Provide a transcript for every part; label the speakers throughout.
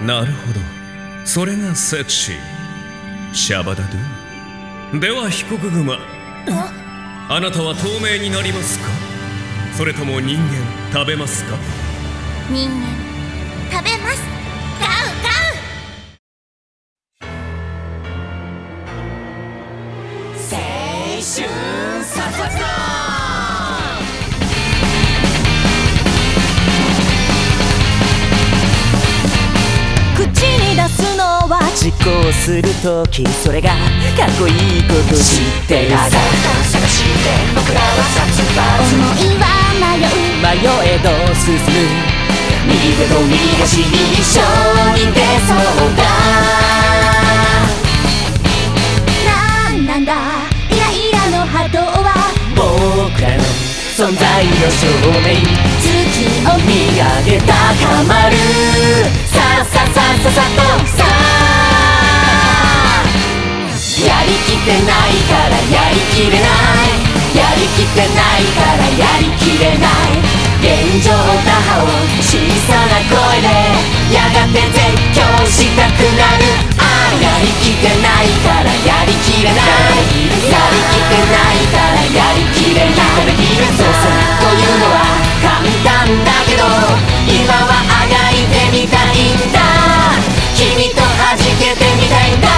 Speaker 1: なるほど、それがセクシー。シャバダドゥ。では被告グマ、あなたは透明になりますか、それとも人間食べますか。
Speaker 2: 人間食べます。ガウガウ。青春サササ
Speaker 3: 口に出すのは実行するとき、それがかっこいいこと知ってるさ。探して僕らは殺伐、
Speaker 2: 思いは迷
Speaker 3: えど進む、右手と右足に一緒に出そうだ。
Speaker 2: なんだイライラの波動は
Speaker 3: 僕らの存在の証明、
Speaker 2: 月を
Speaker 3: 身が出高まる。さっさっさっさっさとさあ、やりきってないからやりきれない、やりきってないからやりきれない。現状打破を小さな声でやがて絶叫したくなる。ああ、やりきってないからやりきれない、やりきってないからやりきれない。そうそうというのは簡単だけど、今はあがいてみたいんだ、君と弾けてみたいんだ。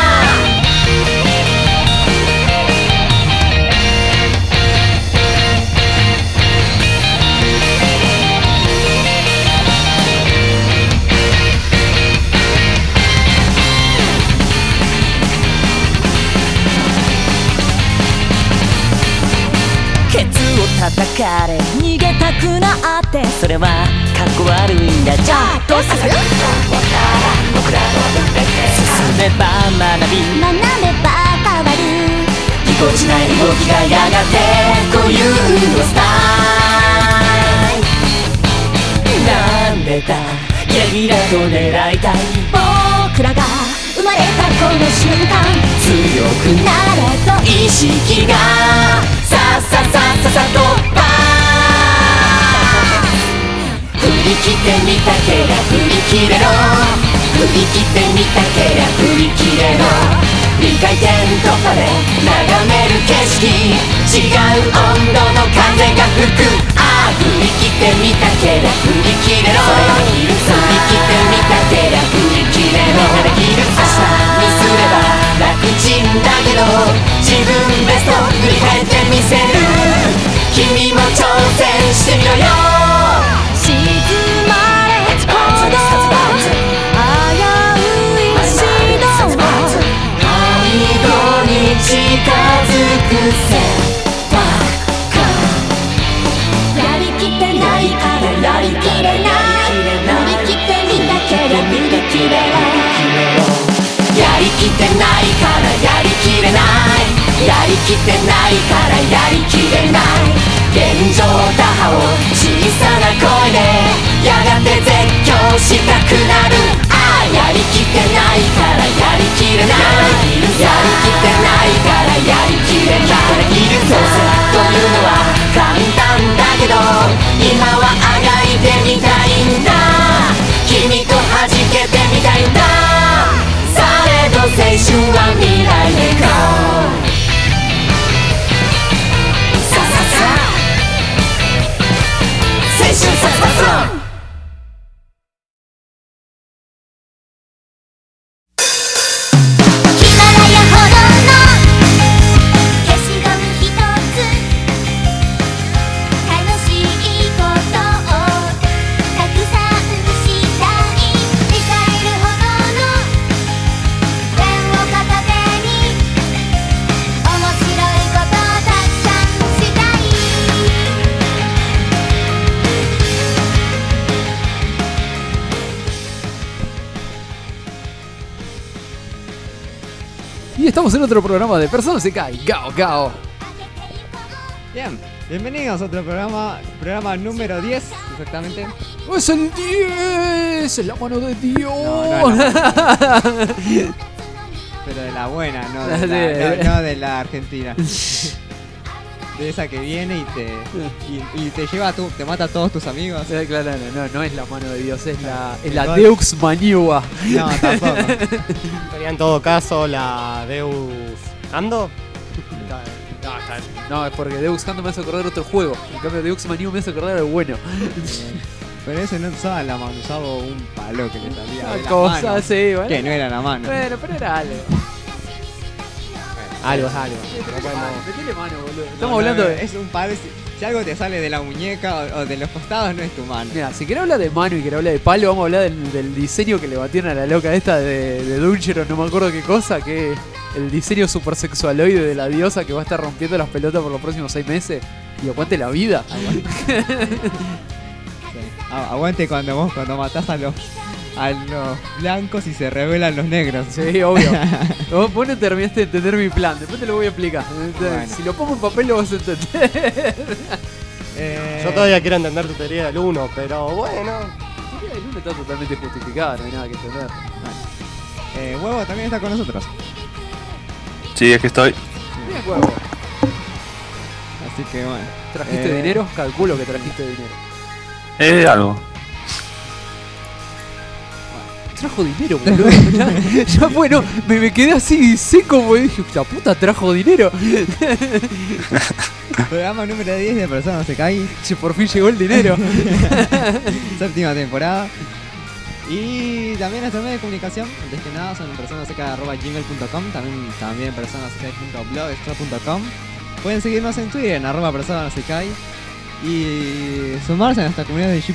Speaker 3: ケツを叩かれ逃げたくなって、それはかっこ悪いんだ。じゃあどうする。僕らの運命で進めば学び、
Speaker 2: 学べば変わる。
Speaker 3: ぎこちない動きがやがて固有のスタイル。なんでだゲリラと狙いたい。
Speaker 2: 僕らが生まれたこの瞬間、
Speaker 3: 強くなれと意識がさっさっさっさっさとバーン。振り切ってみたけりゃ振り切れろ、振り切ってみたけりゃ振り切れろ。2回転突破で眺める景色、違う温度の風が吹く。ああ、振り切ってみたけりゃ振り切れろ、振り切ってみたけりゃ振り切れろ。明日にすれば楽ちんだけど、自分ベスト振り返ってみせる。君も挑戦してみろよ。
Speaker 2: 静まれほど危うい指導は
Speaker 3: 背後に近づくせばか。
Speaker 2: やりきってないからやりきれない、振り切ってみたけりゃ振り切れない。
Speaker 3: やりきってないからやりきれない、やりきってないからやりきれない。現状打破を小さな声でやがて絶叫したくなる。ああ、やりきってないからやりきれない、やりきってないからやりきれない。どうせというのは簡単だけど、今はあがいてみたいんだ、君と弾けてみたいんだ。されど青春は未来へゴー。さささ青春さささ。
Speaker 2: ヒマラヤほどの消しゴムひとつ、楽しいことをたくさんしたい。ミサイルほどのペンを片手に面白いことたくさんしたい。
Speaker 4: Y estamos en otro programa de Persona se cae. Gao, gao.
Speaker 5: Bien, bienvenidos a otro programa número 10, exactamente.
Speaker 4: Es el 10, es la mano de Dios.
Speaker 5: No, pero de la buena, no de la Argentina. de esa que viene y te lleva te mata a todos tus amigos.
Speaker 4: Claro, no es la mano de Dios, es la
Speaker 5: Igual-
Speaker 4: Deux Maniua.
Speaker 5: No, tampoco.
Speaker 6: Sería en todo caso la Deus Ando.
Speaker 4: No, es porque Deux Hand me hace acordar otro juego. En cambio, Deux Maniu me hace acordar el bueno.
Speaker 5: Pero ese no usaba la mano, usaba un palo que le salía de la
Speaker 4: Cosa
Speaker 5: mano,
Speaker 4: así, bueno.
Speaker 5: que no era la mano.
Speaker 4: Bueno, pero era algo.
Speaker 6: Algo es algo.
Speaker 4: Metele mano, boludo.
Speaker 5: No,
Speaker 4: Estamos hablando
Speaker 5: no,
Speaker 4: de.
Speaker 5: Es un palo, si algo te sale de la muñeca o de los costados no es tu mano.
Speaker 4: Mira, si querés hablar de mano y querés hablar de palo, vamos a hablar del diseño que le batieron a la loca esta de Dungeon, no me acuerdo qué cosa, que es el diseño super sexualoide de la diosa que va a estar rompiendo las pelotas por los próximos 6 meses. Y aguante la vida.
Speaker 5: Aguante cuando matás a los blancos y se revelan los negros.
Speaker 4: Sí, obvio. Vos no terminaste de entender mi plan, después te lo voy a explicar.
Speaker 5: Bueno.
Speaker 4: Si lo pongo en papel lo vas a entender.
Speaker 6: Yo todavía quiero entender tu teoría del 1, pero bueno.
Speaker 4: La teoría del uno está totalmente justificada, no hay nada que entender.
Speaker 5: Huevo también está con nosotros.
Speaker 7: Sí, es que estoy.
Speaker 4: Bien, huevo.
Speaker 5: Así que bueno.
Speaker 4: ¿Trajiste dinero? Calculo que trajiste dinero.
Speaker 7: Algo.
Speaker 4: Trajo dinero, boludo. Ya bueno, me quedé así seco, porque dije, la puta trajo dinero.
Speaker 5: Programa número 10 de Personas se cae.
Speaker 4: Che, por fin llegó el dinero.
Speaker 5: Séptima temporada. Y también nuestro medio de comunicación, antes que nada, son personaseca@gmail.com, también personaseca.blogspot.com. Pueden seguirnos en Twitter en @personaseca y sumarse a nuestra comunidad de G+.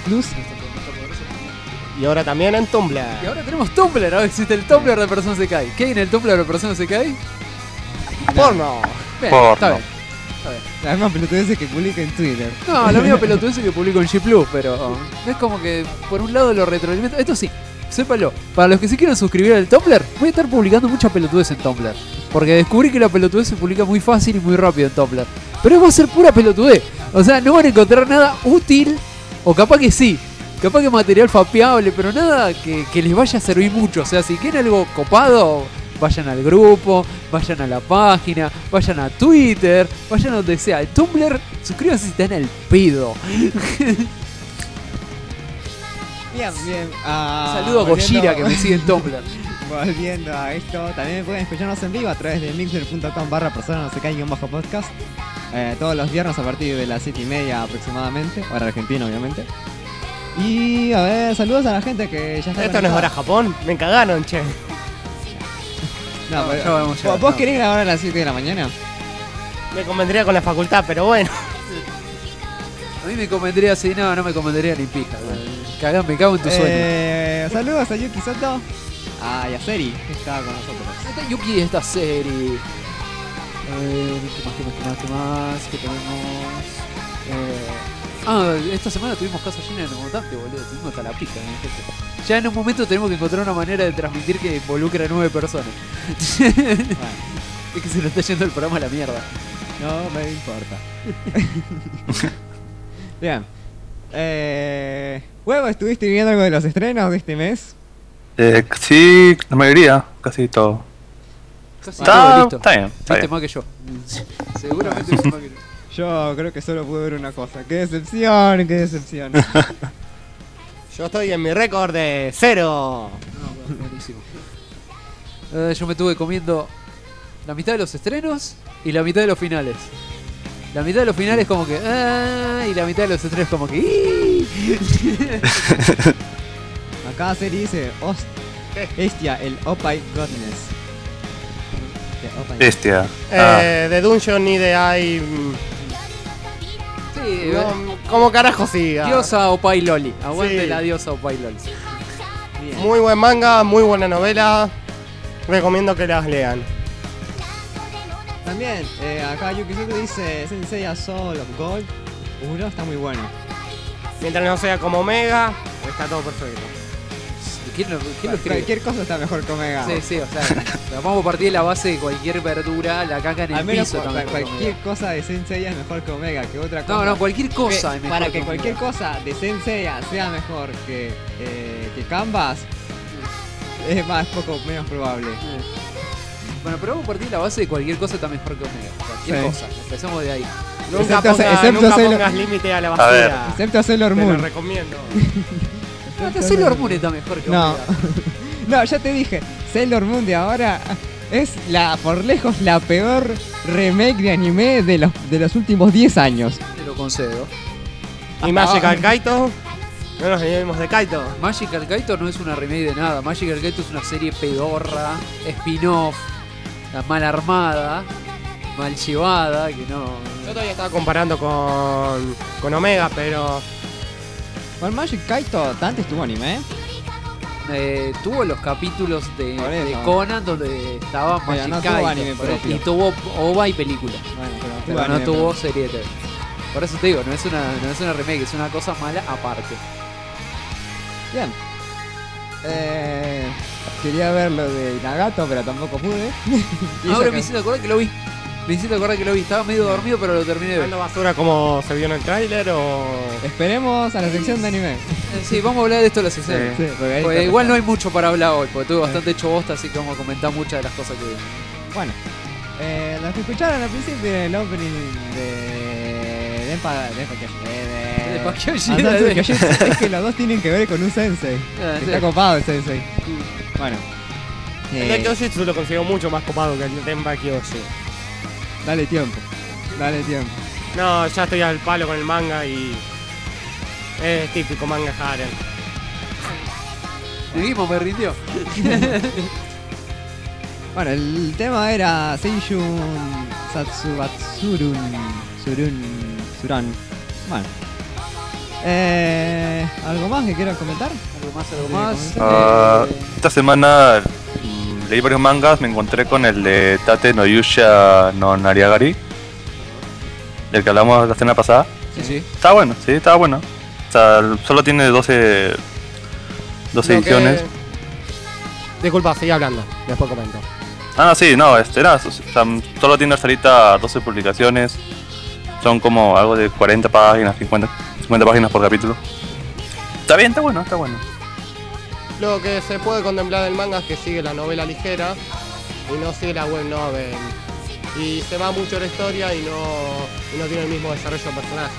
Speaker 6: Y ahora también en Tumblr.
Speaker 4: Y ahora tenemos Tumblr, ahora existe el Tumblr de Personas se cae. ¿Qué hay en el Tumblr de Personas se cae?
Speaker 6: Porno.
Speaker 4: Bien,
Speaker 7: Porno.
Speaker 4: está bien.
Speaker 5: La misma pelotudez que publica en Twitter.
Speaker 4: No, lo mío pelotudez que publico en G+, pero es como que por un lado lo retroalimento. Esto sí, sépalo, para los que se quieran suscribir al Tumblr, voy a estar publicando mucha pelotudez en Tumblr. Porque descubrí que la pelotudez se publica muy fácil y muy rápido en Tumblr. Pero va a ser pura pelotudez. O sea, no van a encontrar nada útil, o capaz que sí. Capaz que material fapeable, pero nada que les vaya a servir mucho. O sea, si quieren algo copado, vayan al grupo, vayan a la página, vayan a Twitter, vayan a donde sea. El Tumblr, suscríbanse si están al pedo.
Speaker 5: Bien.
Speaker 4: Saludo a Gojira que me sigue en Tumblr.
Speaker 5: Volviendo a esto, también pueden escucharnos en vivo a través de mixer.com/personaseca_podcast. Todos los viernes a partir de las 7:30 aproximadamente, hora argentina obviamente. Y a ver, saludos a la gente que ya está
Speaker 6: Esto no es hora
Speaker 5: conectada.
Speaker 6: Japón. Me cagaron, che.
Speaker 5: No, pero-
Speaker 4: ya vamos a llegar,
Speaker 5: ¿Vos
Speaker 4: no.
Speaker 5: querés grabar a las 7 de la mañana?
Speaker 6: Me convendría con la facultad, pero bueno.
Speaker 4: A mí me convendría así, no me convendría ni pija. Me cago en tu sueño.
Speaker 5: Saludos a Yuki Soto. Y a Seri, que estaba con nosotros.
Speaker 4: Esta Yuki, esta serie. ¿Qué más? ¿Qué tenemos? Esta semana tuvimos casa llena de mutante, boludo. Tuvimos hasta la pija, gente. Ya en un momento tenemos que encontrar una manera de transmitir que involucre a 9 personas. Es que se nos está yendo el programa a la mierda.
Speaker 5: No me importa. Bien. Huevo, ¿estuviste viendo algo de los estrenos de este mes?
Speaker 7: Sí, la mayoría, casi todo.
Speaker 4: Casi todo
Speaker 7: Está
Speaker 4: listo.
Speaker 7: bien, está
Speaker 4: Viste
Speaker 7: bien.
Speaker 4: más que yo. Seguramente viste más que yo.
Speaker 5: Yo creo que solo pude ver una cosa. ¡Qué decepción! ¡Qué decepción!
Speaker 6: Yo estoy en mi récord de 0.
Speaker 4: No, buenísimo. Yo me estuve comiendo la mitad de los estrenos y la mitad de los finales. La mitad de los finales como que... y la mitad de los estrenos como que...
Speaker 5: Acá Seri dice... Hostia, el Opie Godness.
Speaker 7: Bestia.
Speaker 6: De Dungeon y de Ai.
Speaker 4: Sí,
Speaker 6: ¿Cómo carajo siga?
Speaker 4: diosa Opai Loli. Aguante
Speaker 6: Sí.
Speaker 4: la diosa Opai Loli.
Speaker 6: Muy buen manga, muy buena novela. Recomiendo que las lean.
Speaker 5: También, acá Yuki Soto dice... Sensei Soul of Gold. Uno está muy bueno.
Speaker 6: Mientras no sea como Omega, está todo perfecto.
Speaker 4: ¿Quién lo escribe?
Speaker 5: Cualquier cosa está mejor que Omega.
Speaker 4: Sí, sí, o sea, vamos a partir de la base de cualquier verdura, la caca en
Speaker 5: Al
Speaker 4: el
Speaker 5: menos
Speaker 4: piso también.
Speaker 5: cualquier cosa de Sensei es mejor que Omega, que otra cosa.
Speaker 4: No, cualquier cosa es mejor
Speaker 5: Para
Speaker 4: que
Speaker 5: que cualquier
Speaker 4: Omega.
Speaker 5: cosa de Sensei sea mejor que Canvas, es más poco menos probable.
Speaker 4: Bueno, pero vamos a partir de la base de cualquier cosa está mejor que Omega. Cualquier
Speaker 5: Sí.
Speaker 4: cosa. Empezamos de ahí.
Speaker 6: Nunca
Speaker 5: Excepto
Speaker 6: nunca
Speaker 5: Sailor-
Speaker 6: pongas límite a la
Speaker 7: A
Speaker 6: basura.
Speaker 5: Excepto Sailor
Speaker 6: Te lo
Speaker 5: Moon.
Speaker 6: recomiendo.
Speaker 4: Hasta Sailor Moon está mejor que
Speaker 5: No.
Speaker 4: Omega.
Speaker 5: No, ya te dije, Sailor Moon de ahora es por lejos la peor remake de anime de los últimos 10 años.
Speaker 4: Te lo concedo.
Speaker 6: Y Magical Kaito. No nos olvidemos de Kaito.
Speaker 4: Magical Kaito no es una remake de nada. Magical Kaito es una serie pedorra, spin-off, mal armada, mal llevada, que no.
Speaker 6: Yo todavía estaba comparando con Omega, pero
Speaker 5: Con Magic Kaito, antes tuvo anime.
Speaker 4: Tuvo los capítulos de
Speaker 5: Por eso.
Speaker 4: Conan donde estaba
Speaker 5: Pero
Speaker 4: Magic
Speaker 5: no tuvo
Speaker 4: Kaito,
Speaker 5: anime propio.
Speaker 4: y tuvo OVA y película.
Speaker 5: Bueno,
Speaker 4: Pero no
Speaker 5: anime,
Speaker 4: tuvo serie de TV. Por eso te digo, no es una remake, es una cosa mala aparte.
Speaker 5: Bien. Quería ver lo de Nagato, pero tampoco pude. Y eso
Speaker 4: Ahora
Speaker 5: que-
Speaker 4: me hiciste acordar que lo vi. Me hiciste acordar que lo vi. Estaba medio dormido, pero lo terminé de ver.
Speaker 6: ¿Dando basura como se vio en el tráiler o...?
Speaker 5: Esperemos a la sección de anime.
Speaker 4: Sí, vamos a hablar de esto en la sección.
Speaker 5: Sí, porque ahí
Speaker 4: Porque
Speaker 5: está
Speaker 4: igual no hay
Speaker 5: pasando.
Speaker 4: mucho para hablar hoy, porque tuve bastante hecho bosta, así que vamos a comentar muchas de las cosas que vimos.
Speaker 5: Bueno, los que escucharon al principio el opening de
Speaker 4: Pakiyoshi,
Speaker 5: Asansu
Speaker 4: de-
Speaker 5: Kyojin, es que los dos tienen que ver con un sensei.
Speaker 4: Ah,
Speaker 5: Que
Speaker 4: sí.
Speaker 5: está copado el sensei. Bueno.
Speaker 6: El de Kyojitsu lo considero mucho más copado que el de Tenpa Kyoshi.
Speaker 5: Dale tiempo. Dale tiempo.
Speaker 6: No, ya estoy al palo con el manga y... Es típico manga harem.
Speaker 4: Seguimos, me rindió.
Speaker 5: Bueno, el tema era Seishun Satsubatsurun Suran. Bueno. ¿Algo más que quieran comentar?
Speaker 4: Algo más.
Speaker 7: Esta semana leí varios mangas, me encontré con el de Tate no Yusha no Nariagari, del que hablamos la semana pasada.
Speaker 4: Sí, sí.
Speaker 7: Está bueno, sí, está bueno. O sea, solo tiene 12
Speaker 6: Lo que-
Speaker 7: ediciones.
Speaker 6: Disculpa, sigue hablando. Después comento.
Speaker 7: Ah, sí, no, o sea, solo tiene hasta ahorita 12 publicaciones. Son como algo de 40 páginas, 50 páginas por capítulo. Está bien, está bueno, está bueno.
Speaker 6: Lo que se puede contemplar del manga es que sigue la novela ligera y no sigue la web novel. Y se va mucho la historia y no tiene el mismo desarrollo de personaje.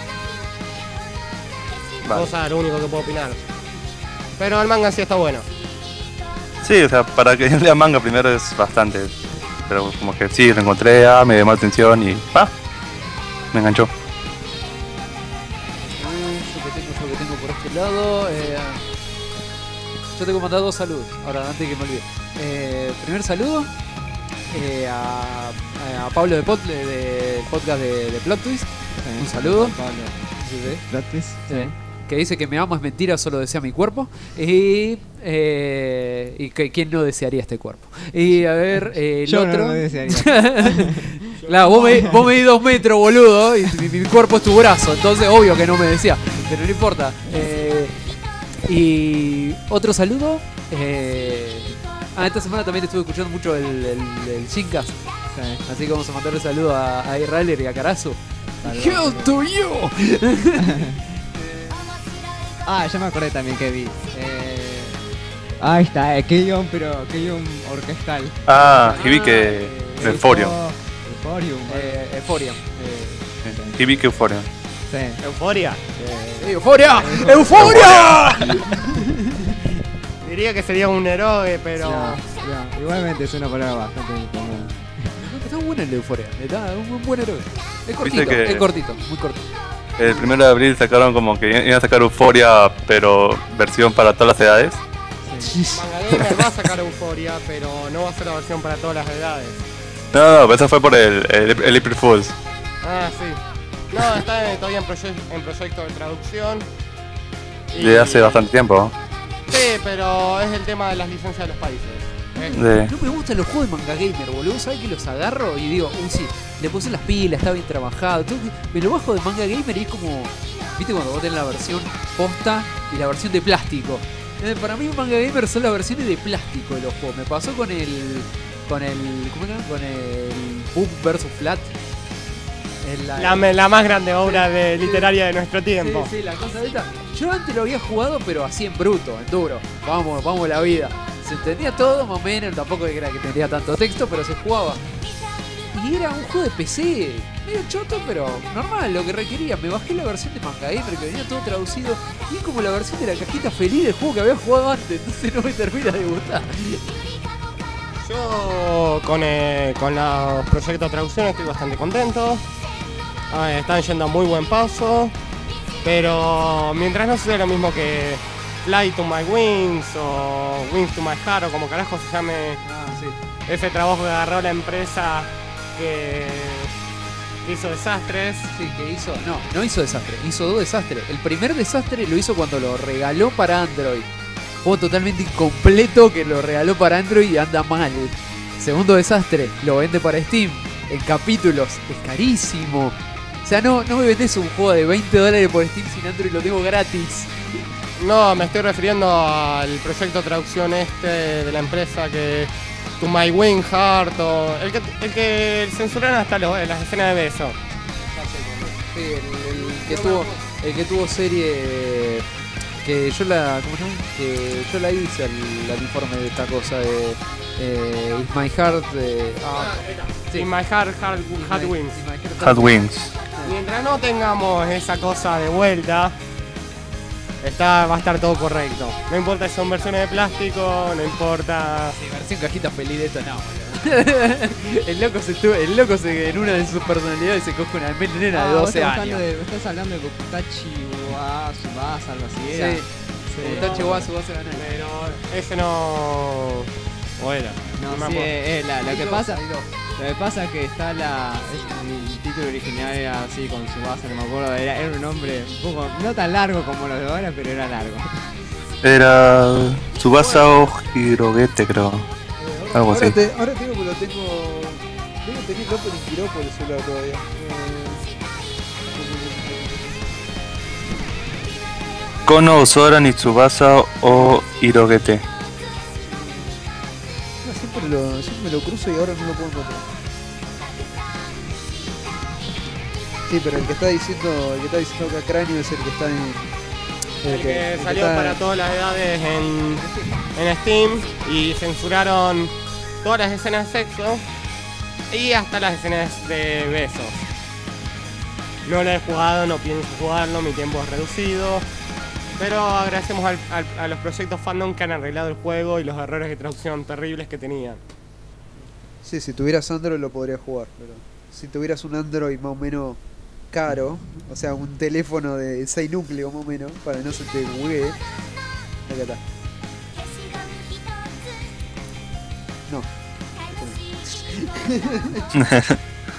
Speaker 7: Vale.
Speaker 6: Cosa lo único que puedo opinar. Pero el manga en sí está bueno.
Speaker 7: Sí, o sea, para que lea manga primero es bastante. Pero como que sí, lo encontré, me llamó la atención y me enganchó.
Speaker 4: Yo que tengo por este lado. Yo tengo que mandar 2 saludos. Ahora, antes que me olvide. Primer saludo a Pablo del podcast de Plot Twist. Un saludo.
Speaker 5: Pablo.
Speaker 4: Sí, sí.
Speaker 5: Gratis.
Speaker 4: Sí. Que dice que me ama es mentira, solo desea mi cuerpo. Y que quién no desearía este cuerpo. Y a ver, el
Speaker 5: Yo
Speaker 4: otro.
Speaker 5: no lo desearía.
Speaker 4: Claro, vos medís 2 metros, boludo, y mi cuerpo es tu brazo, entonces obvio que no me decía, pero no importa. Y otro saludo. Esta semana también estuve escuchando mucho el Shinkas,
Speaker 5: Sí.
Speaker 4: así que vamos a mandarle saludo a Israeler y a Karasu.
Speaker 5: Saludos.
Speaker 4: Hell to you.
Speaker 5: Ya me acordé también que vi. Ahí está, Keion, pero Keion orquestal.
Speaker 7: Hibike Euphorion.
Speaker 5: Euphorion.
Speaker 4: Euphoria.
Speaker 7: Hibike Euphorion.
Speaker 5: Sí.
Speaker 6: Euforia.
Speaker 4: ¡Euforia! ¡Euforia!
Speaker 6: Diría que sería un héroe, pero...
Speaker 5: Ya, igualmente es una palabra bastante común.
Speaker 4: Está bueno el de Euforia, está un buen héroe. Es cortito,
Speaker 7: Viste que-
Speaker 4: es cortito, muy corto.
Speaker 7: El 1 de abril sacaron como que iban a sacar Euphoria, pero versión para todas las edades.
Speaker 6: Manga Gamer va a sacar Euforia, pero no va a ser la versión para todas las edades.
Speaker 7: No, eso fue por el April Fools.
Speaker 6: Ah, sí. No, está todavía en proyecto de traducción. Y-
Speaker 7: De hace bastante tiempo.
Speaker 6: Sí, pero es el tema de las licencias de los países.
Speaker 7: De-
Speaker 4: No me gustan los juegos de Manga Gamer, boludo. ¿Sabes que los agarro y digo, sí, le puse las pilas, está bien trabajado? Me lo bajo de Manga Gamer y es como, viste cuando vos tenés la versión posta y la versión de plástico. Para mí Manga Gamer son las versiones de plástico de los juegos. Me pasó con el ¿cómo era? Con el Book vs Flat.
Speaker 6: La más grande obra de literaria de nuestro tiempo.
Speaker 4: Sí, la cosa de esta. Yo antes lo había jugado, pero así en bruto, en duro. Vamos la vida. Se entendía todo, más o menos, tampoco era que tendría tanto texto, pero se jugaba. Y era un juego de PC, medio choto, pero normal, lo que requería. Me bajé la versión de Manga Gamer, que venía todo traducido, y como la versión de la cajita feliz del juego que había jugado antes, entonces no me termina de gustar.
Speaker 6: Yo con los proyectos de traducción estoy bastante contento. Están yendo a muy buen paso. Pero mientras no sea lo mismo que Fly to My Wings o Wings to My Heart o como carajo se llame ese trabajo que agarró la empresa que hizo desastres.
Speaker 4: Sí, que hizo. No hizo desastre, hizo 2 desastres. El primer desastre lo hizo cuando lo regaló para Android. Juego totalmente incompleto que lo regaló para Android y anda mal. Segundo desastre, lo vende para Steam en capítulos. Es carísimo. O sea, no me vendés un juego de $20 por Steam sin Android, lo tengo gratis.
Speaker 6: No, me estoy refiriendo al proyecto de traducción de la empresa que To My Wing Heart o el que censuraron hasta las escenas de beso.
Speaker 4: Sí, el que tuvo serie que yo la ¿cómo se llama? Que yo la hice al informe de esta cosa de Is My Heart
Speaker 6: sí. In My Heart Hard Wings.
Speaker 7: Hot Wings.
Speaker 6: Mientras no tengamos esa cosa de vuelta, va a estar todo correcto. No importa si son versiones de plástico, no importa.
Speaker 4: Sí, versión cajita feliz de esto no, boludo. El loco se en una de sus personalidades se coge una nena de 12 años.
Speaker 5: Estás hablando de Kokutachi wa Tsubasa, algo así era.
Speaker 4: Sí. Kokutachi wa Tsubasa era nena.
Speaker 6: Pero ese no. O era.
Speaker 5: No, sí, lo que pasa es que está el título original era así con Tsubasa, no me acuerdo, era un nombre un poco, no tan largo como los de ahora, pero era largo.
Speaker 7: Era Tsubasa o Hirogete, creo. Algo así.
Speaker 4: Ahora te digo que lo tengo. Debo tener el opening tirado por el celular todavía.
Speaker 7: Kono Sora ni Tsubasa o Hirogete.
Speaker 4: Siempre lo cruzo y ahora no lo puedo encontrar. Sí, pero el que está diciendo acá Cráneo es el que está en.
Speaker 6: El que salió para todas las edades en Steam y censuraron todas las escenas de sexo y hasta las escenas de besos. No lo he jugado, no pienso jugarlo, mi tiempo es reducido. Pero agradecemos a los proyectos fandom que han arreglado el juego y los errores de traducción terribles que tenían.
Speaker 4: Sí, si tuvieras Android lo podrías jugar, pero si tuvieras un Android más o menos caro, o sea, un teléfono de 6 núcleos más o menos, para que no se te buguee, acá está. No.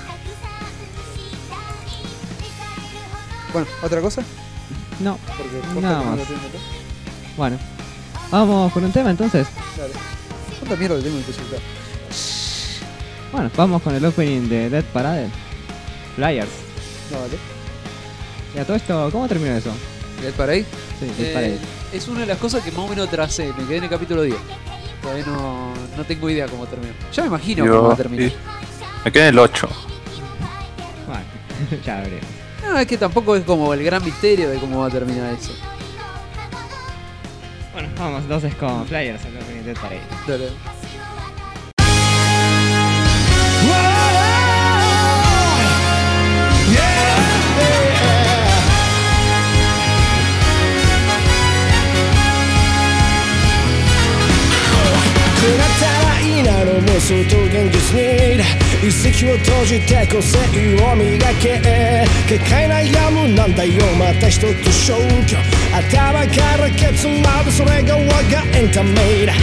Speaker 4: Bueno, ¿otra cosa?
Speaker 5: No,
Speaker 4: Porque
Speaker 5: nada más. Bueno, vamos con un tema entonces.
Speaker 4: Dale. ¿Cuánta mierda tengo que soltar?
Speaker 5: Bueno, vamos con el opening de Dead Parade. Flyers.
Speaker 4: No, vale.
Speaker 5: Y a todo esto, ¿cómo terminó eso?
Speaker 4: ¿Dead Parade?
Speaker 5: Sí, Dead Parade.
Speaker 4: Es una de las cosas que más o menos tracé. Me quedé en el capítulo 10. Todavía no tengo idea cómo terminó. Ya me imagino cómo va a terminar.
Speaker 7: Sí. Me quedé en el 8.
Speaker 5: Bueno, ya veremos.
Speaker 4: No, es que tampoco es como el gran misterio de cómo va a terminar eso.
Speaker 5: Bueno, vamos entonces con Flyers, el opening de Dead Parade.
Speaker 4: Dale.
Speaker 8: 妄想と現実に一石を閉じて個性を磨け軽快な病むなんだよまた一つ消去頭からケツまでそれが我がエンタメだ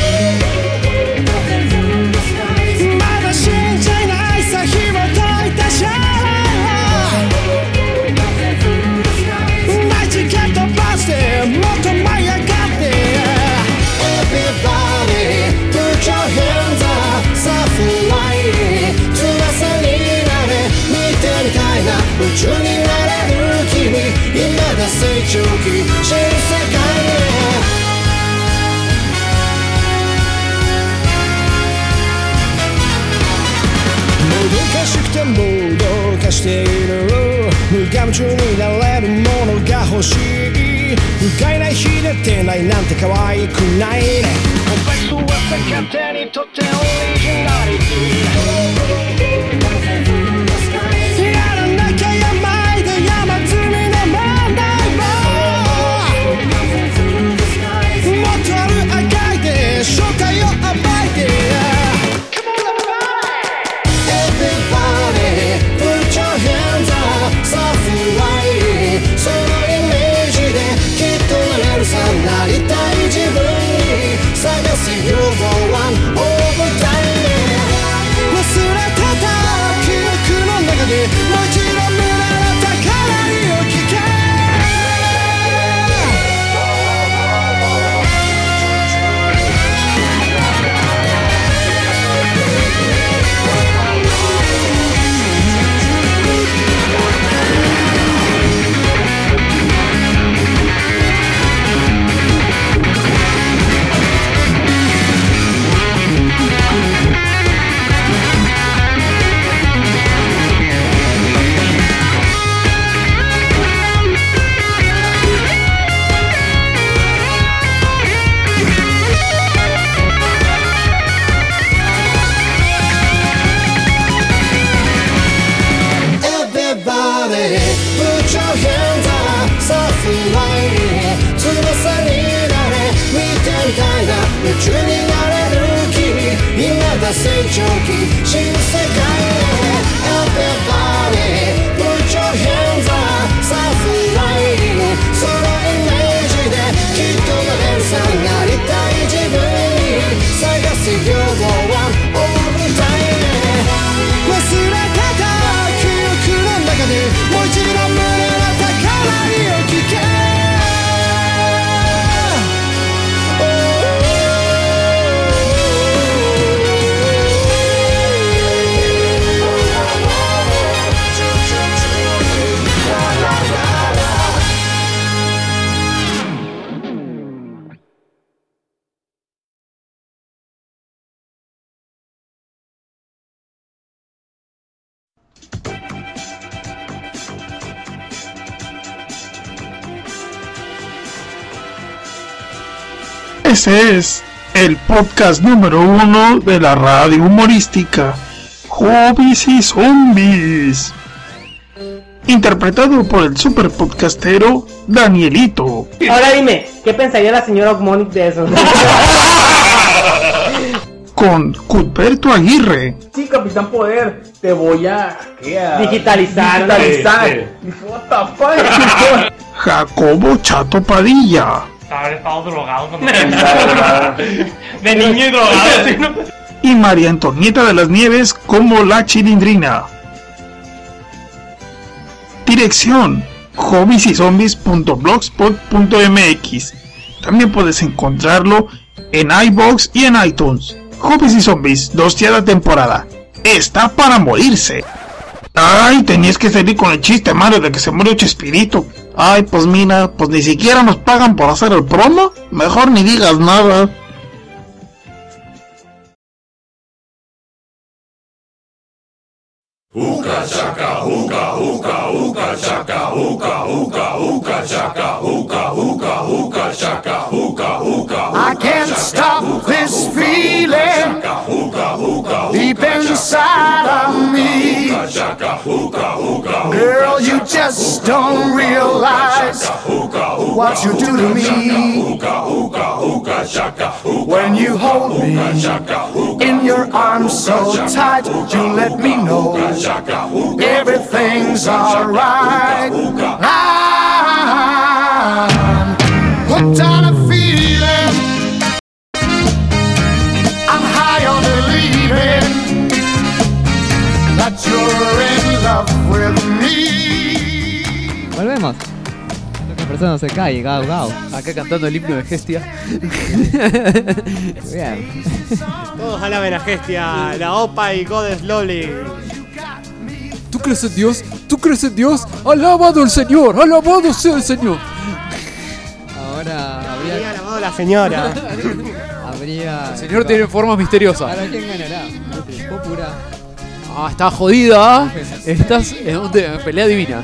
Speaker 8: まだ死んじゃないさ紐解いたし大地蹴飛ばしてもっと舞い上がって Everybody put your hands up さあフライ翼になれ見てみたいな宇宙になれる君今が成長期新世界へもどかしくてもどかしている無我夢中になれるものが欲しい不甲斐ない秀でてないなんて可愛くないねコンプレックスは勝手にとってオリジナリティやらなきゃやまいで山積みの問題もっとある赤いで正体を暴いてEverybody put your hands up さあフライそのイメージできっとなれるさなりたい自分に探す You're the one over time 忘れてた記憶の中でもう一度見られたからいを聞け夢中になれる君今だ成長期新世界へ Everybody put your hands up さあフライそのイメージできっとなれるさなりたい自分に探す You're the one all the time 忘れてた記憶の中でもう一度胸の高鳴りを聞け
Speaker 9: Ese es el podcast número 1 de la radio humorística Hobbies y Zombies, interpretado por el super podcastero Danielito.
Speaker 10: Ahora dime, ¿qué pensaría la señora Ogmonic de eso?
Speaker 9: Con Cuthberto Aguirre.
Speaker 11: Sí, Capitán Poder, te voy a...
Speaker 10: Digitalizar.
Speaker 11: What the fuck?
Speaker 9: Jacobo Chato Padilla.
Speaker 12: Haber estado drogado con de niño y drogado.
Speaker 9: Y María Antonieta de las Nieves como la Chilindrina. Dirección: hobbiesy-zombies.blogspot.mx. También puedes encontrarlo en iVoox y en iTunes. Hobbies y Zombies, 2ª temporada. Está para morirse. Ay, tenías que salir con el chiste, Mario, de que se murió Chespirito. Ay, pues mira, pues ni siquiera nos pagan por hacer el promo. Mejor ni digas nada.
Speaker 13: Uka chaka, uka, uka, uka chaka, uka, uka, uka chaka, uka, uka, uka chaka, uka, uka.
Speaker 8: I can't stop this feeling deep inside of me. Girl, you just don't realize what you do to me. When you hold me in your arms so tight, you let me know everything's alright. I'm hooked on a feeling. I'm high on believing that you're in love with me.
Speaker 5: Volvemos. Esta persona no se cae, gau gau.
Speaker 4: Acá cantando el himno de Gestia.
Speaker 5: Bien.
Speaker 6: Todos alaben a Gestia, la OPA y God Slowly.
Speaker 4: ¿Tú crees en Dios? ¿Tú crees en Dios? ¡Alabado el Señor! ¡Alabado sea el Señor!
Speaker 5: Ahora
Speaker 6: habría alabado a la señora.
Speaker 5: Habría...
Speaker 4: El Señor tiene formas misteriosas.
Speaker 5: Ahora, ¿quién ganará? Popura.
Speaker 4: Ah, estás jodida. Estás en pelea divina.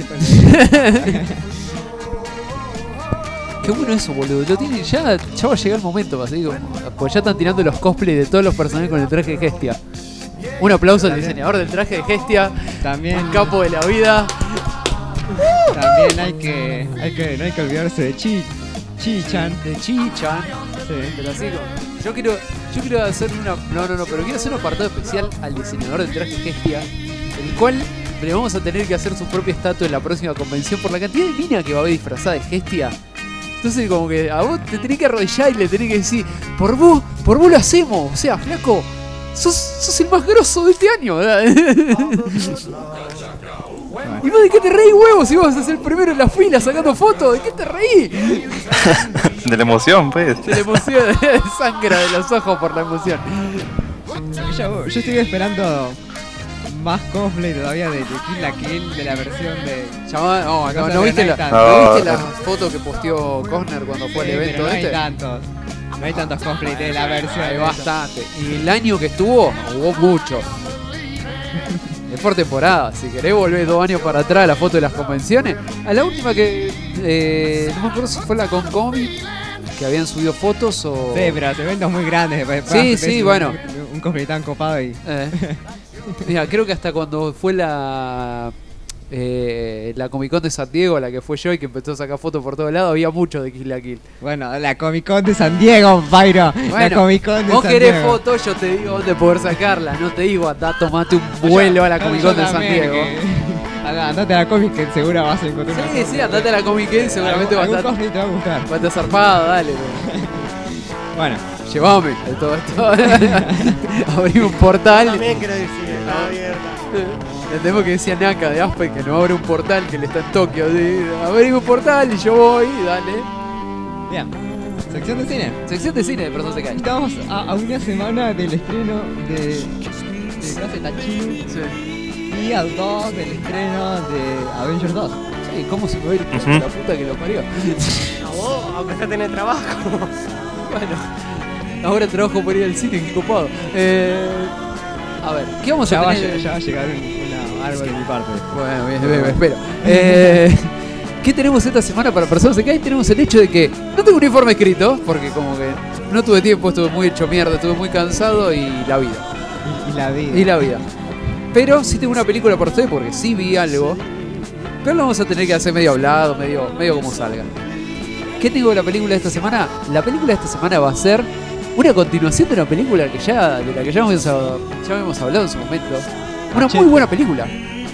Speaker 4: Qué bueno eso, boludo. Lo tienen, ya va a llegar el momento, así como, pues ya están tirando los cosplays de todos los personajes con el traje de Hestia. Un aplauso al diseñador del traje de Hestia.
Speaker 5: También.
Speaker 4: Un capo de la vida.
Speaker 5: También no hay que olvidarse de Chi-chan.
Speaker 4: De Chi-chan.
Speaker 5: Sí.
Speaker 4: Pero así como, yo quiero hacer pero quiero hacer un apartado especial al diseñador del traje de Hestia, el cual le vamos a tener que hacer su propia estatua en la próxima convención por la cantidad de mina que va a haber disfrazada de Hestia. Entonces como que a vos te tenés que arrodillar y le tenés que decir, por vos lo hacemos, o sea, flaco, sos el más grosso de este año, ¿verdad? ¿Y vos de qué te reí, huevo? Si vos sos el primero en la fila sacando fotos, ¿de qué te reí?
Speaker 7: De la emoción, pues.
Speaker 4: De la emoción, sangra de los ojos por la emoción.
Speaker 5: Yo estoy esperando más cosplay todavía de Kill la Kill, de la versión de...
Speaker 4: ¿No viste la foto que posteó Costner cuando fue al evento
Speaker 5: no
Speaker 4: este?
Speaker 5: No hay tantos cosplay de la versión.
Speaker 4: Hay bastante. Y el año que estuvo, hubo mucho. Es por temporada. Si querés volver 2 años para atrás a la foto de las convenciones, a la última que... no me acuerdo si fue la Con Comic, que habían subido fotos o...
Speaker 5: Sí, pero eventos muy grandes.
Speaker 4: Sí, bueno.
Speaker 5: Un cosplay tan copado y...
Speaker 4: Mira, creo que hasta cuando fue la Comic Con de San Diego, la que fue yo y que empezó a sacar fotos por todos lados, había mucho de Kill la Kill.
Speaker 5: Bueno, la Comic Con de San Diego, Pyro.
Speaker 4: Bueno,
Speaker 5: la Comic Con de
Speaker 4: vos
Speaker 5: San
Speaker 4: querés
Speaker 5: Diego.
Speaker 4: fotos, yo te digo dónde poder sacarla. No te digo andá, tomate un vuelo a la Comic Con de San Diego.
Speaker 5: Andate a la Comic que seguro vas a encontrar.
Speaker 4: Sí, andate a la Comic Con, seguramente
Speaker 5: algún cosplay te va a gustar.
Speaker 4: Va a estar zarpado, dale.
Speaker 5: Bueno,
Speaker 4: llévame de todo esto. Abrí un portal.
Speaker 6: También quiero decir, está abierta.
Speaker 4: Le tengo que decir a Naka de Aspen que no abre un portal, que él está en Tokio. Abrí un portal y yo voy, dale.
Speaker 5: Bien. Sección de cine.
Speaker 4: Sección de cine de Persona Sekai.
Speaker 5: Estamos a una semana del estreno de Kase Tachi.
Speaker 4: Sí.
Speaker 5: Y a 2 del estreno de Avengers 2.
Speaker 4: Sí, ¿cómo se puede ir la puta que lo parió?
Speaker 6: A vos, aunque ya tenés trabajo.
Speaker 4: Bueno, ahora trabajo por ir al cine, qué copado. A ver, ¿qué vamos a tener?
Speaker 5: Ya va a llegar algo de mi parte.
Speaker 4: Bueno, bien, espero. ¿Qué tenemos esta semana para Personas Sekai? Tenemos el hecho de que no tengo un informe escrito, porque como que no tuve tiempo, estuve muy hecho mierda, estuve muy cansado y la vida. Y la vida. Pero sí tengo una película por ustedes, porque sí vi algo. Pero lo vamos a tener que hacer medio hablado, medio como salga. ¿Qué tengo de la película de esta semana? La película de esta semana va a ser una continuación de una película de la que ya habíamos hablado en su momento. Una muy buena película.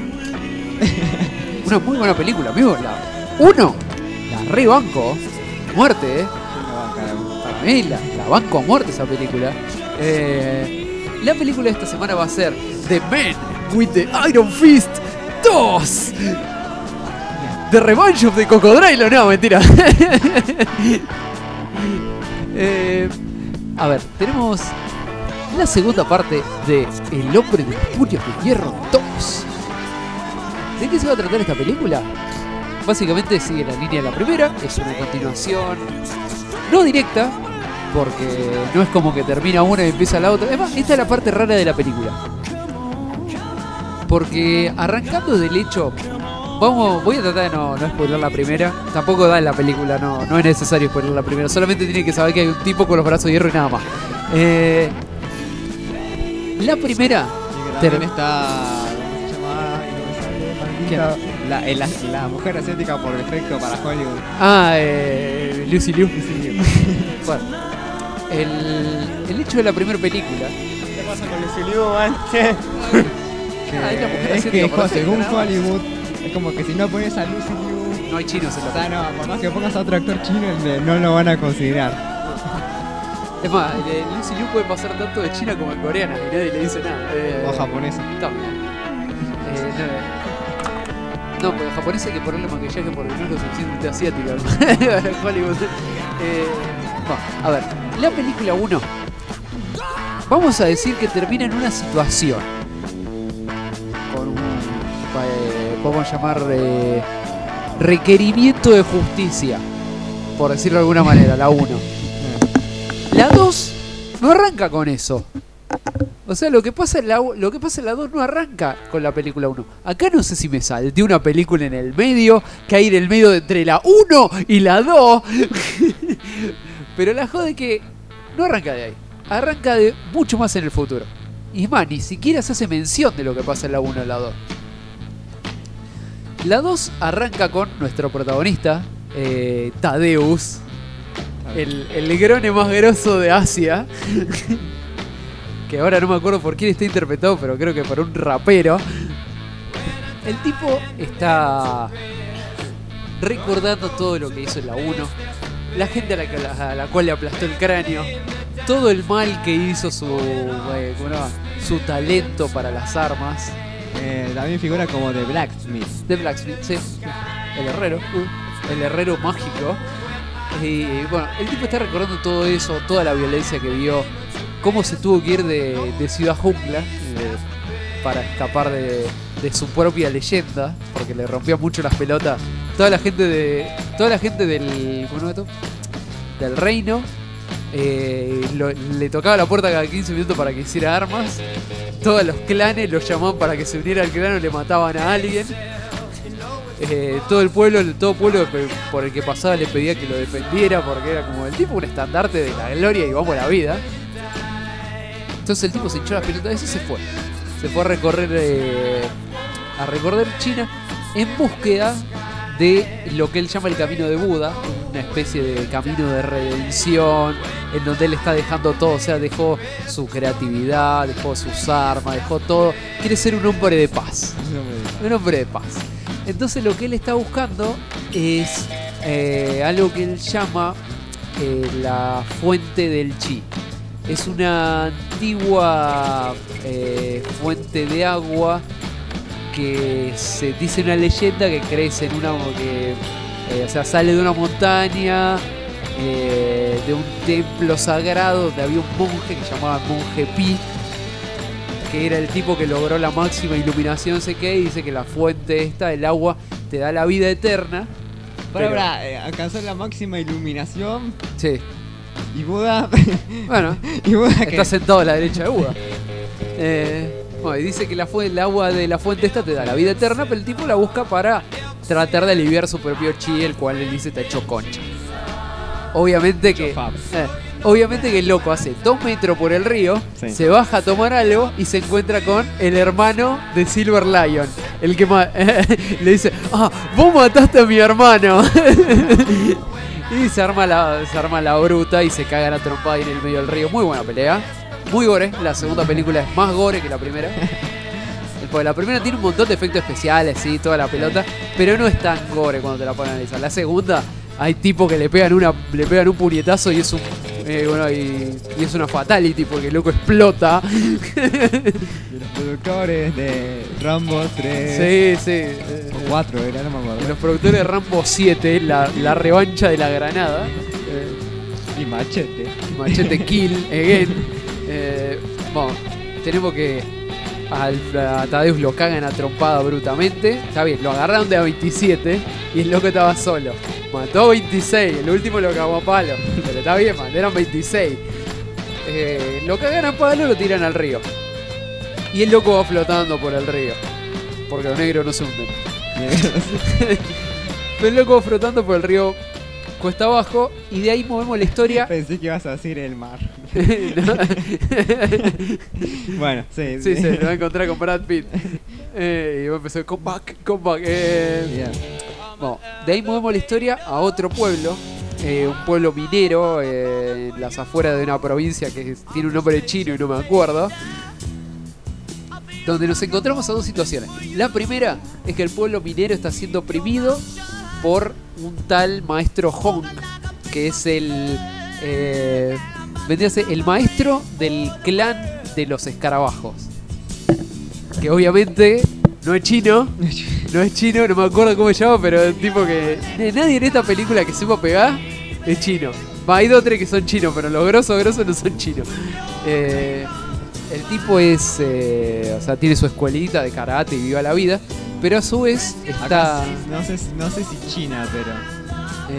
Speaker 4: Una muy buena película, amigo. La rebanco. Muerte, Para mí la banco a muerte esa película. La película de esta semana va a ser The Man with the Iron Fist 2. The Revenge of the Cocodrilo. No, mentira. A ver, tenemos la segunda parte de El Hombre de Puños de Hierro 2. ¿De qué se va a tratar esta película? Básicamente sigue la línea de la primera, es una continuación no directa, porque no es como que termina una y empieza la otra. Además, esta es la parte rara de la película. Porque arrancando del hecho, voy a tratar de no spoiler la primera. Tampoco da en la película, no es necesario spoiler la primera. Solamente tiene que saber que hay un tipo con los brazos de hierro y nada más. La primera
Speaker 5: también está... La mujer asiática por defecto para Hollywood.
Speaker 4: Lucy Liu. Bueno, el hecho de la primera película.
Speaker 6: ¿Qué pasa con Lucy Liu antes?
Speaker 5: Es que según Hollywood, es como que si no pones a Lucy Liu,
Speaker 4: no hay chinos en la
Speaker 5: película. Por más que pongas a otro actor chino, no lo van a considerar.
Speaker 4: Es más, Lucy Liu puede pasar tanto de china como de coreana y nadie le dice nada.
Speaker 5: O japonesa.
Speaker 4: También. No, porque japonés hay que ponerle maquillaje porque no es lo suficientemente asiática. Hollywood. A ver, la película 1. Vamos a decir que termina en una situación. Con un, podemos llamar requerimiento de justicia. Por decirlo de alguna manera, la 1. La 2 no arranca con eso. O O sea, lo que pasa en la 2 no arranca con la película 1. Acá no sé si me salté una película en el medio, que hay en el medio entre la 1 y la 2. Pero la jode que no arranca de ahí. Arranca de mucho más en el futuro. Y es más, ni siquiera se hace mención de lo que pasa en la 1 y la 2. La 2 arranca con nuestro protagonista, Tadeus, el grone más grosso de Asia. Que ahora no me acuerdo por quién está interpretado, pero creo que por un rapero. El tipo está recordando todo lo que hizo en la 1, la gente a la cual le aplastó el cráneo, todo el mal que hizo su talento para las armas.
Speaker 5: También figura como The Blacksmith.
Speaker 4: The Blacksmith, sí. El herrero mágico. Y bueno, el tipo está recordando todo eso, toda la violencia que vio, cómo se tuvo que ir de Ciudad Jungla para escapar de su propia leyenda, porque le rompía mucho las pelotas. Toda la gente del reino le tocaba la puerta cada 15 minutos para que hiciera armas. Todos los clanes lo llamaban para que se uniera al clan o le mataban a alguien. Todo pueblo por el que pasaba le pedía que lo defendiera, porque era como el tipo un estandarte de la gloria y vamos a la vida. Entonces el tipo se hinchó las pelotas de eso y se fue. Se fue a recorrer China en búsqueda de lo que él llama el camino de Buda, una especie de camino de redención, en donde él está dejando todo, o sea, dejó su creatividad, dejó sus armas, dejó todo. Quiere ser un hombre de paz. Un hombre de paz. Entonces lo que él está buscando es algo que él llama la fuente del chi. Es una antigua fuente de agua que se dice una leyenda que crece en sale de una montaña, de un templo sagrado donde había un monje que se llamaba Monje Pi, que era el tipo que logró la máxima iluminación, no sé qué, y dice que la fuente esta, el agua, te da la vida eterna.
Speaker 5: Alcanzó la máxima iluminación.
Speaker 4: Sí.
Speaker 5: Y Buda.
Speaker 4: Bueno,
Speaker 5: y Buda
Speaker 4: está sentado a la derecha de Buda. Bueno, y dice que el agua de la fuente esta te da la vida eterna, pero el tipo la busca para tratar de aliviar su propio chi, el cual él dice está hecho concha. Obviamente que el loco hace 2 metros por el río, sí, se baja a tomar algo y se encuentra con el hermano de Silver Lion, el que le dice, vos mataste a mi hermano. Y se arma la bruta y se cagan a trompada ahí en el medio del río. Muy buena pelea, muy gore. La segunda película es más gore que la primera. Porque la primera tiene un montón de efectos especiales, sí, toda la pelota, pero no es tan gore cuando te la ponen a analizar. La segunda, hay tipos que le pegan un puñetazo y es y es una fatality porque el loco explota.
Speaker 5: De los productores de Rambo 3.
Speaker 4: Sí.
Speaker 5: O 4 era, no me acuerdo.
Speaker 4: Los productores de Rambo 7, la revancha de la granada.
Speaker 5: Y Machete.
Speaker 4: Machete Kill Again. Bueno, tenemos que a Tadeus lo cagan a trompada brutamente. Está bien, lo agarraron de a 27 y el loco estaba solo. Mató 26, el último lo cagó a palo. Pero está bien, man, eran 26. Lo cagan a palo y lo tiran al río. Y el loco va flotando por el río. Porque los negros no se hunden. Pero el loco va flotando por el río cuesta abajo. Y de ahí movemos la historia.
Speaker 5: Pensé que ibas a decir el mar. Bueno, sí.
Speaker 4: Sí, lo va a encontrar con Brad Pitt. Y va a empezar come back. Bueno, de ahí movemos la historia a otro pueblo, un pueblo minero en las afueras de una provincia que tiene un nombre chino y no me acuerdo, donde nos encontramos a 2 situaciones. La primera es que el pueblo minero está siendo oprimido por un tal maestro Hong, que es vendría a ser el maestro del clan de los escarabajos, que obviamente no es chino, no me acuerdo cómo se llama, pero el tipo que nadie en esta película que sepa pegar es chino. Hay 2 o 3 que son chinos, pero los grosos no son chinos. El tipo es, tiene su escuelita de karate y viva la vida, pero a su vez está...
Speaker 5: Acá, no sé si China,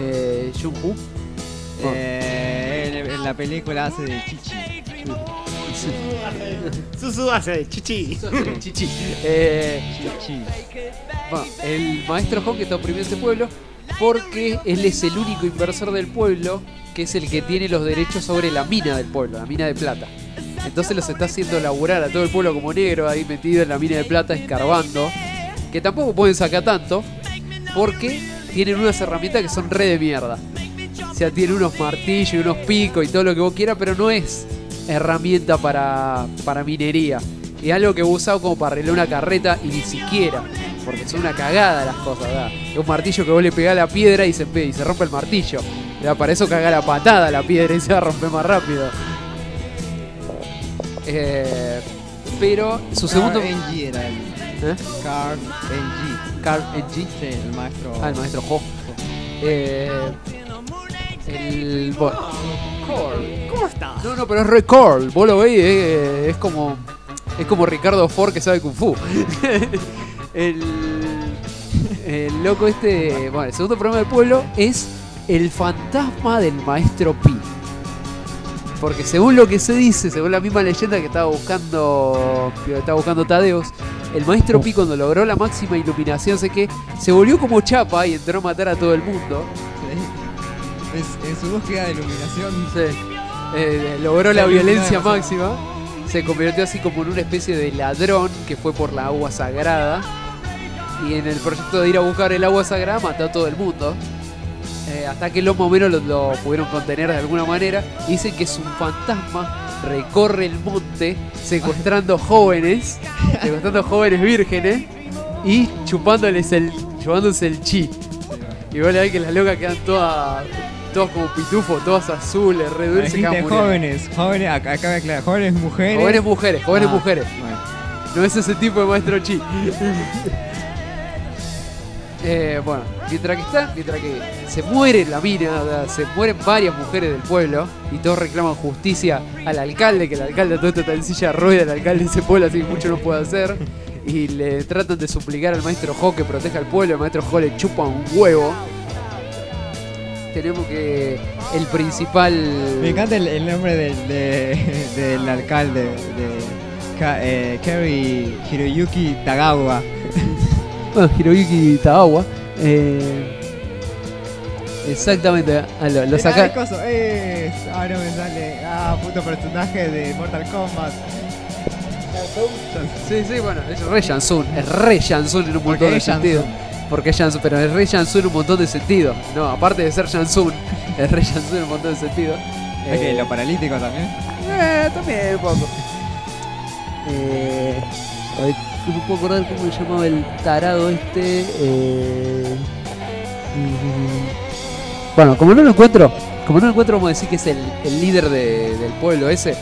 Speaker 5: pero...
Speaker 4: Jung-Hu.
Speaker 5: En la película hace de Chichi.
Speaker 6: Susu hace chichi.
Speaker 4: Chichi. Bueno, el maestro Hawk está oprimido ese pueblo porque él es el único inversor del pueblo que es el que tiene los derechos sobre la mina del pueblo, la mina de plata. Entonces los está haciendo laburar a todo el pueblo como negro ahí metido en la mina de plata escarbando, que tampoco pueden sacar tanto porque tienen unas herramientas que son re de mierda. O sea, tienen unos martillos y unos picos y todo lo que vos quieras, pero no es herramienta para minería. Y algo que vos usás como para arreglar una carreta y ni siquiera, porque son una cagada las cosas, ¿verdad? Es un martillo que vos le pegás a la piedra y se rompe el martillo. ¿Verdad? Para eso cagá la patada a la piedra y se va a romper más rápido. Pero su segundo...
Speaker 5: NG era el... Carl NG.
Speaker 4: Carl NG.
Speaker 5: Sí, el maestro...
Speaker 4: Ah, el maestro Hawk. Bueno.
Speaker 6: ¿Cómo estás?
Speaker 4: No, pero es re Carl. Vos lo veis, es como Ricardo Ford que sabe Kung Fu. el loco este... Bueno, el segundo programa del pueblo es el fantasma del maestro Pi. Porque según lo que se dice, según la misma leyenda que estaba buscando Tadeus, el maestro Pi cuando logró la máxima iluminación, sé que se volvió como chapa y entró a matar a todo el mundo.
Speaker 5: Sí. En su búsqueda de iluminación.
Speaker 4: Sí. Logró la violencia máxima. Se convirtió así como en una especie de ladrón que fue por la agua sagrada. Y en el proyecto de ir a buscar el agua sagrada mató a todo el mundo. Hasta que los más o menos lo pudieron contener de alguna manera. Dicen que es un fantasma, recorre el monte secuestrando jóvenes vírgenes y chupándose el chi. Y vos le ves que las locas quedan todas como pitufos, todas azules, re dulces.
Speaker 5: Jóvenes, acá me aclara, jóvenes mujeres.
Speaker 4: Mujeres.
Speaker 5: Bueno.
Speaker 4: No es ese tipo de maestro chi. Bueno, mientras que se muere la mina, se mueren varias mujeres del pueblo y todos reclaman justicia al alcalde, que el alcalde todo esto está en silla de ruedas, el alcalde de ese pueblo así que mucho no puede hacer, y le tratan de suplicar al maestro Hawk que proteja al pueblo. El maestro Hawk le chupa un huevo. Tenemos que el principal...
Speaker 5: Me encanta el nombre del alcalde, de Kerry Hiroyuki Tagawa.
Speaker 4: Bueno, Hiroyuki Tagawa. Exactamente, lo saca.
Speaker 5: Ahora me sale. Puto personaje de Mortal Kombat.
Speaker 4: Sí, bueno, es re Jansun. Es re Jansun en un montón de sentidos. Porque es Jansun, pero es re Jansun en un montón de sentidos. No, aparte de ser Jansun, es re Jansun en un montón de sentidos.
Speaker 5: ¿Es que lo paralítico también?
Speaker 4: También un poco. No puedo acordar cómo se llamaba el tarado este. Bueno, como no lo encuentro, vamos a decir que es el líder del pueblo ese.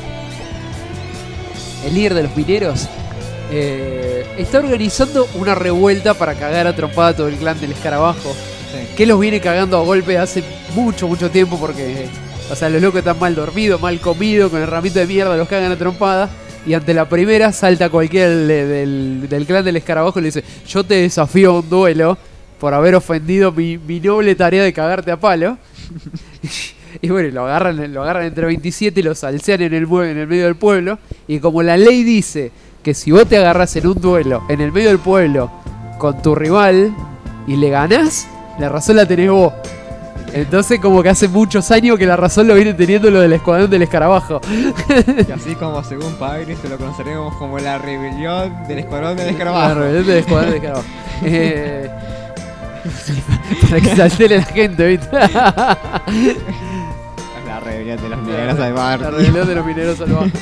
Speaker 4: El líder de los mineros. Está organizando una revuelta para cagar a trompada todo el clan del escarabajo. Sí. Que los viene cagando a golpe hace mucho tiempo porque... O sea, los locos están mal dormidos, mal comidos, con herramientas de mierda, los cagan a trompada. Y ante la primera salta cualquiera del clan del escarabajo y le dice: yo te desafío a un duelo por haber ofendido mi noble tarea de cagarte a palo. Y bueno, lo agarran entre 27 y lo salsean en el medio del pueblo. Y como la ley dice que si vos te agarrás en un duelo en el medio del pueblo con tu rival y le ganás, la razón la tenés vos. Entonces como que hace muchos años que la razón lo viene teniendo lo del escuadrón del escarabajo.
Speaker 5: Y así como según Pagris lo conoceremos como la rebelión del escuadrón del escarabajo.
Speaker 4: La rebelión del escuadrón del escarabajo. Para que se altere la gente, ¿viste?
Speaker 5: La rebelión de los mineros salvajes.
Speaker 4: La rebelión de los mineros salvajes.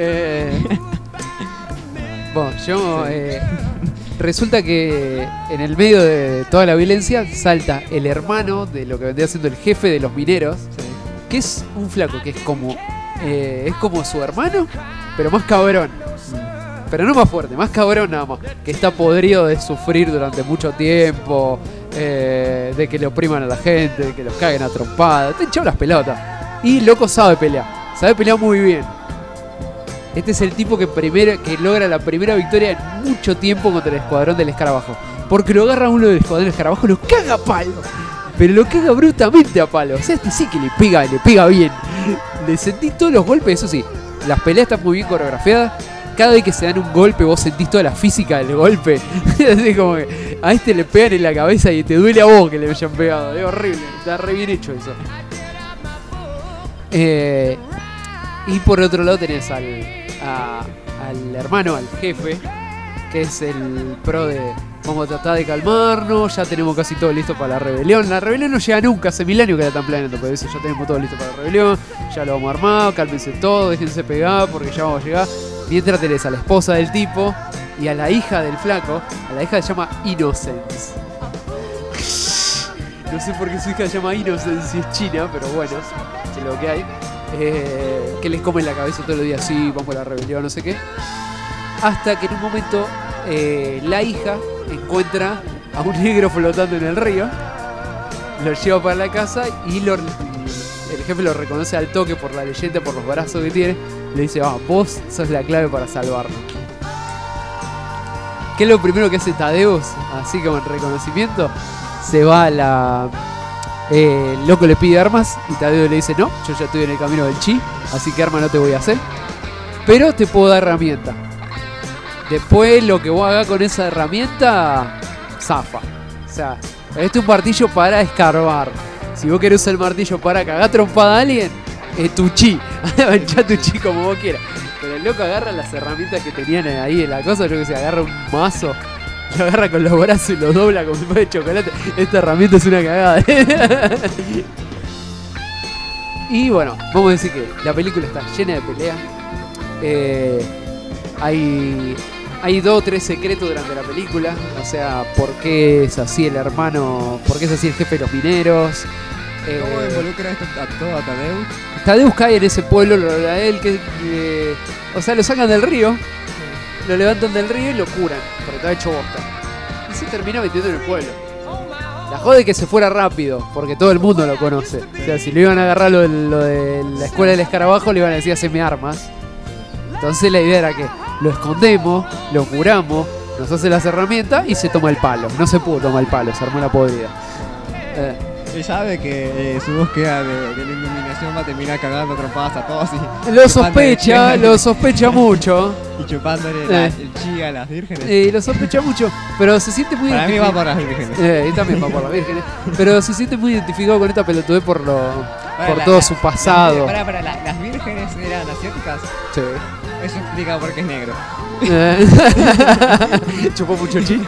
Speaker 4: Bueno, yo... resulta que en el medio de toda la violencia salta el hermano de lo que vendría siendo el jefe de los mineros, sí, que es un flaco que es como su hermano, pero más cabrón. Pero no más fuerte, más cabrón nada más. Que está podrido de sufrir durante mucho tiempo, de que le opriman a la gente, de que los caguen a trompadas. Está hinchado las pelotas. Y el loco sabe pelear muy bien. Este es el tipo que logra la primera victoria en mucho tiempo contra el escuadrón del escarabajo. Porque lo agarra uno del escuadrón del escarabajo y lo caga a palo. Pero lo caga brutamente a palo. O sea, este sí que le pega bien. Le sentí todos los golpes, eso sí. las peleas están muy bien coreografiadas. Cada vez que se dan un golpe vos sentís toda la física del golpe. Así como que a este le pegan en la cabeza y te duele a vos que le hayan pegado. Es horrible, está re bien hecho eso. Y por otro lado tenés al hermano, al jefe, que es el pro de vamos a tratar de calmarnos, ya tenemos casi todo listo para la rebelión. La rebelión no llega nunca, hace 1000 años que la están planeando, pero eso ya tenemos todo listo para la rebelión, ya lo vamos armado, cálmense todo, déjense pegar porque ya vamos a llegar. Mientras tenés a la esposa del tipo y a la hija del flaco, a la hija se llama Innocence. No sé por qué su hija se llama Innocence si es china, pero bueno, es lo que hay. Que les comen la cabeza todos los días, sí, vamos a la rebelión, no sé qué. Hasta que en un momento la hija encuentra a un negro flotando en el río, lo lleva para la casa y el jefe lo reconoce al toque por la leyenda, por los brazos que tiene. Le dice, vos sos la clave para salvarnos. ¿Qué es lo primero que hace Tadeus? Así como en reconocimiento, se va a la... el loco le pide armas y Tadeus le dice, no, yo ya estoy en el camino del chi, así que arma no te voy a hacer, pero te puedo dar herramienta. Después lo que vos hagas con esa herramienta, zafa. O sea, este es un martillo para escarbar. Si vos querés usar el martillo para cagar trompada a alguien, es tu chi. Manchá tu chi como vos quieras. Pero el loco agarra las herramientas que tenían ahí en la cosa. Yo que sé, agarra un mazo, lo agarra con los brazos y lo dobla como si fuera de chocolate. Esta herramienta es una cagada. Y bueno, vamos a decir que la película está llena de peleas. Hay 2 o 3 secretos durante la película. O sea, por qué es así el hermano, por qué es así el jefe de los mineros.
Speaker 5: ¿Cómo involucra esto a todo a Tadeus?
Speaker 4: Tadeus cae en ese pueblo, a él o sea, lo sacan del río, lo levantan del río y lo curan, porque está hecho bosta. Y se termina metiendo en el pueblo. La jode es que se fuera rápido, porque todo el mundo lo conoce. O sea, si lo iban a agarrar lo de la escuela del escarabajo, le iban a decir haceme armas. Entonces la idea era que lo escondemos, lo curamos, nos hace las herramientas y se toma el palo. No se pudo tomar el palo, se armó la podrida.
Speaker 5: Él sabe que su búsqueda de la iluminación va a terminar cagando trompadas a todos y
Speaker 4: lo sospecha mucho.
Speaker 5: Y chupándole el chi a las vírgenes.
Speaker 4: Lo sospecha mucho, pero se siente muy
Speaker 5: Para mí va por las vírgenes.
Speaker 4: Y también va por las vírgenes. Pero se siente muy identificado con esta pelotudez por todo su pasado.
Speaker 5: ¿Las vírgenes eran asiáticas?
Speaker 4: Sí.
Speaker 5: Eso explica por qué es negro.
Speaker 4: Chupó mucho chino.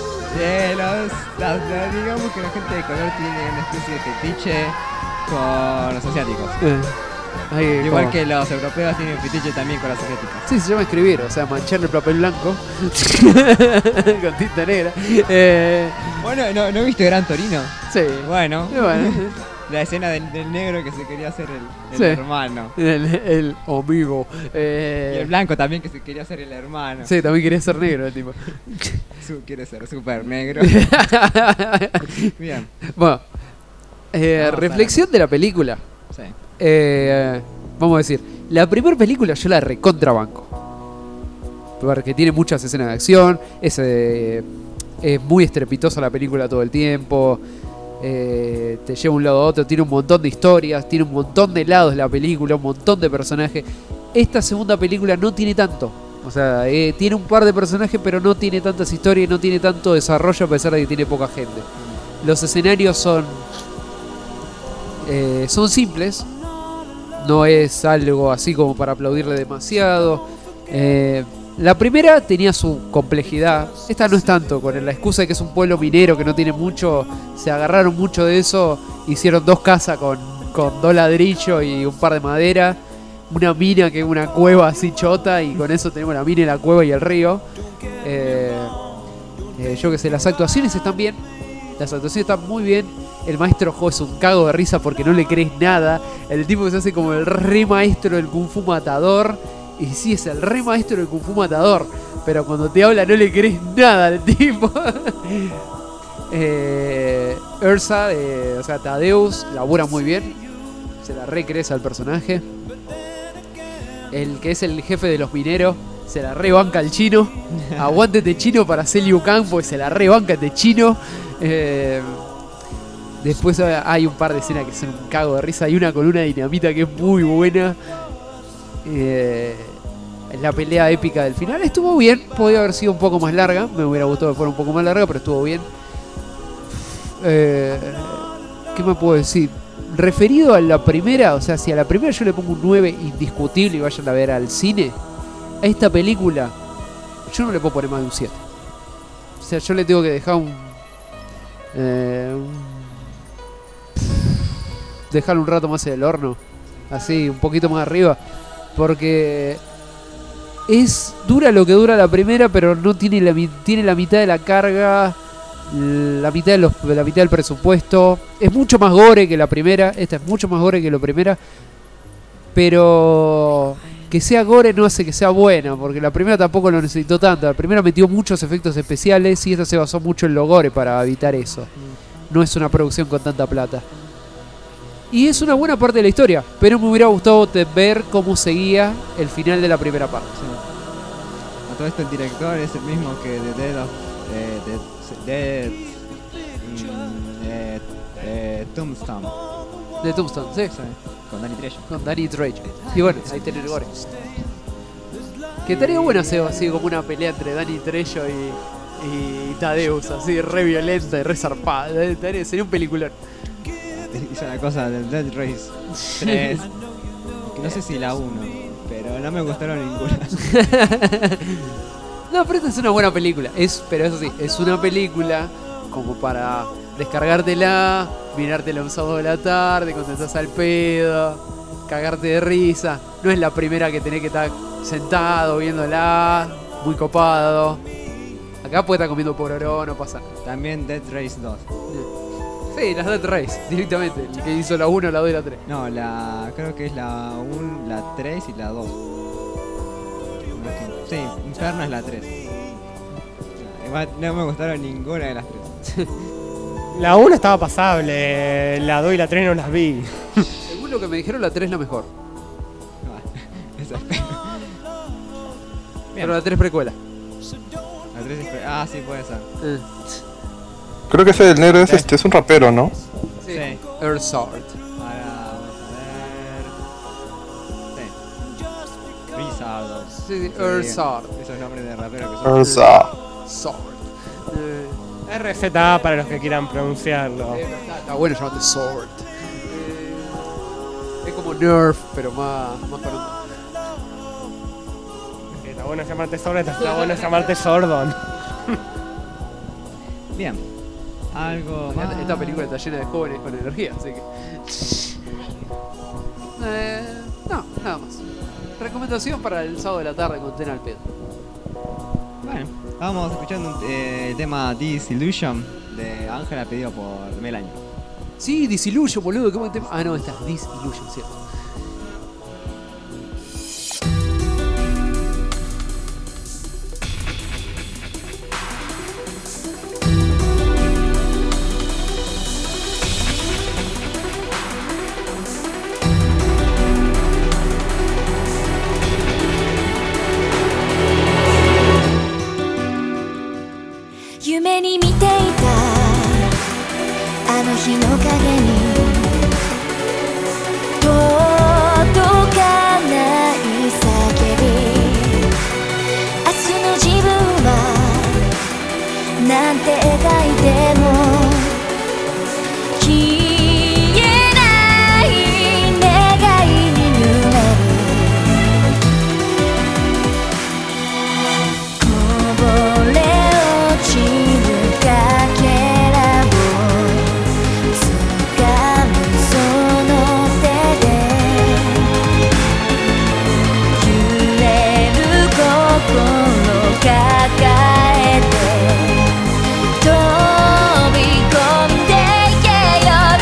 Speaker 5: Digamos que la gente de color tiene una especie de fetiche con los asiáticos. Igual que los europeos tienen fetiche también con las asiáticas.
Speaker 4: Sí, se llama escribir, o sea, mancharle el papel blanco con tinta negra.
Speaker 5: Bueno, ¿no viste Gran Torino?
Speaker 4: Sí.
Speaker 5: Bueno. La escena del negro que se quería hacer el hermano.
Speaker 4: El amigo.
Speaker 5: Y el blanco también que se quería hacer el hermano.
Speaker 4: Sí, también quería ser negro el tipo.
Speaker 5: Quiere ser súper negro. Bien.
Speaker 4: Bueno, reflexión de la película.
Speaker 5: Sí.
Speaker 4: Vamos a decir, la primera película yo la recontrabanco. Porque tiene muchas escenas de acción. Es muy estrepitosa la película todo el tiempo. Te lleva de un lado a otro, tiene un montón de historias, tiene un montón de lados la película, un montón de personajes. Esta segunda película no tiene tanto, o sea, tiene un par de personajes pero no tiene tantas historias, no tiene tanto desarrollo a pesar de que tiene poca gente. Los escenarios son simples, no es algo así como para aplaudirle demasiado. La primera tenía su complejidad. Esta no es tanto, con la excusa de que es un pueblo minero que no tiene mucho. Se agarraron mucho de eso. Hicieron 2 casas con 2 ladrillos y un par de madera. Una mina que es una cueva así chota. Y con eso tenemos la mina y la cueva y el río. Yo que sé, las actuaciones están bien. Las actuaciones están muy bien. El maestro Jo es un cago de risa porque no le crees nada. El tipo que se hace como el re maestro del Kung Fu Matador. Y sí, es el re maestro del Kung Fu Matador. Pero cuando te habla no le crees nada al tipo. Ursa, o sea, Tadeus, labura muy bien. Se la recrees al personaje. El que es el jefe de los mineros, se la rebanca al chino. Aguántete chino para hacer Liu Kang, porque se la rebanca este chino. Después hay un par de escenas que son un cago de risa. Hay una con una dinamita que es muy buena. la pelea épica del final. Estuvo bien, podía haber sido un poco más larga. Me hubiera gustado que fuera un poco más larga, pero estuvo bien. ¿Qué me puedo decir? Referido a la primera, o sea, si a la primera yo le pongo un 9 indiscutible y vayan a ver al cine, a esta película yo no le puedo poner más de un 7. O sea, yo le tengo que dejar dejarlo un rato más en el horno, así, un poquito más arriba, porque dura lo que dura la primera, pero no tiene tiene la mitad de la carga, la mitad del presupuesto. Es mucho más gore que la primera. Esta es mucho más gore que la primera, pero que sea gore no hace que sea buena, porque la primera tampoco lo necesitó tanto. La primera metió muchos efectos especiales y esta se basó mucho en lo gore para evitar eso. No es una producción con tanta plata. Y es una buena parte de la historia, pero me hubiera gustado ver cómo seguía el final de la primera parte.
Speaker 5: A todo esto el director es el mismo que Tombstone.
Speaker 4: De Tombstone, sí.
Speaker 5: Con Danny Trejo.
Speaker 4: Con Danny Trejo. Y bueno, ahí tenés el gore. Que estaría bueno hacer así como una pelea entre Danny Trejo y Tadeus, así re violenta y re zarpada. Sería un peliculón.
Speaker 5: Hizo la cosa del Dead Race 3. Que no sé si la 1, pero no me gustaron ninguna.
Speaker 4: No, pero esta es una buena película. Pero eso sí, es una película como para descargártela, mirártela un sábado de la tarde, cuando estás al pedo, cagarte de risa. No es la primera que tenés que estar sentado viéndola, muy copado. Acá puede estar comiendo pororó, no pasa nada.
Speaker 5: También Dead Race 2.
Speaker 4: Sí, las Dead Race, directamente. El que hizo la 1, la 2 y la 3.
Speaker 5: No, creo que es la 1, la 3 y la 2. Sí, Inferno es la 3. Igual no me gustaron ninguna de las 3.
Speaker 6: La 1 estaba pasable, la 2 y la 3 no las vi.
Speaker 4: Según lo que me dijeron, la 3 es la mejor.
Speaker 5: Esa espero.
Speaker 4: Pero la 3 es precuela.
Speaker 5: La 3 es precuela. Ah, sí, puede ser.
Speaker 14: Creo que ese del negro es un rapero, ¿no?
Speaker 4: Sí. Earthsword.
Speaker 5: Ahora vamos a ver. Sí. Rizard.
Speaker 4: Sí, Earthsword.
Speaker 5: Esos nombres de rapero que son.
Speaker 4: Earthsword.
Speaker 6: RZA para los que quieran pronunciarlo.
Speaker 4: Está bueno llamarte Sword. Es como Nerf, pero más para.
Speaker 6: Está bueno llamarte Sword, está bueno llamarte Sordon.
Speaker 5: Bien. Algo más.
Speaker 4: Esta película está llena de jóvenes con energía, así que. No, nada más. Recomendación para el sábado de la tarde con Tena al pedo.
Speaker 5: Bueno, vamos escuchando el tema Disillusion de Ángela pedido por Melanie.
Speaker 4: Sí, Disillusion, boludo, qué buen tema. Ah, no, esta es Disillusion, cierto.
Speaker 2: 飛び込んでけよ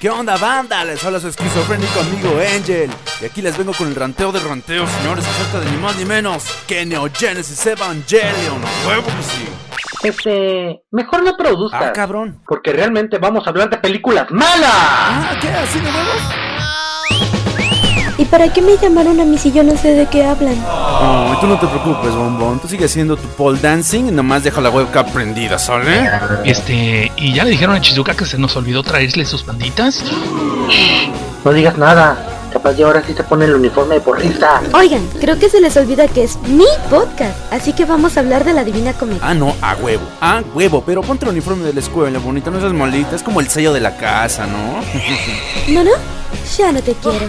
Speaker 15: ¿Qué onda, banda? Les habla su esquizofrénico amigo Angel. Y aquí les vengo con el ranteo del ranteo, señores, acerca de ni más ni menos que Neo Genesis Evangelion. ¡Huevo que sí!
Speaker 10: Mejor no produzcas.
Speaker 15: Ah, cabrón.
Speaker 10: Porque realmente vamos a hablar de películas malas.
Speaker 15: Ah, ¿qué? ¿Así de huevos?
Speaker 16: ¿Y para qué me llamaron a mí si yo no sé de qué hablan?
Speaker 15: Oh, tú no te preocupes, bombón. Tú sigues haciendo tu pole dancing y nomás deja la webcam prendida, ¿sale?
Speaker 17: ¿Y ya le dijeron a Shizuka que se nos olvidó traerle sus panditas?
Speaker 10: No digas nada. Capaz ya ahora sí se pone el uniforme de porrista.
Speaker 16: Oigan, creo que se les olvida que es mi podcast, así que vamos a hablar de la Divina Comedia.
Speaker 15: Ah, no, a huevo, pero ponte el uniforme de la escuela, bonita, no seas molita, es como el sello de la casa, ¿no?
Speaker 16: ¿No? Ya no te quiero.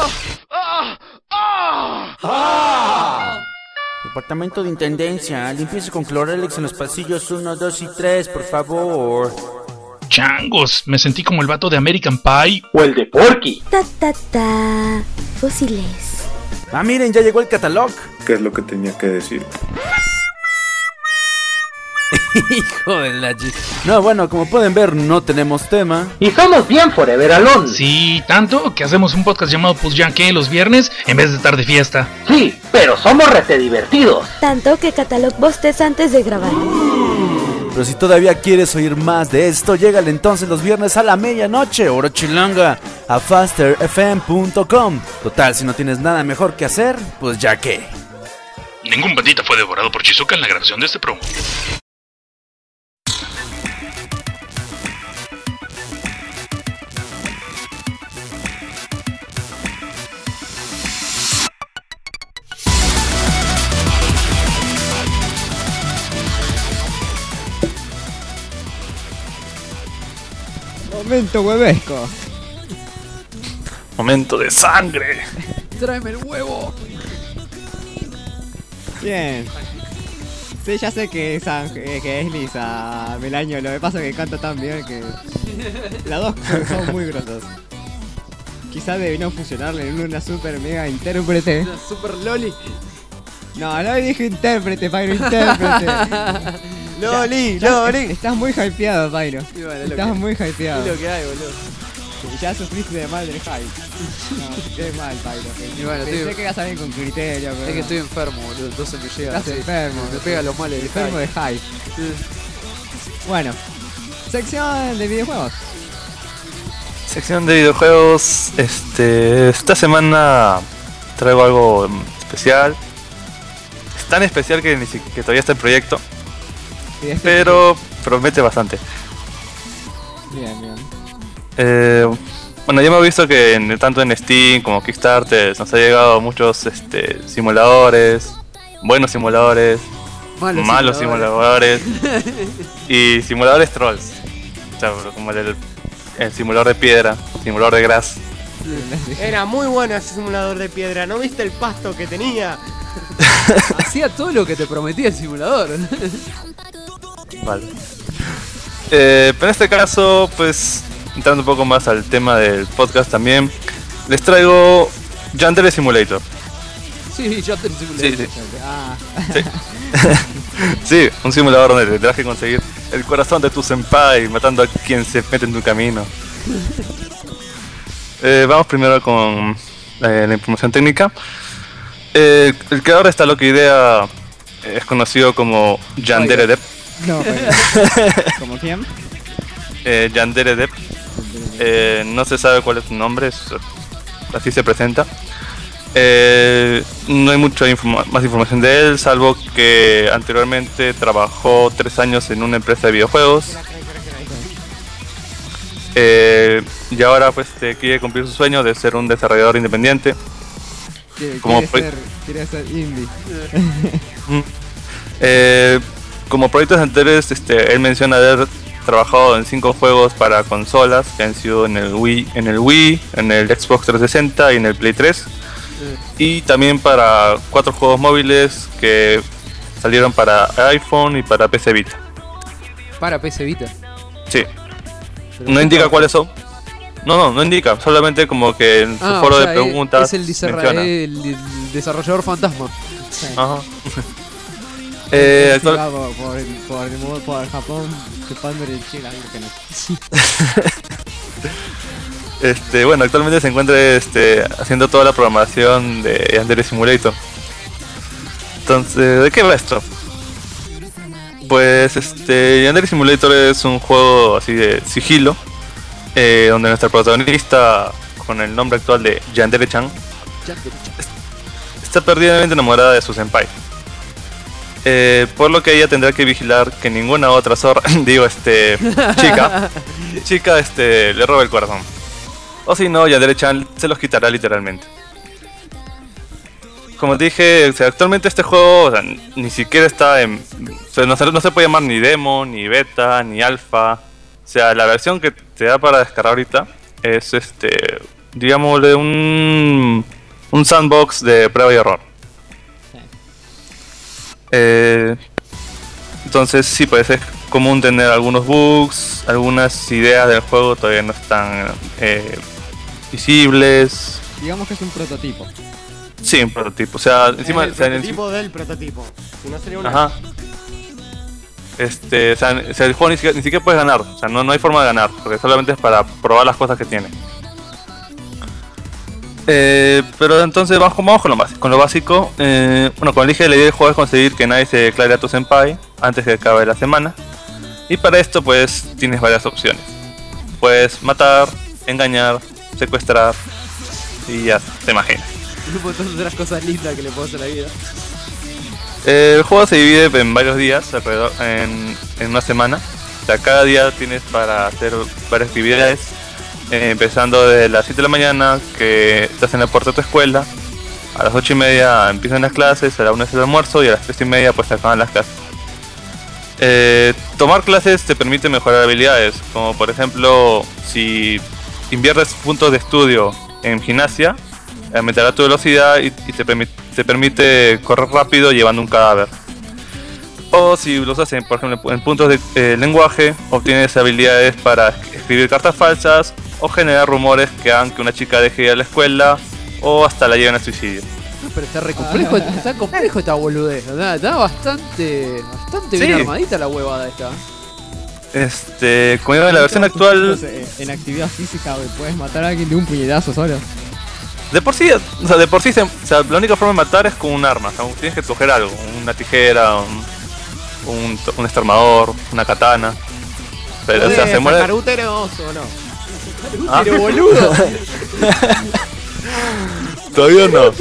Speaker 15: Departamento de Intendencia, limpieza con Cloralex en los pasillos 1, 2 y 3, por favor.
Speaker 17: Changos, me sentí como el vato de American Pie.
Speaker 10: O el de Porky.
Speaker 16: Ta. Fósiles.
Speaker 15: Ah, miren, ya llegó el catalog.
Speaker 14: ¿Qué es lo que tenía que decir?
Speaker 15: Hijo de la No, bueno, como pueden ver, no tenemos tema.
Speaker 10: Y somos bien Forever Alone.
Speaker 17: Sí, tanto que hacemos un podcast llamado Pues Ya Que los viernes en vez de estar de fiesta.
Speaker 10: Sí, pero somos rete divertidos.
Speaker 16: Tanto que Catalog bosteza antes de grabar.
Speaker 15: Pero si todavía quieres oír más de esto, llégale entonces los viernes a la medianoche, hora chilanga, a fasterfm.com. Total, si no tienes nada mejor que hacer, pues ya que.
Speaker 17: Ningún bandita fue devorado por Shizuka en la grabación de este promo.
Speaker 5: Momento huevesco.
Speaker 7: Momento de sangre.
Speaker 4: Tráeme el huevo.
Speaker 5: Bien. Sí, ya sé que es Lisa Melaño. Lo que pasa es que canta tan bien que las dos son muy grosas. Quizás deberían funcionarle en una super mega intérprete.
Speaker 4: Una super loli.
Speaker 5: No dije intérprete, Pyro, intérprete.
Speaker 6: Loli.
Speaker 5: Estás muy hypeado, Pyro.
Speaker 4: Bueno,
Speaker 5: Estás muy hypeado.
Speaker 4: Es lo que hay, boludo.
Speaker 5: Ya sufriste de mal del hype. No, qué mal, Pyro.
Speaker 4: Y bueno,
Speaker 5: pensé que ibas a venir con criterio, pero
Speaker 4: es que estoy enfermo, boludo. Entonces me llega.
Speaker 5: Estás enfermo.
Speaker 4: Me pega los males del
Speaker 5: enfermo de hype. Bueno, sección de videojuegos.
Speaker 7: Sección de videojuegos. Esta semana traigo algo especial. Es tan especial que todavía está en proyecto. Pero promete bastante.
Speaker 5: Bien.
Speaker 7: Bueno, ya hemos visto que tanto en Steam como Kickstarter nos ha llegado muchos simuladores, buenos simuladores, malos simuladores y simuladores trolls. O sea, como el simulador de piedra, simulador de grass.
Speaker 6: Era muy bueno ese simulador de piedra, ¿no viste el pasto que tenía?
Speaker 4: Hacía todo lo que te prometía el simulador.
Speaker 7: Vale. Pero en este caso, pues, entrando un poco más al tema del podcast también, les traigo Yandere Simulator.
Speaker 4: Sí, Yandere Simulator.
Speaker 7: Sí. Sí, un simulador donde tendrás que conseguir el corazón de tu senpai matando a quien se mete en tu camino. Vamos primero con la información técnica. El creador de esta loca idea es conocido como Yandere Dev.
Speaker 5: No, ¿como quién?
Speaker 7: Yandere Dev. No se sabe cuál es su nombre, así se presenta. No hay mucha más información de él, salvo que anteriormente trabajó 3 años en una empresa de videojuegos. Y ahora pues quiere cumplir su sueño de ser un desarrollador independiente.
Speaker 5: Quiere ser indie.
Speaker 7: Como proyectos anteriores, él menciona haber trabajado en 5 juegos para consolas que han sido en el Wii, en el Xbox 360 y en el Play 3. Y también para 4 juegos móviles que salieron para iPhone y para PC Vita.
Speaker 4: ¿Para PC Vita?
Speaker 7: Sí. No indica cuáles son. No indica, solamente como que en su foro de preguntas
Speaker 4: es el desarrollador fantasma.
Speaker 7: Ajá.
Speaker 5: Por Japón chupando el chile, algo que no.
Speaker 7: Bueno, actualmente se encuentra haciendo toda la programación de Yandere Simulator. Entonces, ¿de qué va esto? Pues Yandere Simulator es un juego así de sigilo, donde nuestra protagonista, con el nombre actual de Yandere-chan, está perdidamente enamorada de su senpai. Por lo que ella tendrá que vigilar que ninguna otra chica le robe el corazón. O si no, Yandere-chan se los quitará literalmente. Como te dije, actualmente este juego ni siquiera está en... no se puede llamar ni demo, ni beta, ni alfa. O sea, la versión que te da para descargar ahorita es digámosle un sandbox de prueba y error. Entonces sí, pues es común tener algunos bugs, algunas ideas del juego todavía no están visibles.
Speaker 5: Digamos que es un prototipo.
Speaker 7: Sí, un prototipo. O sea, encima...
Speaker 6: el prototipo del prototipo. Si no sería una...
Speaker 7: Ajá. O sea, el juego ni siquiera puedes ganar. O sea, no hay forma de ganar, porque solamente es para probar las cosas que tiene. Pero entonces vamos con lo básico. Bueno, como dije, la idea del juego es conseguir que nadie se declare a tu senpai antes de que acabe la semana. Y para esto pues tienes varias opciones. Puedes matar, engañar, secuestrar y ya te imaginas.
Speaker 4: Un montón de las cosas lindas que le puedo hacer a la vida.
Speaker 7: El juego se divide en varios días, alrededor en una semana. O sea, cada día tienes para hacer varias actividades. Empezando desde las 7 de la mañana, que estás en la puerta de tu escuela. A las 8:30 empiezan las clases, a la 1 es el almuerzo y a las 3:30 pues se acaban las clases. Tomar clases te permite mejorar habilidades, como por ejemplo, si inviertes puntos de estudio en gimnasia, aumentará tu velocidad y te permite correr rápido llevando un cadáver. O si lo usas por ejemplo en puntos de lenguaje, obtienes habilidades para escribir cartas falsas o generar rumores que hagan que una chica deje de ir a la escuela o hasta la lleven a suicidio.
Speaker 4: No, pero está re complejo, está complejo esta boludez, ¿verdad? Está bastante bien armadita la huevada esta.
Speaker 7: Como digo, en la versión actual...
Speaker 5: En actividad física, puedes matar a alguien de un puñetazo solo.
Speaker 7: De por sí, la única forma de matar es con un arma. O sea, tienes que coger algo, una tijera, un exterminador, una katana. Pero, o sea, se muere.
Speaker 6: ¿Úteros o no?
Speaker 4: ¡Útero, boludo!
Speaker 7: Todavía no.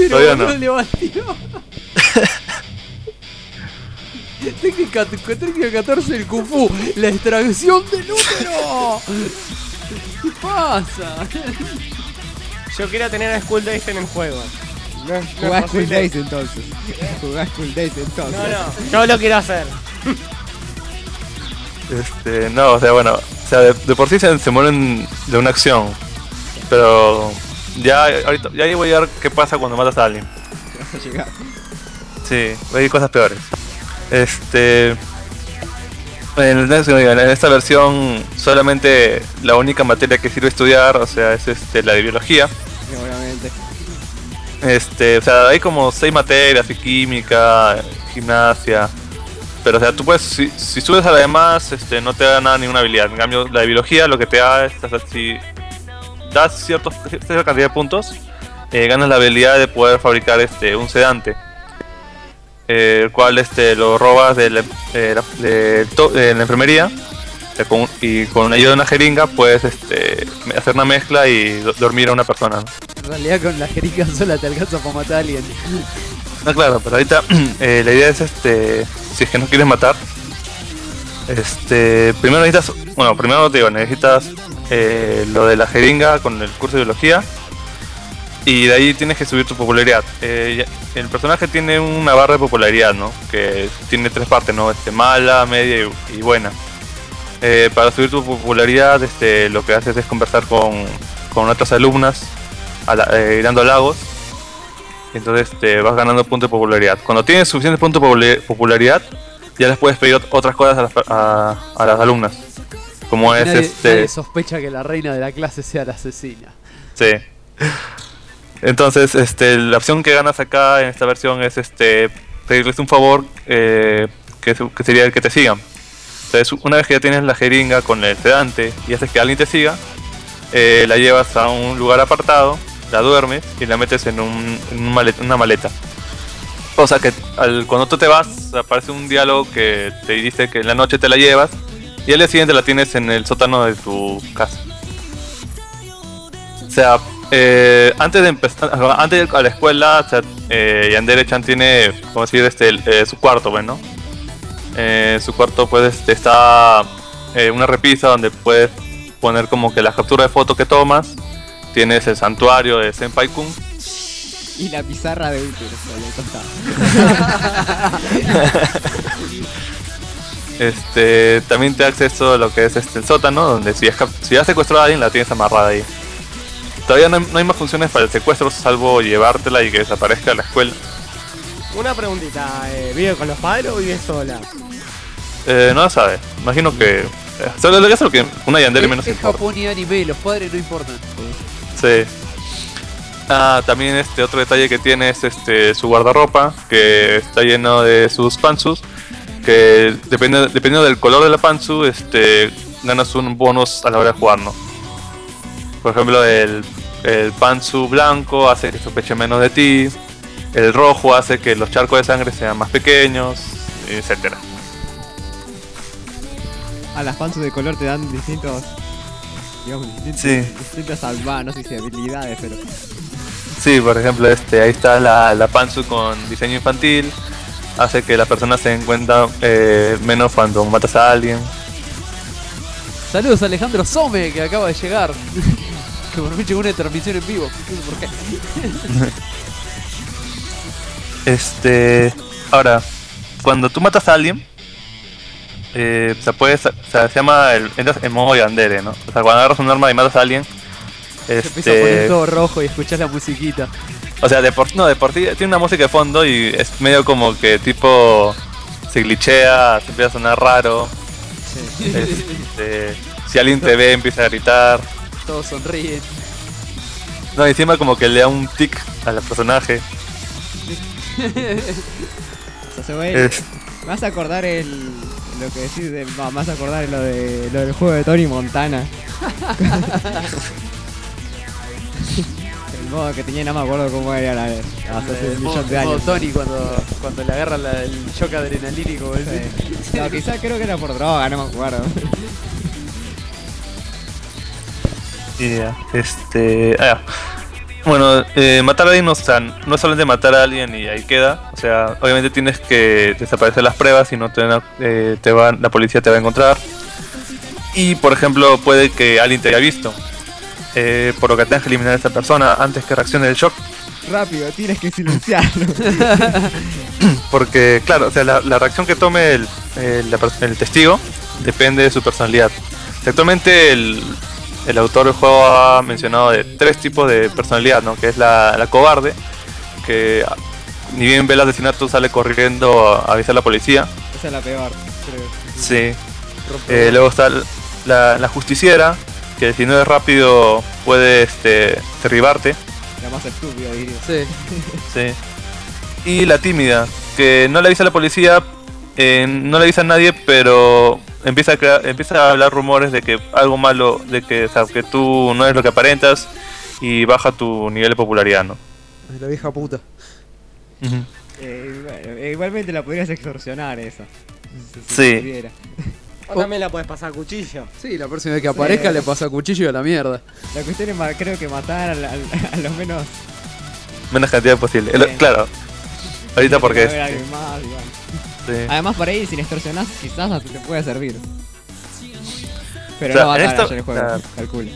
Speaker 4: Técnica 14 del Kung Fu, la extracción del útero. ¿Qué pasa?
Speaker 6: Yo quería tener a Skull Days en el juego.
Speaker 5: Jugá Skull Days entonces.
Speaker 6: No, yo lo quiero hacer.
Speaker 7: No, o sea, bueno, o sea, de por sí se mueren de una acción. Pero ya voy a ver qué pasa cuando matas a alguien.
Speaker 5: Vas a llegar.
Speaker 7: Sí, hay cosas peores. En esta versión solamente la única materia que sirve estudiar, o sea, es la de biología.
Speaker 5: Obviamente.
Speaker 7: O sea, hay como 6 materias, química, gimnasia. Pero o sea, tú puedes, si subes a la demás, no te da nada ninguna habilidad. En cambio, la de biología lo que te da es, o sea, si das cierta cantidad de puntos, ganas la habilidad de poder fabricar un sedante. El cual lo robas de la enfermería, y con ayuda de una jeringa puedes hacer una mezcla y dormir a una persona, ¿no?
Speaker 4: En realidad con la jeringa sola te alcanza para matar a alguien.
Speaker 7: No, claro, pero ahorita la idea es si es que no quieres matar, primero necesitas lo de la jeringa con el curso de biología. Y de ahí tienes que subir tu popularidad. El personaje tiene una barra de popularidad, ¿no? Que tiene 3 partes, ¿no? Mala, media y buena. Para subir tu popularidad, lo que haces es conversar con otras alumnas, dando halagos. Entonces vas ganando puntos de popularidad. Cuando tienes suficientes puntos de popularidad, ya les puedes pedir otras cosas a las alumnas. Como
Speaker 4: nadie sospecha que la reina de la clase sea la asesina.
Speaker 7: Sí. Entonces, la opción que ganas acá en esta versión es pedirles un favor, que sería el que te sigan. Entonces, una vez que ya tienes la jeringa con el sedante y haces que alguien te siga, la llevas a un lugar apartado, la duermes y la metes en una maleta. O sea que cuando tú te vas aparece un diálogo que te dice que en la noche te la llevas y al día siguiente la tienes en el sótano de tu casa. O sea, antes de empezar, antes de ir a la escuela, o sea, Yandere-chan tiene, como decir, su cuarto, ¿no? Su cuarto pues está una repisa donde puedes poner como que la captura de foto que tomas. Tienes el santuario de Senpai-kun
Speaker 5: y la pizarra de Ultra
Speaker 7: también te da acceso a lo que es el sótano, donde si has secuestrado a alguien la tienes amarrada ahí. Todavía no hay más funciones para el secuestro salvo llevártela y que desaparezca de la escuela.
Speaker 6: Una preguntita, ¿vive con los padres o vive sola?
Speaker 7: No lo sabe, imagino que... solo lo que una Yandere menos
Speaker 4: es
Speaker 7: importa.
Speaker 4: Japón y anime, los padres no importan.
Speaker 7: Sí. También otro detalle que tiene es su guardarropa, que está lleno de sus pantsus, que dependiendo del color de la pantsu, ganas un bonus a la hora de jugar, ¿no? Por ejemplo, el pantsu blanco hace que sospeche menos de ti, el rojo hace que los charcos de sangre sean más pequeños, etcétera.
Speaker 5: A las pantsus de color te dan distintos, digamos, distintas no sé si habilidades, pero...
Speaker 7: Sí, por ejemplo, ahí está la pantsu con diseño infantil, hace que la persona se den cuenta menos cuando matas a alguien.
Speaker 4: Saludos a Alejandro Some, que acaba de llegar. Que por mí llegó una transmisión en vivo, no sé por
Speaker 7: qué. Ahora, cuando tú matas a alguien, se llama entras en modo Yandere, ¿no? O sea, cuando agarras un arma y matas a alguien,
Speaker 4: se empieza a poner todo rojo y escuchas la musiquita.
Speaker 7: O sea, de por sí tiene una música de fondo y es medio como que tipo se glitchea, se empieza a sonar raro. Sí. Si alguien te ve empieza a gritar.
Speaker 4: Todos sonríen.
Speaker 7: No, encima como que le da un tic al personaje.
Speaker 5: O sea, me vas a acordar lo que decís me vas a acordar lo del juego de Tony Montana. El modo que tenía, no me acuerdo cómo era hace un millón de años.
Speaker 4: Tony cuando le agarra el shock adrenalínico.
Speaker 5: Sí. No, quizás creo que era por droga, no me acuerdo.
Speaker 7: Bueno, matar a alguien no es solamente matar a alguien y ahí queda. O sea, obviamente tienes que desaparecer las pruebas y no la policía te va a encontrar. Y por ejemplo, puede que alguien te haya visto. Por lo que tengas que eliminar a esa persona antes que reaccione el shock.
Speaker 5: Rápido, tienes que silenciarlo.
Speaker 7: Porque, claro, o sea, la reacción que tome el testigo depende de su personalidad. O sea, actualmente el autor del juego ha mencionado de 3 tipos de personalidad, ¿no? Que es la cobarde, que ni bien ve el asesinato sale corriendo a avisar a la policía.
Speaker 5: Esa es la peor, creo.
Speaker 7: Sí. Luego está la justiciera, que si no es rápido puede derribarte.
Speaker 5: La más estúpida, diría.
Speaker 4: Sí.
Speaker 7: Sí. Y la tímida, que no le avisa a la policía, no le avisa a nadie, pero empieza a hablar rumores de que algo malo, de que, o sea, que tú no eres lo que aparentas y baja tu nivel de popularidad, ¿no?
Speaker 4: La vieja puta.
Speaker 7: Uh-huh.
Speaker 5: Igualmente la podrías extorsionar esa.
Speaker 7: Sí.
Speaker 6: O también la puedes pasar a cuchillo.
Speaker 4: Sí, la próxima vez que aparezca le pasa cuchillo a la mierda.
Speaker 5: La cuestión es creo que matar a los menos
Speaker 7: cantidad posible. Claro. Ahorita porque
Speaker 5: sí. Además para ir sin extorsionar quizás hasta te puede servir. Pero
Speaker 7: o sea,
Speaker 5: no va a estar en el juego, calcule.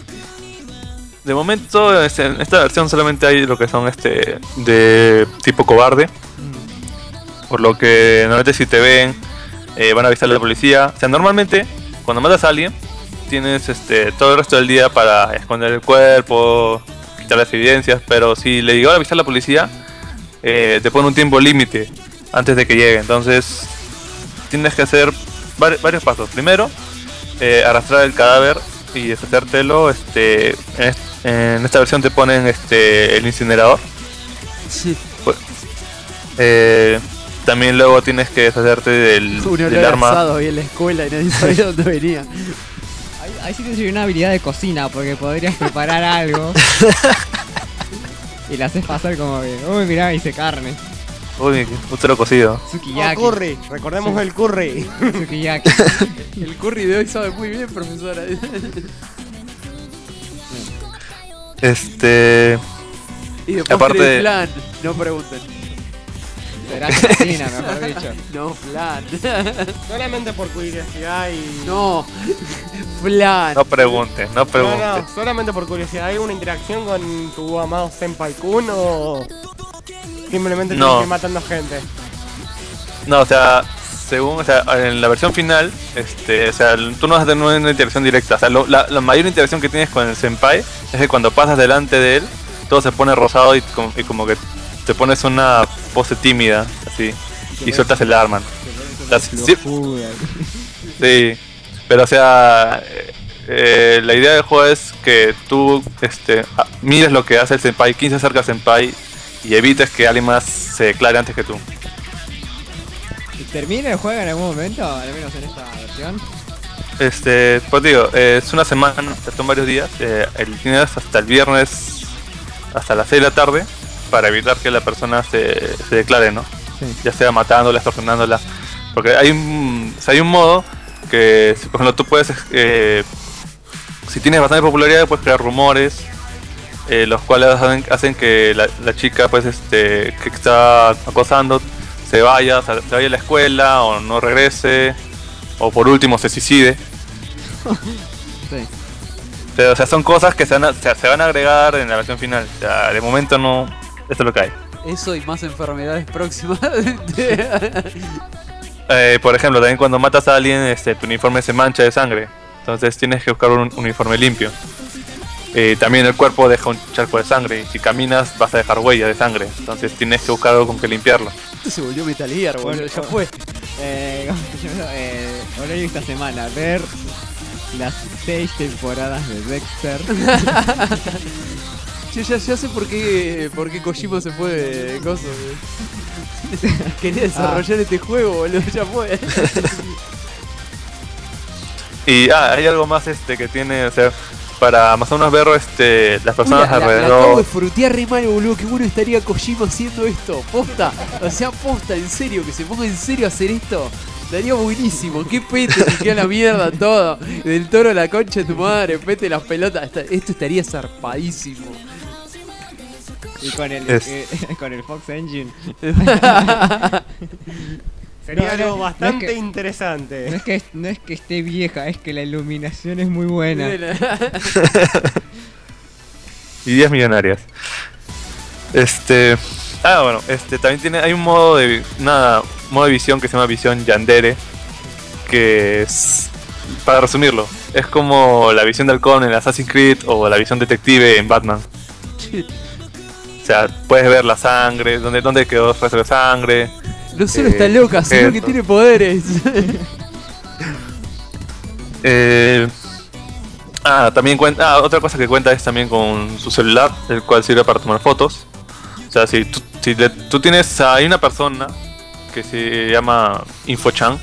Speaker 7: De momento en esta versión solamente hay lo que son de tipo cobarde. Por lo que normalmente si te ven van a avisarle a la policía. O sea, normalmente cuando matas a alguien tienes todo el resto del día para esconder el cuerpo, quitar las evidencias, pero si le llegó a avisar a la policía te pone un tiempo límite antes de que llegue. Entonces tienes que hacer varios pasos. Primero, arrastrar el cadáver y deshacértelo. En esta versión te ponen el incinerador.
Speaker 4: Sí.
Speaker 7: También luego tienes que deshacerte del arma.
Speaker 4: Asado ahí en la escuela y nadie sabía dónde venía.
Speaker 5: Ahí sí tienes una habilidad de cocina, porque podrías preparar algo y la haces pasar como que, uy, mirá, hice carne.
Speaker 7: Uy, un cero cocido.
Speaker 5: Sukiyaki.
Speaker 6: curry, recordemos el curry.
Speaker 5: Sukiyaki.
Speaker 4: El curry de hoy sabe muy bien, profesora. Y después
Speaker 7: Aparte
Speaker 4: de
Speaker 7: de-
Speaker 4: flan, no pregunten.
Speaker 5: Será cocina, mejor dicho.
Speaker 4: No, flan.
Speaker 6: Solamente por curiosidad y...
Speaker 4: No, flan.
Speaker 7: No preguntes, no preguntes.
Speaker 6: No, solamente por curiosidad. ¿Hay una interacción con tu amado Senpai-kun o simplemente tienes
Speaker 7: No.
Speaker 6: que ir matando gente?
Speaker 7: No, o sea, según, o sea, en la versión final, o sea, tú no vas a tener una interacción directa. O sea, la mayor interacción que tienes con el senpai es que cuando pasas delante de él, todo se pone rosado y como que te pones una pose tímida, así, y sueltas el arma. Sí, pero o sea, la idea del juego es que tú mires lo que hace el senpai, quién se acerca al senpai y evites que alguien más se declare antes que tú.
Speaker 5: ¿Termina el juego en algún momento? Al menos en esta versión.
Speaker 7: Pues digo, es una semana, son varios días. Tienes hasta el viernes, hasta las 6 de la tarde, para evitar que la persona se declare, ¿no?
Speaker 5: Sí.
Speaker 7: Ya sea matándola, extorsionándola. Porque hay un modo que, por ejemplo, tú puedes, si tienes bastante popularidad, puedes crear rumores, los cuales hacen que la chica, pues, que está acosando, se vaya a la escuela o no regrese, o por último se suicide.
Speaker 5: Sí.
Speaker 7: Pero, o sea, son cosas que se van a agregar en la versión final. O sea, de momento no, esto es lo que hay.
Speaker 4: Eso y más enfermedades próximas.
Speaker 7: Por ejemplo, también cuando matas a alguien, tu uniforme se mancha de sangre. Entonces tienes que buscar un uniforme limpio. También el cuerpo deja un charco de sangre. Y si caminas vas a dejar huella de sangre. Entonces tienes que buscar algo con que limpiarlo.
Speaker 4: Esto se volvió Metal Gear, boludo, ya fue.
Speaker 5: Horario esta semana, ver las 6 temporadas de Dexter.
Speaker 4: Yo ya sé por qué Kojima se fue de coso. Quería desarrollar este juego, boludo, ya fue.
Speaker 7: Y hay algo más que tiene, o sea, para más o menos ver las personas
Speaker 4: La acabo
Speaker 7: alrededor.
Speaker 4: de frutear re mal, boludo. Qué bueno estaría Kojima haciendo esto. Posta. O sea, posta, en serio. Que se ponga en serio a hacer esto. Daría buenísimo. Qué pete, te queda la mierda todo. Del Toro a la concha de tu madre. Pete las pelotas. Esto estaría zarpadísimo.
Speaker 5: Y con el, con el Fox Engine.
Speaker 6: Sería algo
Speaker 5: no
Speaker 6: bastante
Speaker 5: es que-
Speaker 6: interesante.
Speaker 5: No es que esté vieja, es que la iluminación es muy buena.
Speaker 7: Y 10 millonarias. Bueno, también hay un modo de visión que se llama visión Yandere, que es, para resumirlo, es como la visión de halcón en Assassin's Creed o la visión detective en Batman. O sea, puedes ver la sangre, dónde quedó el rastro de sangre.
Speaker 4: No solo está loca, sino que tiene poderes.
Speaker 7: También cuenta. Otra cosa que cuenta es también con su celular, el cual sirve para tomar fotos. O sea, si tú tienes. Hay una persona que se llama InfoChan,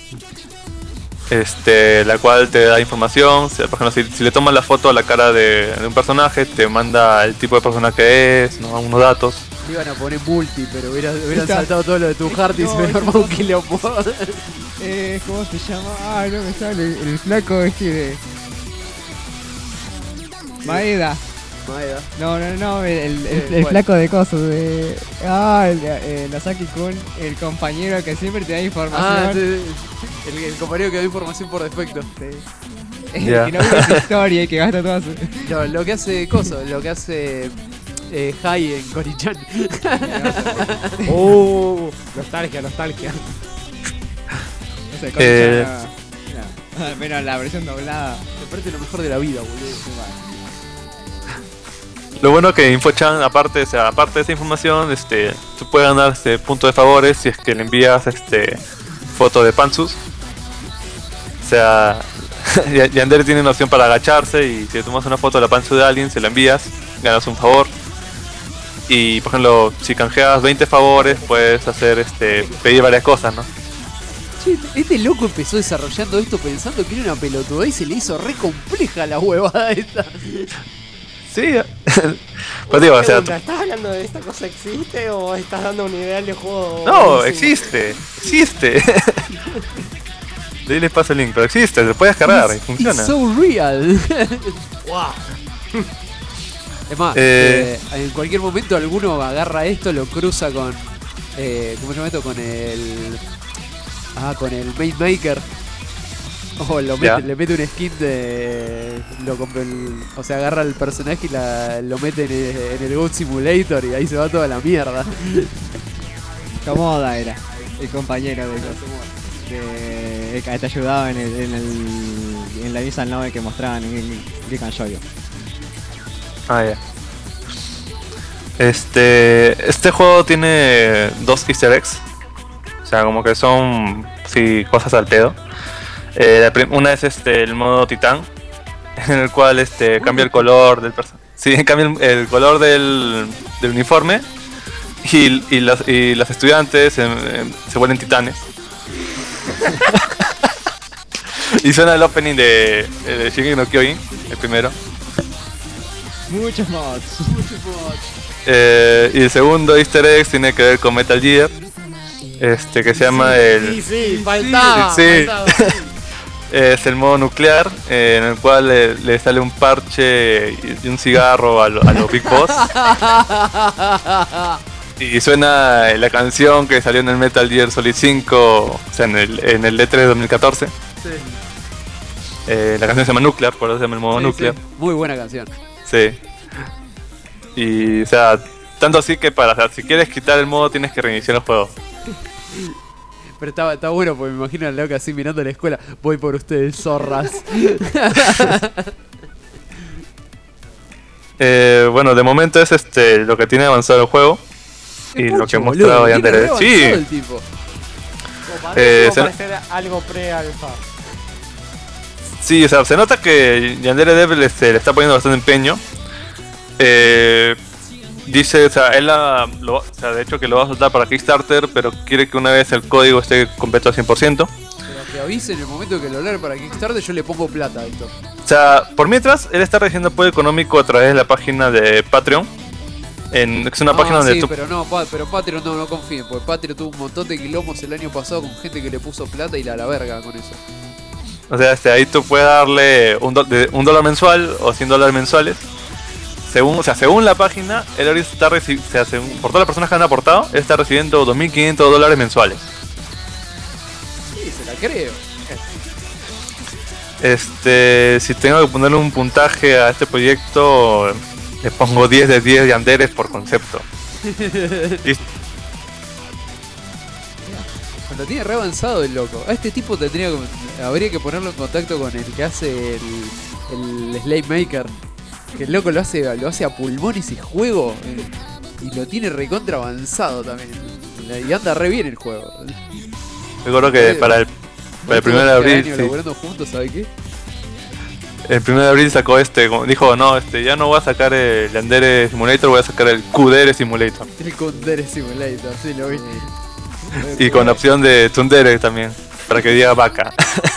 Speaker 7: la cual te da información. O sea, por ejemplo, si le tomas la foto a la cara de un personaje, te manda el tipo de persona que es, ¿no? Unos datos.
Speaker 4: Me iban a poner multi, pero hubieran saltado todo lo de tu hard y se hubiera armado un quilombo.
Speaker 5: ¿Cómo se llama? No me sale el flaco de... Maeda. No, el flaco de cosas de... Nasaki-kun, el compañero que siempre te da información.
Speaker 4: El compañero que da información por defecto.
Speaker 5: Que no vive su historia y que gasta toda su...
Speaker 4: No, lo que hace Coso, lo que hace Hai en Konichan.
Speaker 6: Nostalgia.
Speaker 5: No sé, pero la versión doblada.
Speaker 4: Me parece lo mejor de la vida, boludo.
Speaker 7: Lo bueno que InfoChan, aparte de esa información, tú puedes ganar punto de favores si es que le envías foto de Pantsus. O sea, Yandere tiene una opción para agacharse y si le tomas una foto de la Pantsus de alguien, se la envías, ganas un favor. Y por ejemplo, si canjeas 20 favores, puedes hacer pedir varias cosas, ¿no?
Speaker 4: Che, este loco empezó desarrollando esto pensando que era una pelotudez y se le hizo re compleja la huevada esta.
Speaker 7: Sí. Pues digo, o sea,
Speaker 6: Pregunta, ¿estás hablando de esta cosa existe o estás dando un ideal de juego?
Speaker 7: no,
Speaker 6: buenísimo?
Speaker 7: existe. De ahí les paso el link, pero existe, lo puedes cargar y funciona.
Speaker 4: It's so real.
Speaker 6: Wow.
Speaker 4: Es más, en cualquier momento alguno agarra esto, lo cruza con. ¿Cómo se llama esto? Con el. Con el Main Maker. O le mete un skin de. O sea, agarra al personaje y lo mete en el Goat Simulator y ahí se va toda la mierda.
Speaker 5: Komoda era el compañero que te ayudaba en la visa nave que mostraban en Geek and Joyo.
Speaker 7: Ya. Este juego tiene 2 easter eggs. O sea, como que son cosas al pedo. Una es el modo titán, en el cual cambia el color del personaje. Sí, cambia el color del uniforme y las estudiantes se vuelven titanes. Y suena el opening de Shingeki no Kyojin, el primero.
Speaker 5: Muchos mods.
Speaker 7: Y el segundo easter egg tiene que ver con Metal Gear, que se llama el...
Speaker 6: Sí, faltaba.
Speaker 7: Sí. Es el modo nuclear, en el cual le sale un parche y un cigarro a los Big Boss. Y suena la canción que salió en el Metal Gear Solid 5, o sea, en el E3 de 2014.
Speaker 4: Sí.
Speaker 7: La canción se llama Nuclear, por eso se llama el modo Nuclear.
Speaker 4: Sí. Muy buena canción.
Speaker 7: Sí. Y, o sea, tanto así que si quieres quitar el modo tienes que reiniciar el juego.
Speaker 4: Pero está bueno porque me imagino al loco así mirando la escuela. Voy por ustedes, zorras.
Speaker 7: Bueno, de momento es lo que tiene avanzado el juego. Y lo que he mostrado Yandere. Sí.
Speaker 6: Puede parecer algo pre-alfa.
Speaker 7: Sí, o sea, se nota que Yandere Dev le está poniendo bastante empeño. Dice, o sea, de hecho que lo va a soltar para Kickstarter, pero quiere que una vez el código esté completo al 100%.
Speaker 4: Pero que avise en el momento que lo largue para Kickstarter, yo le pongo plata a esto.
Speaker 7: O sea, por mientras, él está recibiendo apoyo económico a través de la página de Patreon. Es una página donde tú...
Speaker 4: pero Patreon no confíen, porque Patreon tuvo un montón de quilombos el año pasado con gente que le puso plata y la verga con eso.
Speaker 7: O sea, ahí tú puedes darle $1 mensual o $100 mensuales. Según la página, él ahorita está recibiendo, por todas las personas que han aportado, él está recibiendo $2.500 mensuales.
Speaker 4: Sí, se la creo.
Speaker 7: Si tengo que ponerle un puntaje a este proyecto, le pongo 10 de 10 yanderes por concepto.
Speaker 4: Lo tiene re avanzado el loco. A este tipo habría que ponerlo en contacto con el que hace el Slave Maker. Que el loco lo hace a pulmón ese juego. Y lo tiene recontra avanzado también. Y anda re bien el juego.
Speaker 7: Recuerdo que para el 1 de abril.
Speaker 4: Sí. Laburando juntos, ¿sabe qué?
Speaker 7: El 1 de abril sacó dijo, no, ya no voy a sacar el Yandere Simulator, voy a sacar el Kudere Simulator.
Speaker 4: El Kudere Simulator, sí lo vi.
Speaker 7: Y con la opción de Tsundere también, para que diga vaca.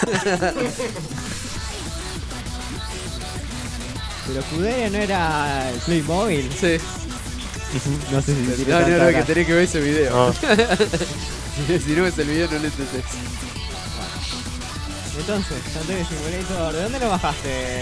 Speaker 5: Pero Kudere no era el Playmobil.
Speaker 4: Sí.
Speaker 5: No sé si
Speaker 4: no, que tenés que ver ese video.
Speaker 7: No.
Speaker 5: Si no ves el video no lo entendés. Entonces, Yandere Simulator, ¿de dónde lo bajaste,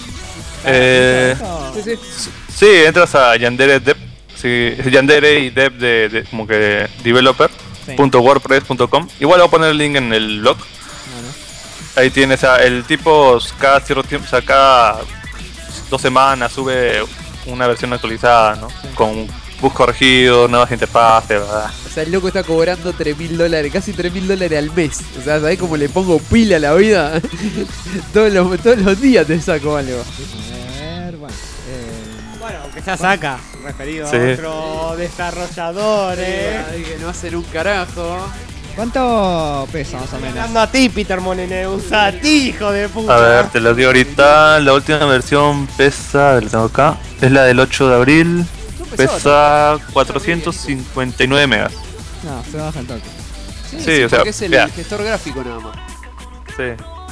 Speaker 5: huevo?
Speaker 7: Sí, entras a Yandere Dev. Sí, Yandere y Dev de como que developer.wordpress.com. Igual voy a poner el link en el blog. Bueno. Ahí tienes el tipo cada cierto tiempo, o sea, cada 2 semanas sube una versión actualizada, ¿no? Sí. Con bugs corregidos, nuevas interfaces, ¿verdad?
Speaker 4: O sea, el loco está cobrando $3.000, casi $3.000 al mes. O sea, ¿sabés cómo le pongo pila a la vida? todos los días te saco algo.
Speaker 5: A ver, bueno.
Speaker 6: Bueno, aunque ya saca, referido a otro desarrollador,
Speaker 4: que no hacen un carajo.
Speaker 5: ¿Cuánto pesa más o menos?
Speaker 6: Hablando a ti, Peter Moneneus, a ti, hijo de puta.
Speaker 7: A ver, te lo digo ahorita. La última versión pesa, la tengo acá, es la del 8 de abril. Pesa 459 megas.
Speaker 5: No, se baja el toque.
Speaker 7: Sí, o sea,
Speaker 4: porque es el
Speaker 7: vea.
Speaker 4: gestor gráfico nada más.
Speaker 7: Sí.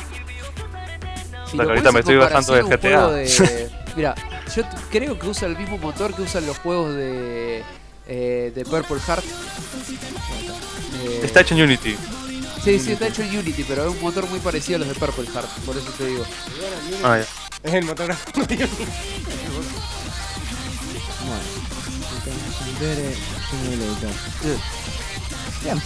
Speaker 4: Si
Speaker 7: O sea,
Speaker 4: lo
Speaker 7: que ahorita
Speaker 4: pones
Speaker 7: me
Speaker 4: en
Speaker 7: estoy bajando de
Speaker 4: comparación a un
Speaker 7: GTA.
Speaker 4: juego de- Mira, yo creo que usa el mismo motor que usan los juegos de Purple Heart.
Speaker 7: Está hecho en Unity.
Speaker 4: Sí, está hecho en Unity, pero es un motor muy parecido a los de Purple Heart, por eso te digo.
Speaker 7: Ah, ya.
Speaker 6: Es el motor gráfico de Unity.
Speaker 5: Bien.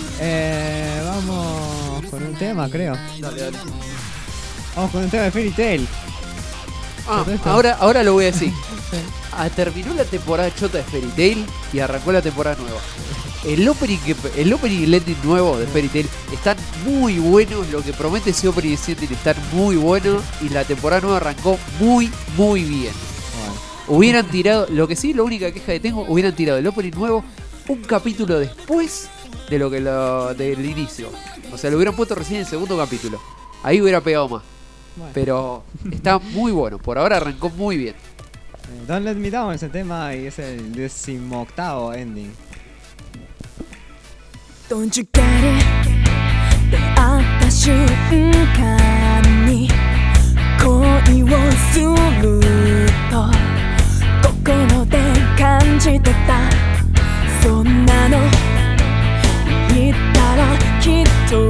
Speaker 5: Vamos con un tema, creo.
Speaker 4: Dale.
Speaker 5: Vamos con un tema de Fairy Tail.
Speaker 4: Ah,
Speaker 5: Correcto.
Speaker 4: ahora lo voy a decir. Terminó la temporada chota de Fairy Tail y arrancó la temporada nueva. El opening y el ending nuevo de Fairy Tail están muy buenos. Lo que promete ese opening y ese ending están muy buenos. Y la temporada nueva arrancó muy bien. Hubieran tirado, lo única queja que tengo, hubieran tirado el opening nuevo un capítulo después de del inicio. O sea, lo hubieran puesto recién en el segundo capítulo. Ahí hubiera pegado más.
Speaker 5: Bueno.
Speaker 4: Pero está muy bueno. Por ahora arrancó muy bien.
Speaker 5: Don't Let Me Down ese tema y es el 18º ending.
Speaker 18: Don't you get it? 出会った瞬間に恋をすると心で感じてたそんなの言ったらきっと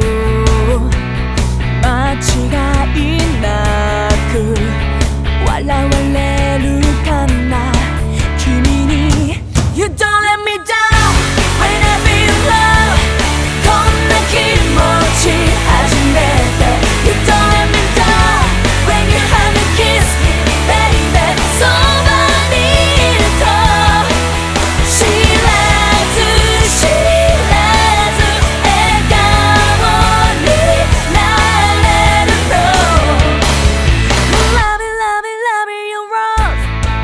Speaker 18: 間違いなく笑われるかな君に You don't let me down when I feel love こんな気持ち初めて You don't let me down when you have to kiss me baby そばにいると知らず知らず笑顔になれるの Love it love it love it you're wrong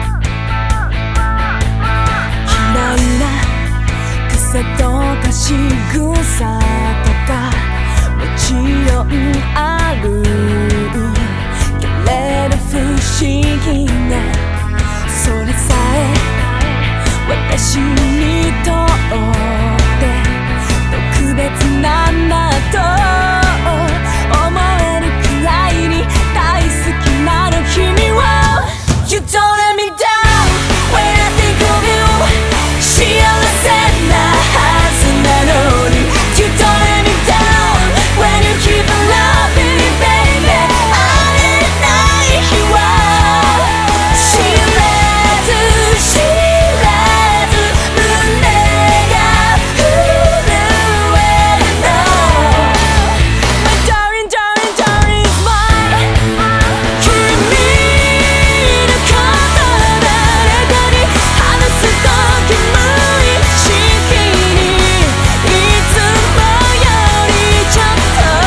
Speaker 18: 嫌いな癖とか仕草とかもちろんあるけれど不思議ねそれさえ私にとって特別なんだと思えるくらいに大好きなの君は You don't let me down when I think of you 幸せなはずなのに You don't let me down when you keep on loving me baby 会えない日は知らず知らず胸が震えるの My darling darling darling is mine 君のこと誰かに話すとき無意識にいつもよりちょっ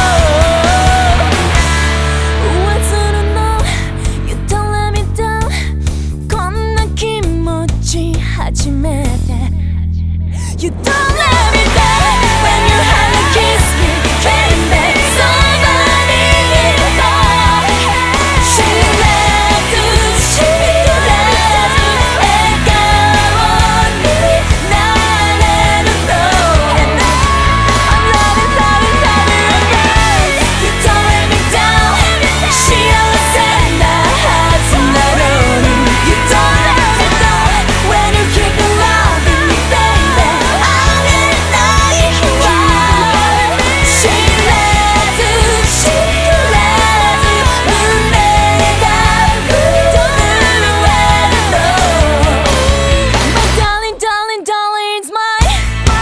Speaker 18: と忘れの You don't let me down こんな気持ち初めて You don't let me down when you have to kiss me baby そばにいると知らず知らず笑顔になれるの I'm loving loving loving you You don't let me down 幸せなはずなのに You don't let me down when you keep on loving me baby 会えない日は知らず知らず胸が震えるの My darling darling darling is mine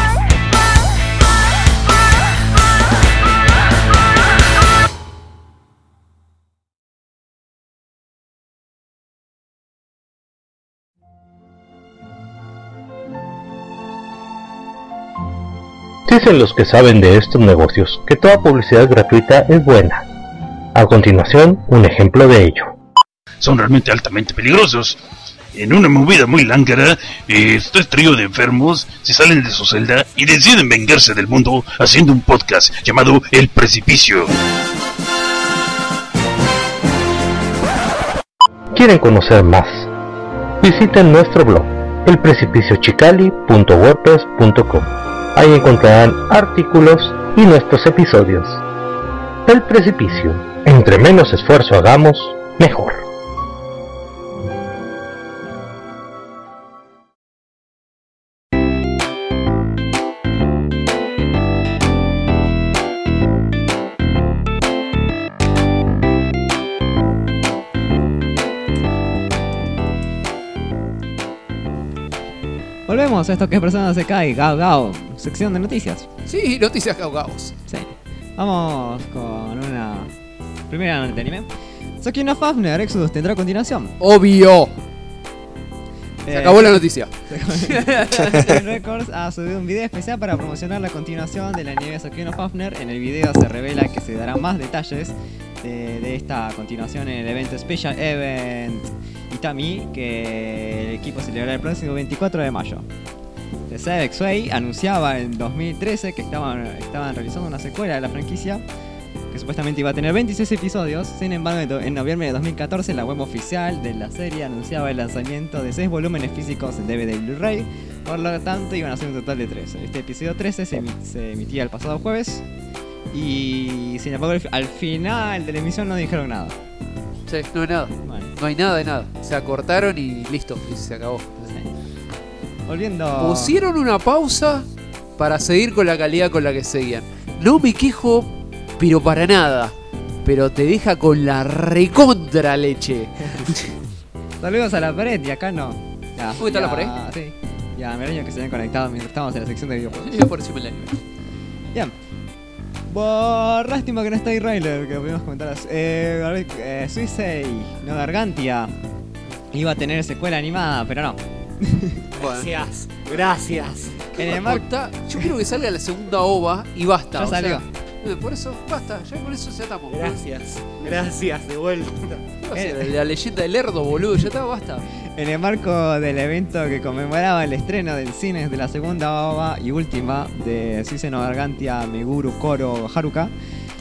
Speaker 10: Dicen los que saben de estos negocios que toda publicidad gratuita es buena. A continuación, un ejemplo de ello.
Speaker 17: Son realmente altamente peligrosos. En una movida muy lángara, este trío de enfermos se salen de su celda y deciden vengarse del mundo haciendo un podcast llamado El Precipicio.
Speaker 10: ¿Quieren conocer más? Visiten nuestro blog, elprecipiciochicali.wordpress.com. Ahí encontrarán artículos y nuestros episodios. El Precipicio. Entre menos esfuerzo hagamos, mejor.
Speaker 5: Volvemos a esto que es Persona Sekai, Gao Gao, sección de noticias.
Speaker 4: Sí, noticias gaugaos.
Speaker 5: Sí. Vamos con una primera nota de anime. Saki no Fafner Exodus tendrá continuación.
Speaker 4: Obvio. Se acabó la noticia.
Speaker 5: Records ha subido un video especial para promocionar la continuación del anime Saki no Fafner. En el video se revela que se darán más detalles de esta continuación en el evento Special Event Itami, que el equipo celebrará el próximo 24 de mayo. The Sevex Way anunciaba en 2013 que estaban realizando una secuela de la franquicia que supuestamente iba a tener 26 episodios. Sin embargo, en noviembre de 2014 la web oficial de la serie anunciaba el lanzamiento de 6 volúmenes físicos en DVD y Blu-ray. Por lo tanto iban a ser un total de 13. Este episodio 13 se emitía el pasado jueves y sin embargo al final de la emisión no dijeron nada.
Speaker 4: Sí, no hay nada. Bueno. No hay nada de nada. Se acortaron y listo, y se acabó.
Speaker 5: Volviendo.
Speaker 4: Pusieron una pausa para seguir con la calidad con la que seguían. No me quejo, pero para nada. Pero te deja con la recontra leche.
Speaker 5: Saludos a la pared y acá no. Ya,
Speaker 4: ¿Cómo está la pared?
Speaker 5: Sí. Ya, Meraño que se habían conectado mientras estábamos en la sección de videojuegos.
Speaker 4: Yo por encima del anime.
Speaker 5: Bien. Lástima que no está ahí Ryler, que podemos comentar. Suisei no Gargantia iba a tener secuela animada, pero no.
Speaker 6: Gracias, gracias.
Speaker 5: En el
Speaker 4: yo quiero que salga la segunda OVA y basta.
Speaker 5: Ya salió.
Speaker 4: Por eso, basta, ya con eso se atamos.
Speaker 6: Gracias, de vuelta.
Speaker 4: La leyenda del Lerdo, boludo, ya está, basta.
Speaker 5: En el marco del evento que conmemoraba el estreno del cine de la segunda OVA y última de Suisei no Gargantia Meguru Koro Haruka,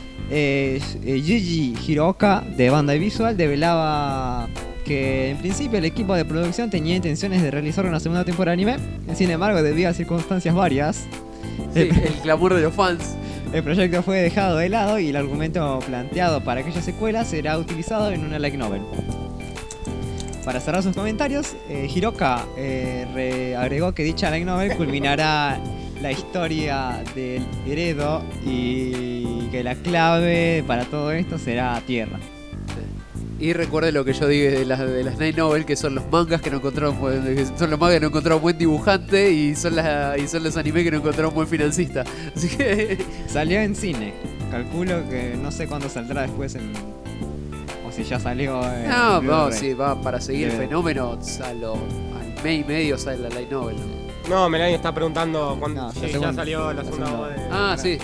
Speaker 5: Yuji Hirooka de Bandai Visual develaba que en principio el equipo de producción tenía intenciones de realizar una segunda temporada de anime. Sin embargo, debido a circunstancias varias,
Speaker 4: sí, el clamor de los fans,
Speaker 5: el proyecto fue dejado de lado y el argumento planteado para aquella secuela será utilizado en una light novel. Para cerrar sus comentarios, Hiroka agregó que dicha light novel culminará la historia del Heredo y que la clave para todo esto será Tierra.
Speaker 4: Y recuerde lo que yo dije de las Night Novel, que son los mangas que no encontraron buen dibujante y son los animes que no encontraron buen financista. Así que
Speaker 5: salió en cine. Calculo que no sé cuándo saldrá después o si ya salió en
Speaker 4: no, sí, va para seguir el fenómeno al mes y medio sale la Light Novel.
Speaker 6: No, Melanie está preguntando cuándo ya salió la segunda OVA de...
Speaker 4: Sí.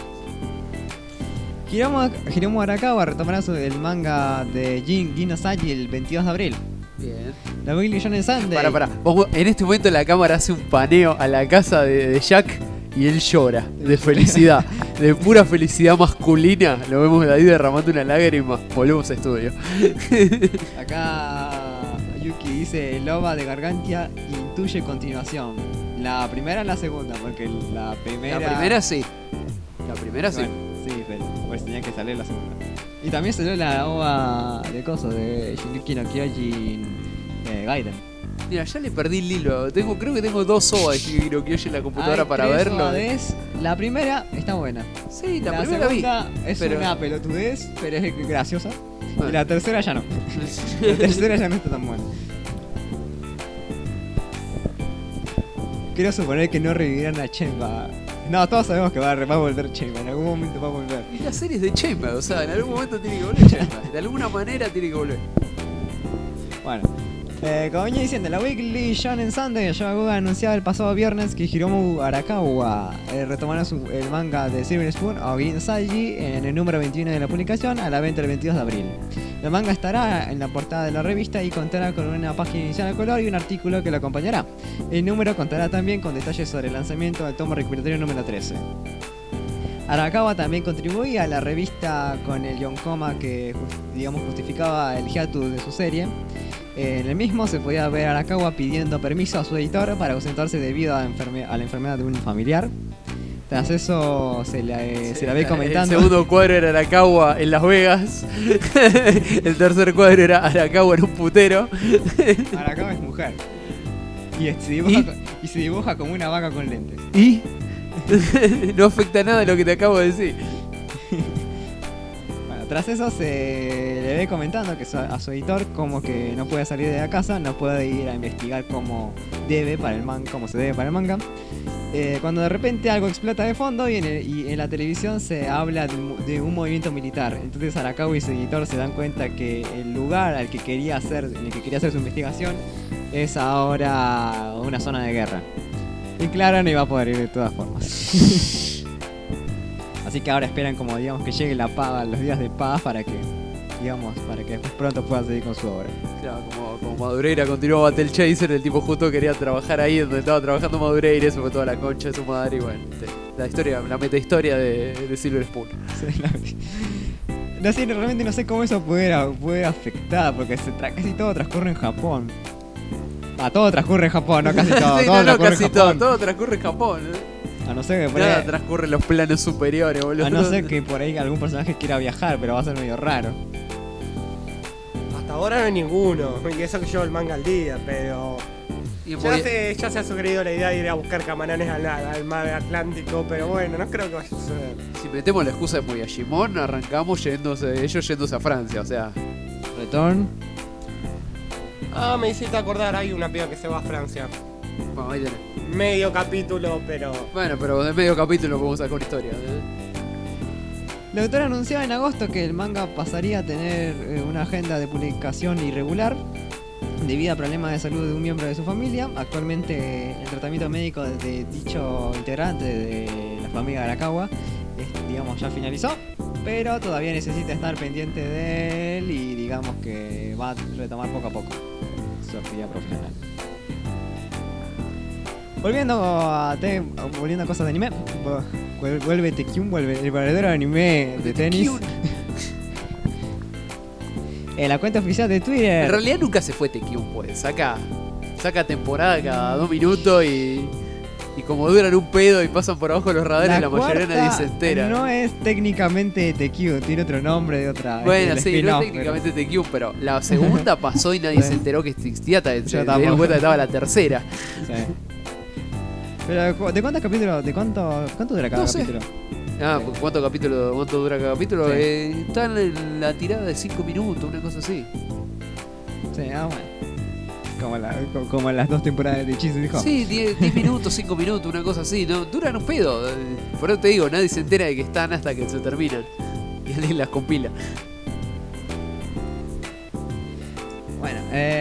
Speaker 5: Hiromu Arakawa retomará el manga de Gino Saji el 22 de abril.
Speaker 4: Bien.
Speaker 5: La Weekly Shonen Sunday.
Speaker 4: Pará. En este momento la cámara hace un paneo a la casa de Jack y él llora de felicidad. De pura felicidad masculina. Lo vemos ahí derramando una lágrima. Volvemos a estudio.
Speaker 5: Acá Yuki dice: el OVA de Gargantia intuye continuación. La primera o la segunda, porque la primera...
Speaker 4: La primera sí.
Speaker 5: Bueno, sí, pero pues tenía que salir la segunda. Y también salió la OVA de cosas de Shingeki no Kyojin Gaiden.
Speaker 4: Mira, ya le perdí el hilo. Creo que tengo 2 OVA de Shingeki no Kyojin en la computadora para verlo.
Speaker 5: La primera está buena.
Speaker 4: Sí, la primera
Speaker 5: segunda es una pelotudez, pero es graciosa. Bueno. Y la tercera ya no. La tercera ya no está tan buena. Quiero suponer que no revivirán a Chenba. No, todos sabemos que va a volver Chenba. En algún momento va a volver.
Speaker 4: Y la serie es de Chenba, o sea, en algún momento tiene que volver Chenba. De alguna manera tiene que volver.
Speaker 5: Bueno, como venía diciendo, la Weekly Shonen Sunday Yogaguga anunciaba el pasado viernes que Hiromu Arakawa retomará el manga de Silver Spoon o Gin Saji en el número 21 de la publicación a la venta el 22 de abril. El manga estará en la portada de la revista y contará con una página inicial a color y un artículo que lo acompañará. El número contará también con detalles sobre el lanzamiento del tomo recopilatorio número 13. Arakawa también contribuía a la revista con el yonkoma que justificaba el hiatus de su serie. En el mismo se podía ver a Arakawa pidiendo permiso a su editor para ausentarse debido a la enfermedad de un familiar. Tras eso se la ve comentando.
Speaker 4: El segundo cuadro era Arakawa en Las Vegas. El tercer cuadro era Arakawa en un putero.
Speaker 5: Arakawa es mujer. Y se dibuja como una vaca con lentes.
Speaker 4: ¿Y? No afecta nada lo que te acabo de decir.
Speaker 5: Bueno, tras eso se le ve comentando que a su editor como que no puede salir de la casa, no puede ir a investigar como debe para el manga, como se debe para el manga. Cuando de repente algo explota de fondo y en la televisión se habla de un movimiento militar. Entonces Arakawa y su editor se dan cuenta que el lugar en el que quería hacer su investigación es ahora una zona de guerra. Y claro, no iba a poder ir de todas formas. Así que ahora esperan como digamos que llegue la paz, los días de paz para que después pronto pueda seguir con su obra.
Speaker 4: Claro, como Madureira continuó Battle Chaser, el tipo justo quería trabajar ahí donde estaba trabajando Madureira, eso fue toda la concha de su madre y bueno, la metahistoria de Silver Spoon.
Speaker 5: No sé, realmente no sé cómo eso puede afectar, porque casi todo transcurre en Japón. Todo transcurre en Japón, no casi todo.
Speaker 4: Sí,
Speaker 5: todo transcurre
Speaker 4: casi
Speaker 5: en Japón.
Speaker 4: todo transcurre en Japón.
Speaker 5: A no ser que por
Speaker 4: nada
Speaker 5: ahí,
Speaker 4: transcurre en los planos superiores, boludo.
Speaker 5: a no ser que por ahí algún personaje quiera viajar, pero va a ser medio raro.
Speaker 6: Hasta ahora no hay ninguno. Y eso que llevo el manga al día, pero. Ya se ha sugerido la idea de ir a buscar camarones al mar Atlántico, pero bueno, no creo que vaya a suceder.
Speaker 4: Si metemos la excusa de Moyashimon, arrancamos ellos yéndose a Francia, o sea.
Speaker 5: Return.
Speaker 6: Ah, me hiciste acordar, hay una piba que se va a Francia.
Speaker 4: Bueno, ahí tenés.
Speaker 6: Medio capítulo, pero.
Speaker 4: Bueno, pero de medio capítulo podemos sacar una historia.
Speaker 5: La autora anunciaba en agosto que el manga pasaría a tener una agenda de publicación irregular debido a problemas de salud de un miembro de su familia. Actualmente el tratamiento médico de dicho integrante de la familia de Arakawa digamos ya finalizó, pero todavía necesita estar pendiente de él y digamos que va a retomar poco a poco su actividad profesional. Volviendo a cosas de anime, vuelve Tekyun, vuelve el verdadero anime de tenis. En la cuenta oficial de Twitter.
Speaker 4: En realidad nunca se fue Tekyun, pues. Saca temporada cada 2 minutos y como duran un pedo y pasan por abajo los radares, la mayoría nadie se entera.
Speaker 5: No es técnicamente Tekyun, tiene otro nombre de otra.
Speaker 4: Bueno, sí, no es técnicamente Tekyun, pero la segunda pasó y nadie se enteró que existía, se dieron cuenta que estaba la tercera.
Speaker 5: Sí. Pero, ¿de cuántos capítulos? ¿Cuánto dura cada capítulo?
Speaker 4: ¿Cuánto dura cada capítulo?
Speaker 5: Sí.
Speaker 4: Está en la tirada de 5 minutos, una cosa así.
Speaker 5: Sí, bueno. Como las 2 temporadas de Chizu dijo.
Speaker 4: Sí, 10 minutos, 5 minutos, una cosa así. No, duran un pedo. Por eso te digo, nadie se entera de que están hasta que se terminan. Y alguien las compila.
Speaker 5: Bueno,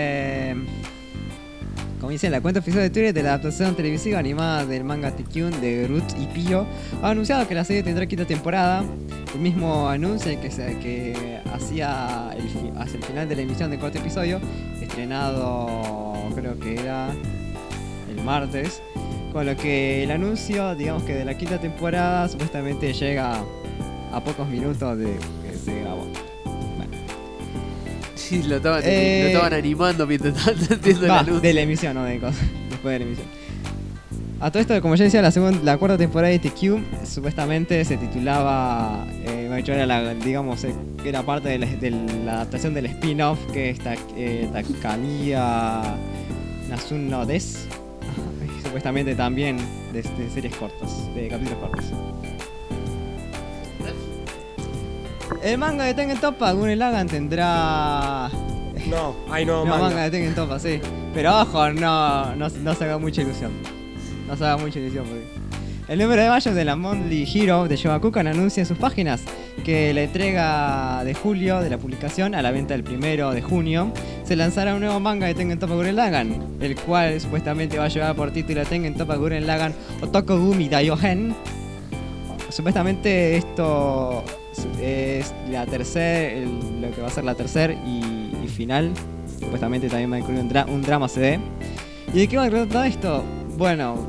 Speaker 5: como dice, la cuenta oficial de Twitter de la adaptación televisiva animada del manga Tekyun de Groot y Pio ha anunciado que la serie tendrá quinta temporada. El mismo anuncio que hacía hacia el final de la emisión del cuarto episodio, estrenado creo que era el martes, con lo que el anuncio, digamos que de la quinta temporada supuestamente llega a pocos minutos de que se grabó.
Speaker 4: Sí, lo estaban animando mientras estaban haciendo el anuncio.
Speaker 5: De la emisión, no de cosas. Después de la emisión. A todo esto, como ya decía, la cuarta temporada de TQ supuestamente se titulaba, era parte de la adaptación del spin-off que es Takamiya Nasun no Des. Supuestamente también de series cortas, de capítulos cortos. El manga de Tengen Toppa, Gurren Lagann tendrá...
Speaker 6: No, hay nuevo
Speaker 5: manga.
Speaker 6: manga
Speaker 5: De Tengen Toppa, sí. Pero ojo, no se haga mucha ilusión. No se haga mucha ilusión porque... El número de mayo de la Monthly Hero de Shogakukan anuncia en sus páginas que la entrega de julio de la publicación a la venta del 1 de junio se lanzará un nuevo manga de Tengen Toppa Gurren Lagann, el cual supuestamente va a llevar por título Tengen Toppa Gurren Lagann Otokugumi Daiohen. Supuestamente esto es lo que va a ser la tercera y final. Supuestamente también va a incluir un drama CD. ¿Y de qué va a tratar esto? Bueno,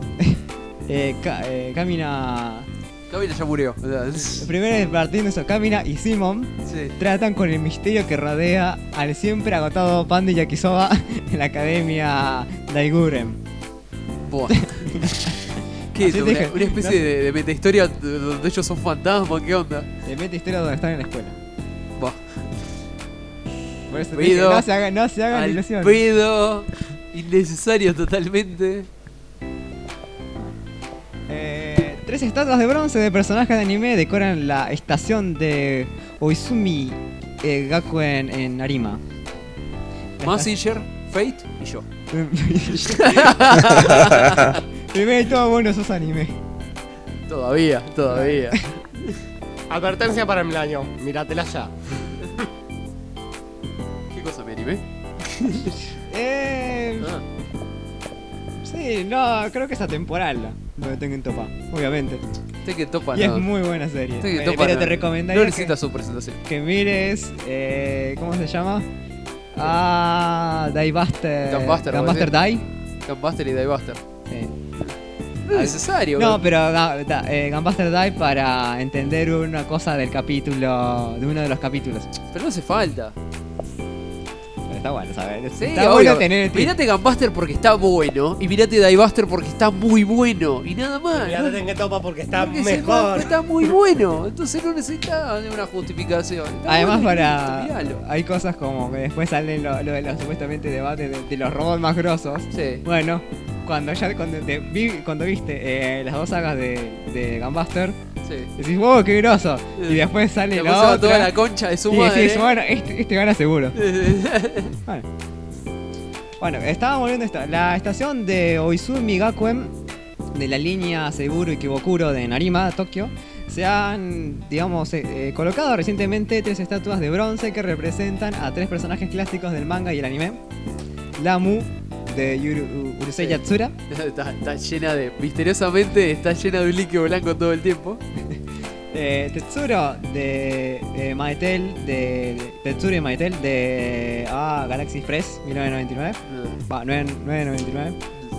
Speaker 5: Kamina
Speaker 4: ya murió.
Speaker 5: Primero partiendo eso, Kamina y Simon tratan con el misterio que rodea al siempre agotado Panda Yakisoba en la academia Daiguren.
Speaker 4: ¿Qué es?
Speaker 5: Así
Speaker 4: ¿Una,
Speaker 5: dije,
Speaker 4: una especie de metahistoria donde ellos son fantasmas? ¿Qué onda?
Speaker 5: De meta historia donde están en la escuela.
Speaker 4: Buah.
Speaker 5: Por eso te dije,
Speaker 4: Pedo.
Speaker 5: no se hagan
Speaker 4: Al
Speaker 5: ilusiones.
Speaker 4: pedo. Innecesario totalmente.
Speaker 5: 3 estatuas de bronce de personajes de anime decoran la estación de Oizumi Gakuen en Arima.
Speaker 4: Mazinger, Fate y yo.
Speaker 5: Primero y todo bueno esos anime.
Speaker 4: Todavía.
Speaker 6: Advertencia para el año, míratela ya.
Speaker 4: ¿Qué cosa me animé?
Speaker 5: Sí, no, creo que es atemporal lo de Tengen Toppa, obviamente.
Speaker 4: Tengen Toppa
Speaker 5: Y
Speaker 4: no.
Speaker 5: es muy buena serie.
Speaker 4: Tengen Toppa
Speaker 5: Pero
Speaker 4: no.
Speaker 5: te recomendaría
Speaker 4: No necesita su presentación.
Speaker 5: que mires, ¿cómo se llama? Diebuster.
Speaker 4: Gunbuster
Speaker 5: Die.
Speaker 4: Gunbuster y Diebuster.
Speaker 5: Sí.
Speaker 4: No es necesario.
Speaker 5: No, pero Gunbuster Die para entender una cosa del capítulo, de uno de los capítulos.
Speaker 4: Pero no hace falta.
Speaker 5: Pero está bueno, ¿sabes?
Speaker 4: Sí,
Speaker 5: Está
Speaker 4: obvio.
Speaker 5: bueno tener.
Speaker 4: Mirate Gunbuster porque está bueno. Y mirate Diebuster porque está muy bueno. Y nada más.
Speaker 6: Mirate Tengen Toppa porque está
Speaker 4: Porque ese
Speaker 6: mejor.
Speaker 4: juego está muy bueno. Entonces no necesita de una justificación. Está
Speaker 5: Además,
Speaker 4: bueno y
Speaker 5: para.
Speaker 4: listo, miralo.
Speaker 5: Hay cosas como que después salen lo de los supuestamente debates de los robots más grosos.
Speaker 4: Sí.
Speaker 5: Bueno, cuando viste las dos sagas de Gunbuster,
Speaker 4: Sí.
Speaker 5: decís, wow, qué groso. Y después sale
Speaker 4: Le
Speaker 5: la
Speaker 4: pusieron
Speaker 5: otra.
Speaker 4: toda la concha de su
Speaker 5: y
Speaker 4: madre.
Speaker 5: decís, bueno, este gana seguro. Bueno, estábamos viendo la estación de Oizumi Gakuen de la línea Seiburo y Kibokuro de Narima, Tokio. Se han, digamos, colocado recientemente 3 estatuas de bronce que representan a 3 personajes clásicos del manga y el anime. Lamu, de Urusei Yatsura.
Speaker 4: Está llena de. Misteriosamente está llena de un líquido blanco todo el tiempo.
Speaker 5: Tetsuro de Maetel, Tetsuro y Maetel de Galaxy Express 1999. Va, 999.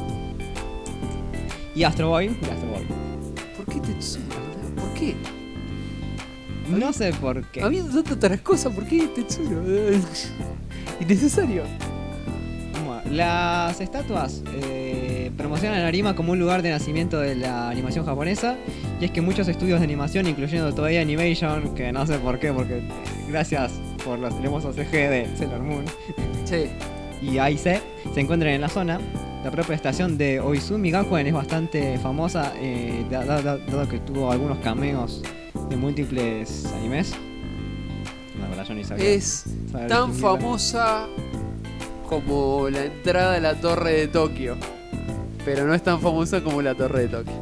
Speaker 5: Y Astro Boy.
Speaker 4: ¿Por qué Tetsuro? ¿Por qué?
Speaker 5: No sé por qué.
Speaker 4: Habiendo tantas otras cosas, ¿por qué Tetsuro? Innecesario.
Speaker 5: Bueno, las estatuas promocionan a Arima como un lugar de nacimiento de la animación japonesa. Y es que muchos estudios de animación, incluyendo Toei Animation, que no sé por qué, porque gracias por los hermosos CG de Sailor Moon
Speaker 4: Sí.
Speaker 5: y AIC, se encuentran en la zona. La propia estación de Oizumi Gakuen es bastante famosa, dado que tuvo algunos cameos de múltiples animes. La verdad yo ni sabía.
Speaker 4: Es
Speaker 5: saber
Speaker 4: tan
Speaker 5: distinguirla.
Speaker 4: famosa como la entrada a la torre de Tokio. Pero no es tan famosa como la torre de Tokio.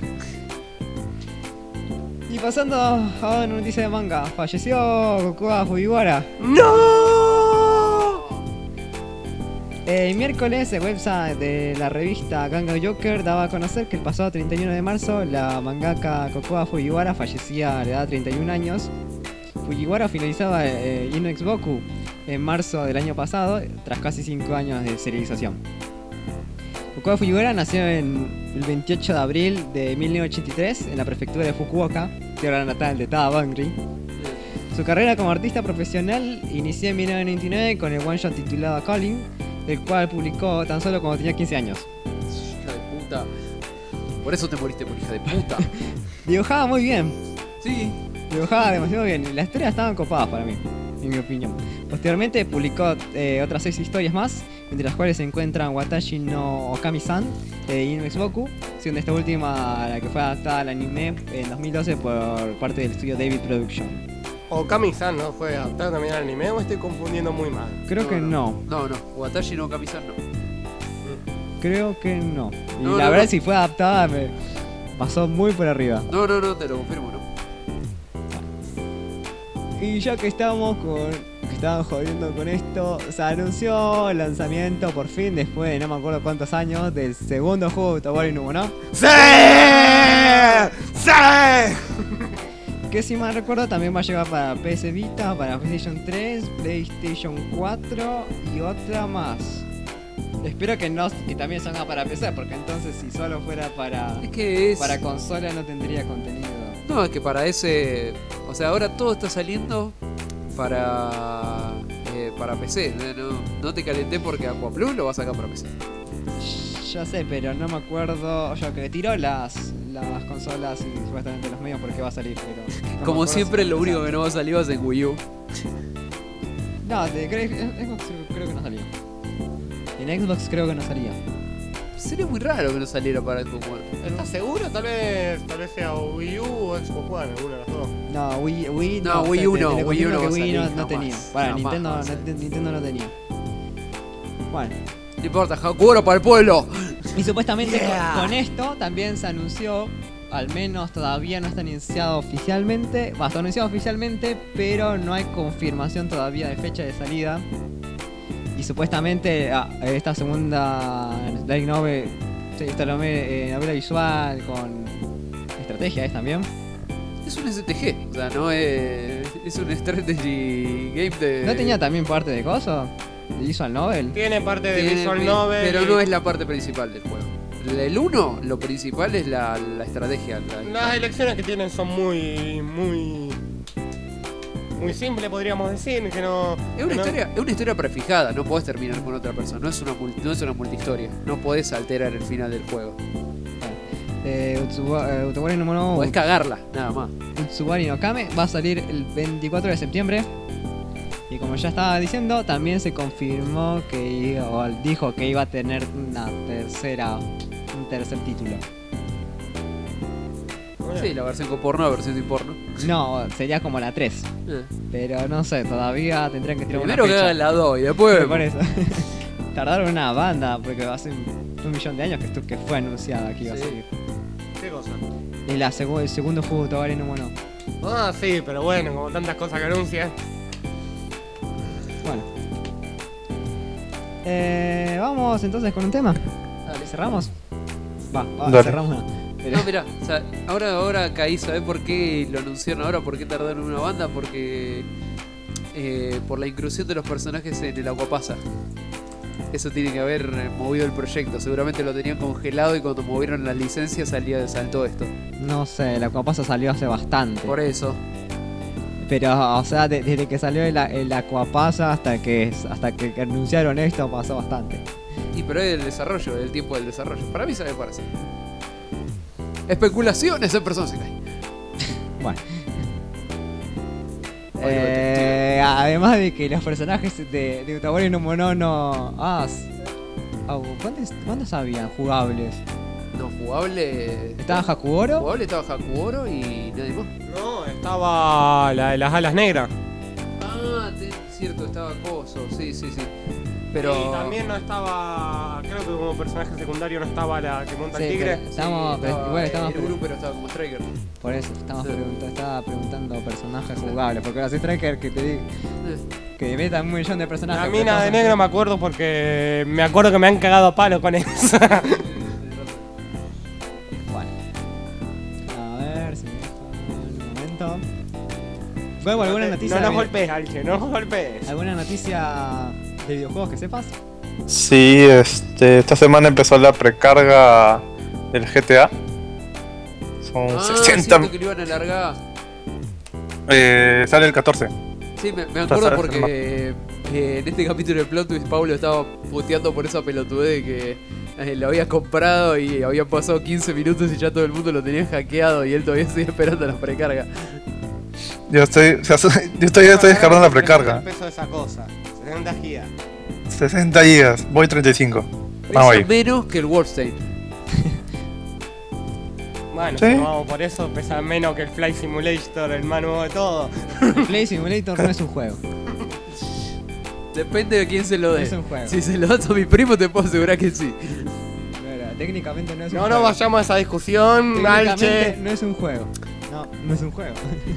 Speaker 5: Y pasando a una noticia de manga, falleció Kokoa Fujiwara.
Speaker 4: ¡No!
Speaker 5: El miércoles, el website de la revista Ganga Joker daba a conocer que el pasado 31 de marzo la mangaka Kokoa Fujiwara fallecía a la edad de 31 años. Fujiwara finalizaba Inox Boku en marzo del año pasado, tras casi 5 años de serialización. Kokoa Fujiwara nació el 28 de abril de 1983 en la prefectura de Fukuoka, tierra natal de Tada Bangri. Su carrera como artista profesional inició en 1999 con el one shot titulado Calling, el cual publicó tan solo cuando tenía 15 años.
Speaker 4: Hija de puta. Por eso te moriste, por hija de puta.
Speaker 5: Dibujaba muy bien,
Speaker 4: Sí.
Speaker 5: dibujaba demasiado bien. Las historias estaban copadas para mí, en mi opinión. Posteriormente publicó otras 6 historias más, entre las cuales se encuentran Watashi no Okami-san de Inox Boku, siendo esta última la que fue adaptada al anime en 2012 por parte del estudio David Production.
Speaker 6: Okami-san, ¿no? ¿Fue adaptado también al anime o estoy confundiendo muy mal?
Speaker 5: Creo que no.
Speaker 4: No, no. Watashi no Kami-san no.
Speaker 5: Creo que no. Y
Speaker 4: No,
Speaker 5: la
Speaker 4: no,
Speaker 5: verdad,
Speaker 4: no.
Speaker 5: si fue adaptada, me pasó muy por arriba.
Speaker 4: No, te lo confirmo, ¿no?
Speaker 5: Y ya que estamos jodiendo con esto, se anunció el lanzamiento por fin, después de no me acuerdo cuántos años, del segundo juego de Tawari Nubo, ¿no?
Speaker 6: ¡Sí! ¡Sí!
Speaker 5: Que si mal recuerdo también va a llegar para PS Vita, para PlayStation 3, PlayStation 4 y otra más. Espero que también salga para PC, porque entonces si solo fuera para consola no tendría contenido.
Speaker 4: No, es que para ese... O sea, ahora todo está saliendo para PC. No te calenté porque Aquaplus lo va a sacar para PC.
Speaker 5: ya sé, pero no me acuerdo. Yo que tiró las consolas y supuestamente los medios porque va a salir, pero. no me
Speaker 4: Como
Speaker 5: acuerdo
Speaker 4: siempre,
Speaker 5: si
Speaker 4: lo
Speaker 5: va a
Speaker 4: único que no va a salir va a ser Wii U.
Speaker 5: No, de Xbox creo que no salía. En Xbox creo que no salía.
Speaker 4: Sería muy raro que no saliera para Xbox One.
Speaker 6: ¿Estás seguro? Tal vez sea Wii U o Xbox One, alguna de las dos.
Speaker 5: No, Wii
Speaker 4: No, Wii U no,
Speaker 5: te
Speaker 4: Wii U no
Speaker 5: confirmo que
Speaker 4: va a
Speaker 5: Wii
Speaker 4: salir,
Speaker 5: no tenía.
Speaker 4: jamás,
Speaker 5: Bueno,
Speaker 4: jamás
Speaker 5: Nintendo,
Speaker 4: va a salir.
Speaker 5: Nintendo no tenía. Bueno.
Speaker 4: No importa, Hakuro para el pueblo.
Speaker 5: Y supuestamente
Speaker 4: Yeah.
Speaker 5: con esto también se anunció, al menos todavía no está anunciado oficialmente, está anunciado oficialmente, pero no hay confirmación todavía de fecha de salida. Y supuestamente esta segunda light novel, esta novela visual con estrategia es también.
Speaker 4: Es un STG, o sea, no es un strategy game de...
Speaker 5: ¿No tenía también parte de coso? ¿De visual novel?
Speaker 6: Tiene parte de
Speaker 4: Tiene,
Speaker 6: visual novel.
Speaker 4: pero
Speaker 6: y
Speaker 4: no es la parte principal del juego. El 1, lo principal es la estrategia.
Speaker 6: Las elecciones que tienen son muy simples, podríamos decir. Que no,
Speaker 4: Es una,
Speaker 6: que no-
Speaker 4: historia, es una historia prefijada, no podés terminar con otra persona, no es una multihistoria, no podés alterar el final del juego.
Speaker 5: Utsubari no Mono.
Speaker 4: Podés cagarla, nada más.
Speaker 5: Utsubari no Kame va a salir el 24 de septiembre. Y como ya estaba diciendo, también se confirmó dijo que iba a tener un tercer título.
Speaker 4: Sí, la versión con porno, la versión sin porno.
Speaker 5: No, sería como la 3. Pero no sé, todavía tendrían que tirar
Speaker 4: Primero
Speaker 5: una
Speaker 4: que
Speaker 5: fecha.
Speaker 4: hagan la 2 y después...
Speaker 5: Por eso. Tardaron una banda, porque hace 1.000.000 de años que fue anunciada que iba a
Speaker 6: Sí.
Speaker 5: salir.
Speaker 6: ¿Qué cosa?
Speaker 5: Y el segundo juego de Utsubari no Mono.
Speaker 6: Ah, sí, pero bueno, como tantas cosas que anuncian.
Speaker 5: Bueno. Vamos entonces con un tema. ¿Cerramos?
Speaker 14: Dale.
Speaker 5: Cerramos.
Speaker 4: No, mirá, o sea, ahora caí, ¿sabés por qué lo anunciaron ahora? ¿Por qué tardaron una banda? Porque por la inclusión de los personajes en el Aquapasa. Eso tiene que haber movido el proyecto. Seguramente lo tenían congelado y cuando movieron la licencia saltó esto.
Speaker 5: No sé, el Aquapasa salió hace bastante.
Speaker 4: Por eso.
Speaker 5: Pero, o sea, desde que salió el Aquapasa hasta que anunciaron esto pasó bastante.
Speaker 4: Y pero es el desarrollo, el tiempo del desarrollo. Para mí sabe para hacer. Especulaciones en Persona se cae.
Speaker 5: Bueno. Además de que los personajes de Utsubari no Mono no... ¿Cuántos habían jugables?
Speaker 4: No, jugable...
Speaker 5: ¿Estaba Hakugoro?
Speaker 4: Jugable estaba Hakugoro y nadie más.
Speaker 6: No, estaba la de las alas negras.
Speaker 4: Ah, cierto, estaba Coso, sí. Pero...
Speaker 6: Y también no estaba, creo que como personaje secundario no estaba la que monta el tigre.
Speaker 5: Estamos
Speaker 4: Uru, pero estaba como Striker.
Speaker 5: Por eso, estaba preguntando personajes jugables. Porque ahora soy Striker que te digo que metan 1.000.000 de personajes.
Speaker 6: La mina de negro me acuerdo porque me acuerdo que me han cagado a palo con eso.
Speaker 5: Bueno. A ver si me deja un momento. Luego, ¿alguna noticia?
Speaker 6: No nos golpees, Alche, no nos golpees.
Speaker 5: ¿Alguna noticia de videojuegos que sepas?
Speaker 14: Sí, esta semana empezó la precarga del GTA. Son 60.
Speaker 4: Siento que lo iban a alargar.
Speaker 14: Sale el 14.
Speaker 4: Sí, me acuerdo porque en este capítulo de Plot Twist Pablo estaba puteando por esa pelotudez de que lo había comprado y habían pasado 15 minutos y ya todo el mundo lo tenía hackeado y él todavía sigue esperando la precarga.
Speaker 14: Yo estoy descargando la precarga.
Speaker 6: El peso de esa cosa, 60 gigas.
Speaker 14: 60 gigas, voy 35.
Speaker 4: Pesa menos que el Wolfenstein.
Speaker 6: Bueno,
Speaker 14: ¿Sí?
Speaker 6: si no vamos por eso, pesa menos que el Flight Simulator, el más nuevo de todo.
Speaker 5: El Flight Simulator no es un juego.
Speaker 4: Depende de quién se lo dé.
Speaker 5: Es un juego.
Speaker 4: Si se lo das a mi primo te puedo asegurar que sí.
Speaker 5: Mira, técnicamente no es un
Speaker 6: No,
Speaker 5: juego.
Speaker 6: no vayamos a esa discusión,
Speaker 5: Técnicamente
Speaker 6: Alche.
Speaker 5: no es un juego. No es un juego.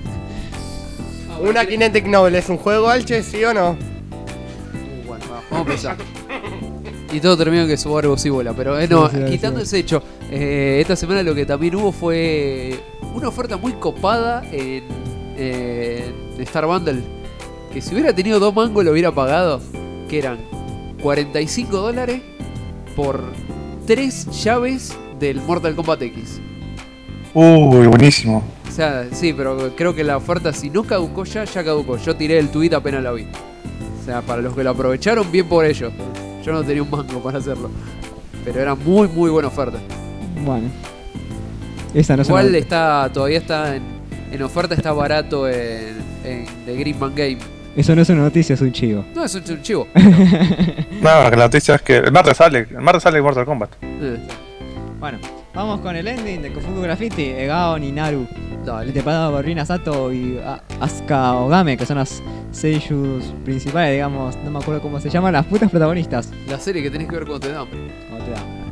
Speaker 6: ¿Una Kinetic Novel es un juego, Alche, sí o no?
Speaker 4: Bueno, vamos a empezar. Y todo terminó en que Subaru sí vuela, pero no,
Speaker 5: Sí,
Speaker 4: quitando
Speaker 5: sí.
Speaker 4: ese hecho, esta semana lo que también hubo fue una oferta muy copada en Star Bundle, que si hubiera tenido 2 mangos lo hubiera pagado, que eran $45 por 3 llaves del Mortal Kombat X.
Speaker 14: Uy, buenísimo.
Speaker 4: O sea, sí, pero creo que la oferta si no caducó ya caducó. Yo tiré el tweet apenas la vi. O sea, para los que lo aprovecharon, bien por ellos. Yo no tenía un mango para hacerlo. Pero era muy buena oferta.
Speaker 5: Bueno. Esa no
Speaker 4: Igual
Speaker 5: es
Speaker 4: todavía está en oferta, está barato en The Greenman Game.
Speaker 5: Eso no es una noticia, es un chivo.
Speaker 4: No, es un chivo.
Speaker 14: No, que la noticia es que el martes sale Mortal Kombat.
Speaker 5: Bueno, vamos con el ending de Kofuku Graffiti, Egao ni Naru.
Speaker 4: Dale.
Speaker 5: Interpretado por Rina Sato y Asuka Ogame, que son las seiyus principales, digamos, no me acuerdo cómo se llaman, las putas protagonistas.
Speaker 4: La serie que tenés que ver cuando te da hambre.
Speaker 5: Cuando te da hambre.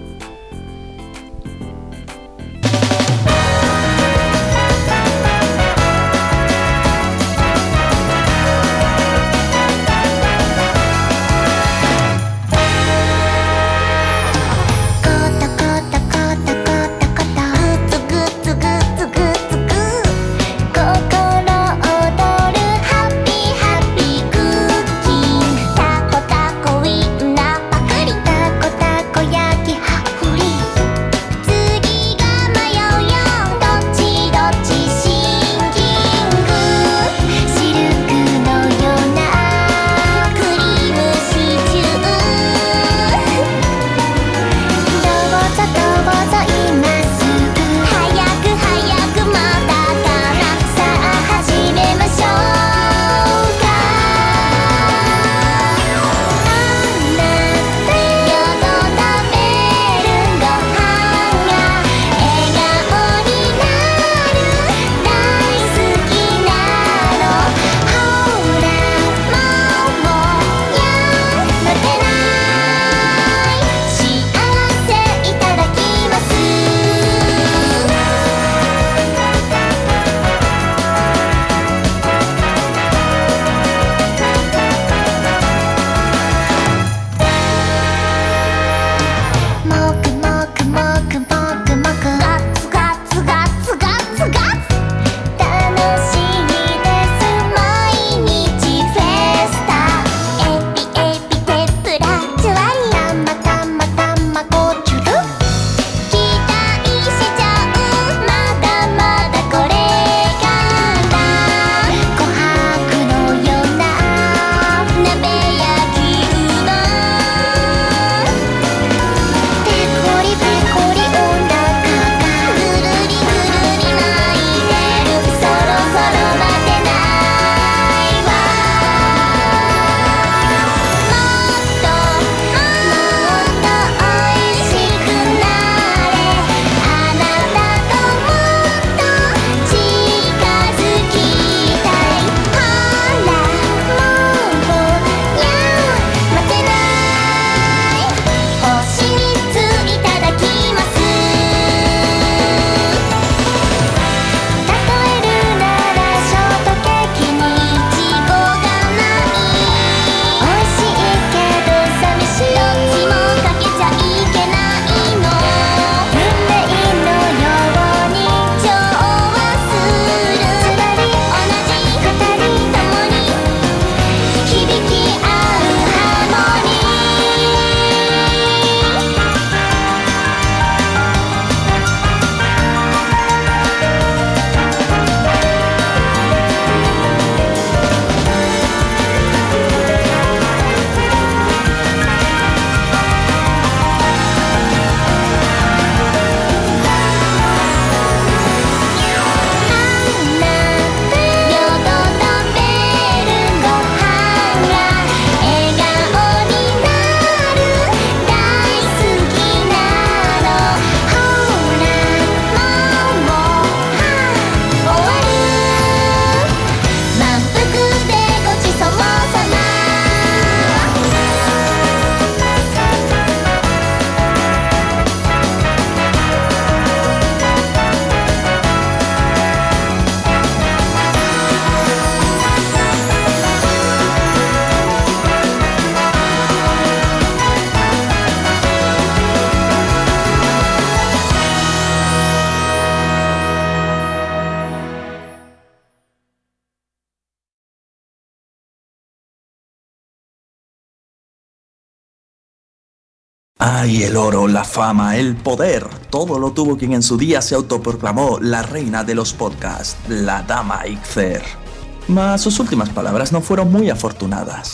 Speaker 19: Ay, el oro, la fama, el poder, todo lo tuvo quien en su día se autoproclamó la reina de los podcasts, la dama Ixer. Mas sus últimas palabras no fueron muy afortunadas.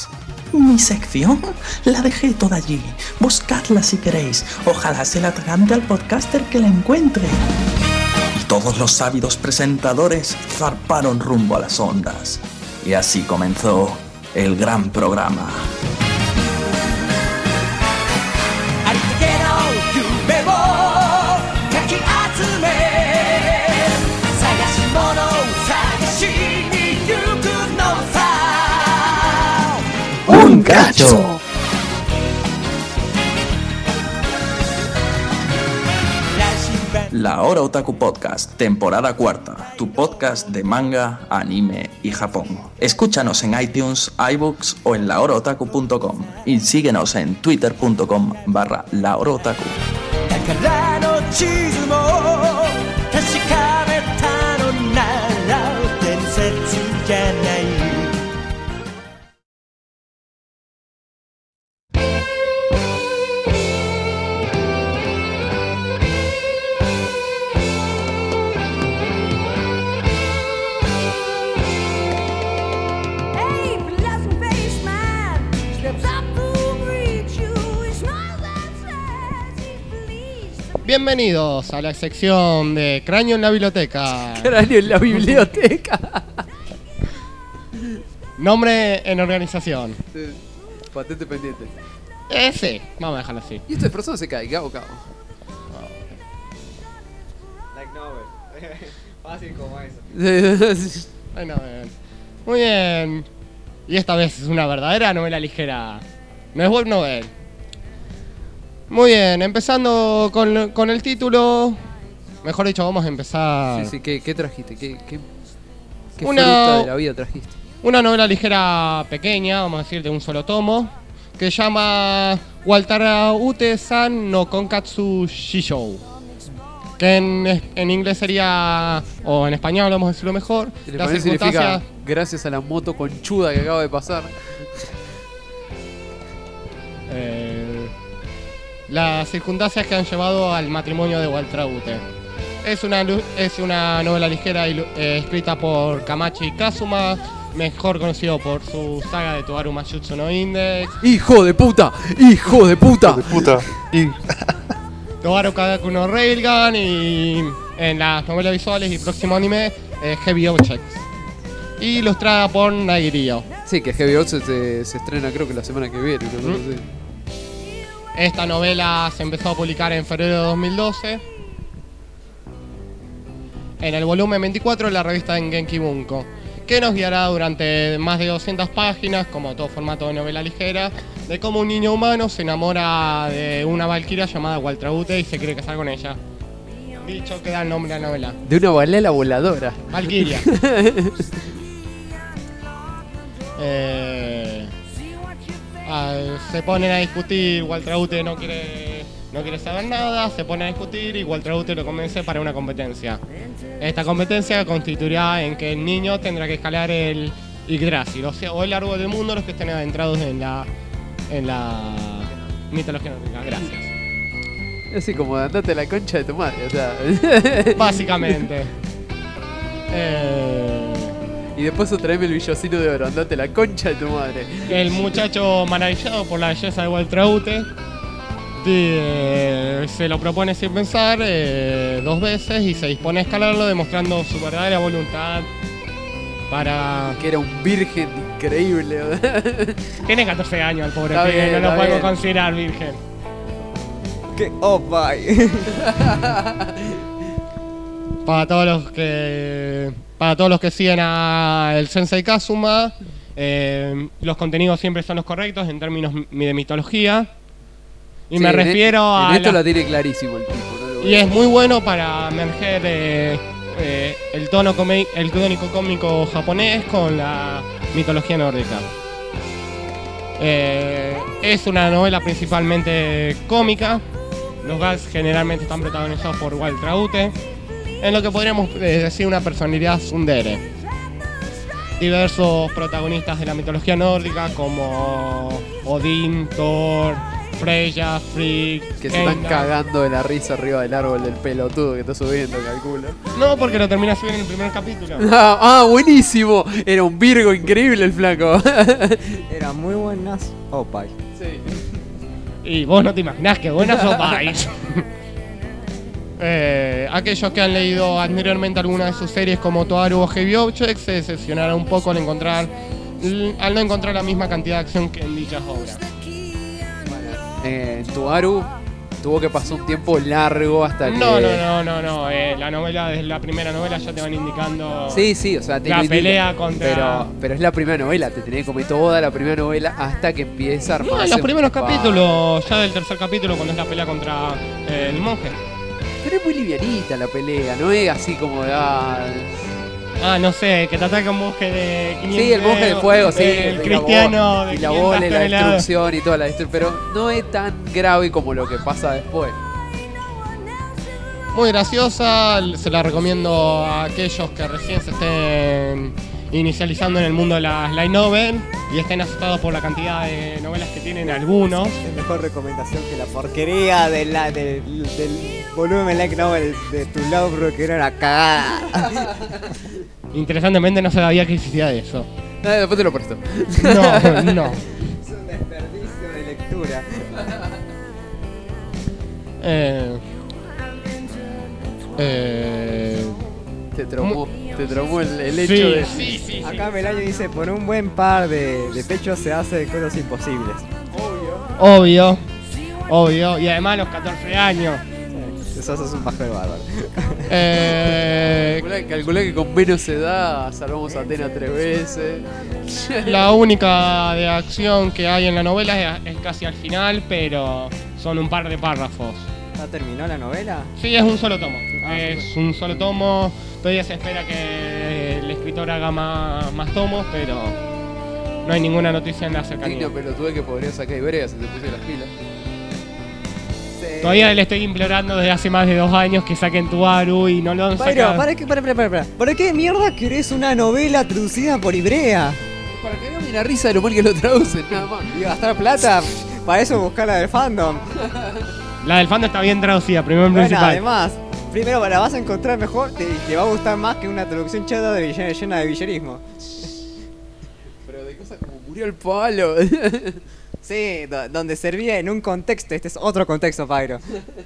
Speaker 19: Mi sección la dejé toda allí. Buscadla si queréis. Ojalá se la atragante al podcaster que la encuentre. Y todos los ávidos presentadores zarparon rumbo a las ondas. Y así comenzó el gran programa.
Speaker 8: ¡Un cacho!
Speaker 19: La Hora Otaku Podcast, temporada 4, tu podcast de manga, anime y Japón. Escúchanos en iTunes, iBooks o en lahораotaku.com y síguenos en twitter.com/lahораotaku.
Speaker 8: 宝の地図も確かめたのなら伝説じゃない
Speaker 6: Bienvenidos a la sección de Cráneo en la Biblioteca.
Speaker 4: Cráneo en la Biblioteca.
Speaker 6: Nombre en organización.
Speaker 4: Patente pendiente.
Speaker 6: Sí, vamos a dejarlo así.
Speaker 4: Y esta persona se cae, Gabo.
Speaker 5: Like novel. Fácil como eso.
Speaker 6: Ay, no, bien. Muy bien. Y esta vez es una verdadera novela ligera. No es web novel. Muy bien, empezando con el título. Mejor dicho, vamos a empezar.
Speaker 4: Sí, ¿qué trajiste? ¿Qué
Speaker 6: Una-
Speaker 4: fruta de la vida trajiste?
Speaker 6: Una novela ligera pequeña, vamos a decir, de un solo tomo, que se llama Waltaraute-san no Konkatsu Shishou. Que en inglés sería, o en español vamos a decirlo mejor,
Speaker 4: En
Speaker 6: las
Speaker 4: español significa
Speaker 6: circunstancias.
Speaker 4: gracias a la moto conchuda que acaba de pasar.
Speaker 6: Las circunstancias que han llevado al matrimonio de Waltaraute. Es una novela ligera escrita por Kamachi Kazuma, mejor conocido por su saga de Toaru Majutsu no Index.
Speaker 4: ¡Hijo de puta! ¡Hijo de puta!
Speaker 6: Toaru Kagaku no Railgun y en las novelas visuales y próximo anime Heavy Objects. Y ilustrada por Nagiryo.
Speaker 4: Sí, que Heavy Objects se estrena creo que la semana que viene. Una cosa así.
Speaker 6: Esta novela se empezó a publicar en febrero de 2012 en el volumen 24 de la revista en Genki Bunko, que nos guiará durante más de 200 páginas, como todo formato de novela ligera, de cómo un niño humano se enamora de una valquiria llamada Waltaraute y se quiere casar con ella. Dicho que da el nombre a la novela.
Speaker 4: De una balela voladora.
Speaker 6: Valquiria. Se ponen a discutir, Waltaraute no quiere saber nada, se ponen a discutir y Waltaraute lo convence para una competencia. Esta competencia consistirá en que el niño tendrá que escalar el Yggdrasil, o el árbol del mundo, los que estén adentrados en la mitología nórdica. Gracias.
Speaker 4: Así como andate a la concha de tu madre, o sea.
Speaker 6: Básicamente.
Speaker 4: Y después traeme el villocino de oro, andate a la concha de tu madre.
Speaker 6: El muchacho maravillado por la belleza de Waltaraute se lo propone sin pensar 2 veces y se dispone a escalarlo, demostrando su verdadera voluntad para...
Speaker 4: Que era un virgen increíble.
Speaker 6: Tiene 14 años el pobre
Speaker 4: Está
Speaker 6: pibe,
Speaker 4: bien,
Speaker 6: no
Speaker 4: está
Speaker 6: lo podemos
Speaker 4: bien.
Speaker 6: considerar virgen.
Speaker 5: ¿Qué? Oh, bye.
Speaker 6: Para todos los que siguen a el Sensei Kazuma, los contenidos siempre son los correctos en términos de mitología. Y
Speaker 4: Sí,
Speaker 6: me
Speaker 4: en
Speaker 6: refiero
Speaker 4: en
Speaker 6: a...
Speaker 4: esto la tiene clarísimo el tipo. ¿No?
Speaker 6: Y es muy bueno para emerger el tónico cómico japonés con la mitología nórdica. Es una novela principalmente cómica. Los gags generalmente están protagonizados por Waltaraute, en lo que podríamos decir una personalidad tsundere. Diversos protagonistas de la mitología nórdica como Odín, Thor, Freya, Freak,
Speaker 4: Que se están
Speaker 6: Kena.
Speaker 4: cagando de la risa arriba del árbol del pelotudo que está subiendo, calculo.
Speaker 6: No, porque lo terminas subiendo en el primer capítulo.
Speaker 4: Buenísimo. Era un Virgo increíble el flaco.
Speaker 5: Era muy buenas Opal.
Speaker 4: Sí.
Speaker 6: Y vos no te imaginás que buenas sopáis. Aquellos que han leído anteriormente alguna de sus series como Toaru o Heavy Objects se decepcionarán un poco al no encontrar la misma cantidad de acción que en dichas obras.
Speaker 4: Toaru tuvo que pasar un tiempo largo hasta que...
Speaker 6: No. La novela, desde la primera novela ya te van indicando.
Speaker 4: Sí, o sea,
Speaker 6: la pelea contra.
Speaker 4: Pero es la primera novela, te tenés que comer toda la primera novela hasta que empieza a armarse.
Speaker 6: No, en los primeros
Speaker 4: un par.
Speaker 6: capítulos, ya del tercer capítulo, cuando es la pelea contra el monje.
Speaker 4: Pero es muy livianita la pelea, no es así como de...
Speaker 6: no sé, que te ataca un monje de 500.
Speaker 4: Sí, el monje de fuego, sí.
Speaker 6: El cristiano de
Speaker 4: y la
Speaker 6: 500
Speaker 4: bola y la
Speaker 6: toneladas.
Speaker 4: destrucción y toda la destrucción. Pero no es tan grave como lo que pasa después.
Speaker 6: Muy graciosa, se la recomiendo a aquellos que recién se estén inicializando en el mundo de las light novel y estén asustados por la cantidad de novelas que tienen algunos.
Speaker 5: Es mejor recomendación que la porquería del volumen light novel de tu logro, que era una cagada.
Speaker 6: Interesantemente no sabía que existía eso.
Speaker 4: Después te lo presto.
Speaker 6: No.
Speaker 5: Es un desperdicio de lectura.
Speaker 4: Te traumó el hecho de...
Speaker 6: Sí.
Speaker 5: Acá Melayo dice, por un buen par de pechos se hace cosas imposibles.
Speaker 6: Obvio. Y además a los 14 años.
Speaker 5: Eso es un pajero bárbaro.
Speaker 4: Calculé que con menos edad salvamos a Atena 3 veces.
Speaker 6: La única de acción que hay en la novela es casi al final, pero son un par de párrafos.
Speaker 5: ¿Ya terminó la novela?
Speaker 6: Sí, es un solo tomo. Es un solo tomo. Todavía se espera que el escritor haga más tomos, pero no hay ninguna noticia en la cercanía.
Speaker 4: Digno pelotudo que podría sacar Ibrea si te puse las pilas.
Speaker 6: Todavía le estoy implorando desde hace más de 2 años que saquen Toaru y no lo han sacado.
Speaker 5: ¿Para qué mierda querés una novela traducida por Ibrea?
Speaker 4: Para que vean la risa de lo mal que lo traducen, nada más.
Speaker 5: Y gastar plata, para eso buscar la del fandom.
Speaker 6: La del fandom está bien traducida, primero en principal.
Speaker 5: Además, primero la vas a encontrar mejor, te va a gustar más que una traducción chata llena de villerismo.
Speaker 4: Pero de cosas como murió el palo.
Speaker 5: Sí, donde servía en un contexto, este es otro contexto, Pyro.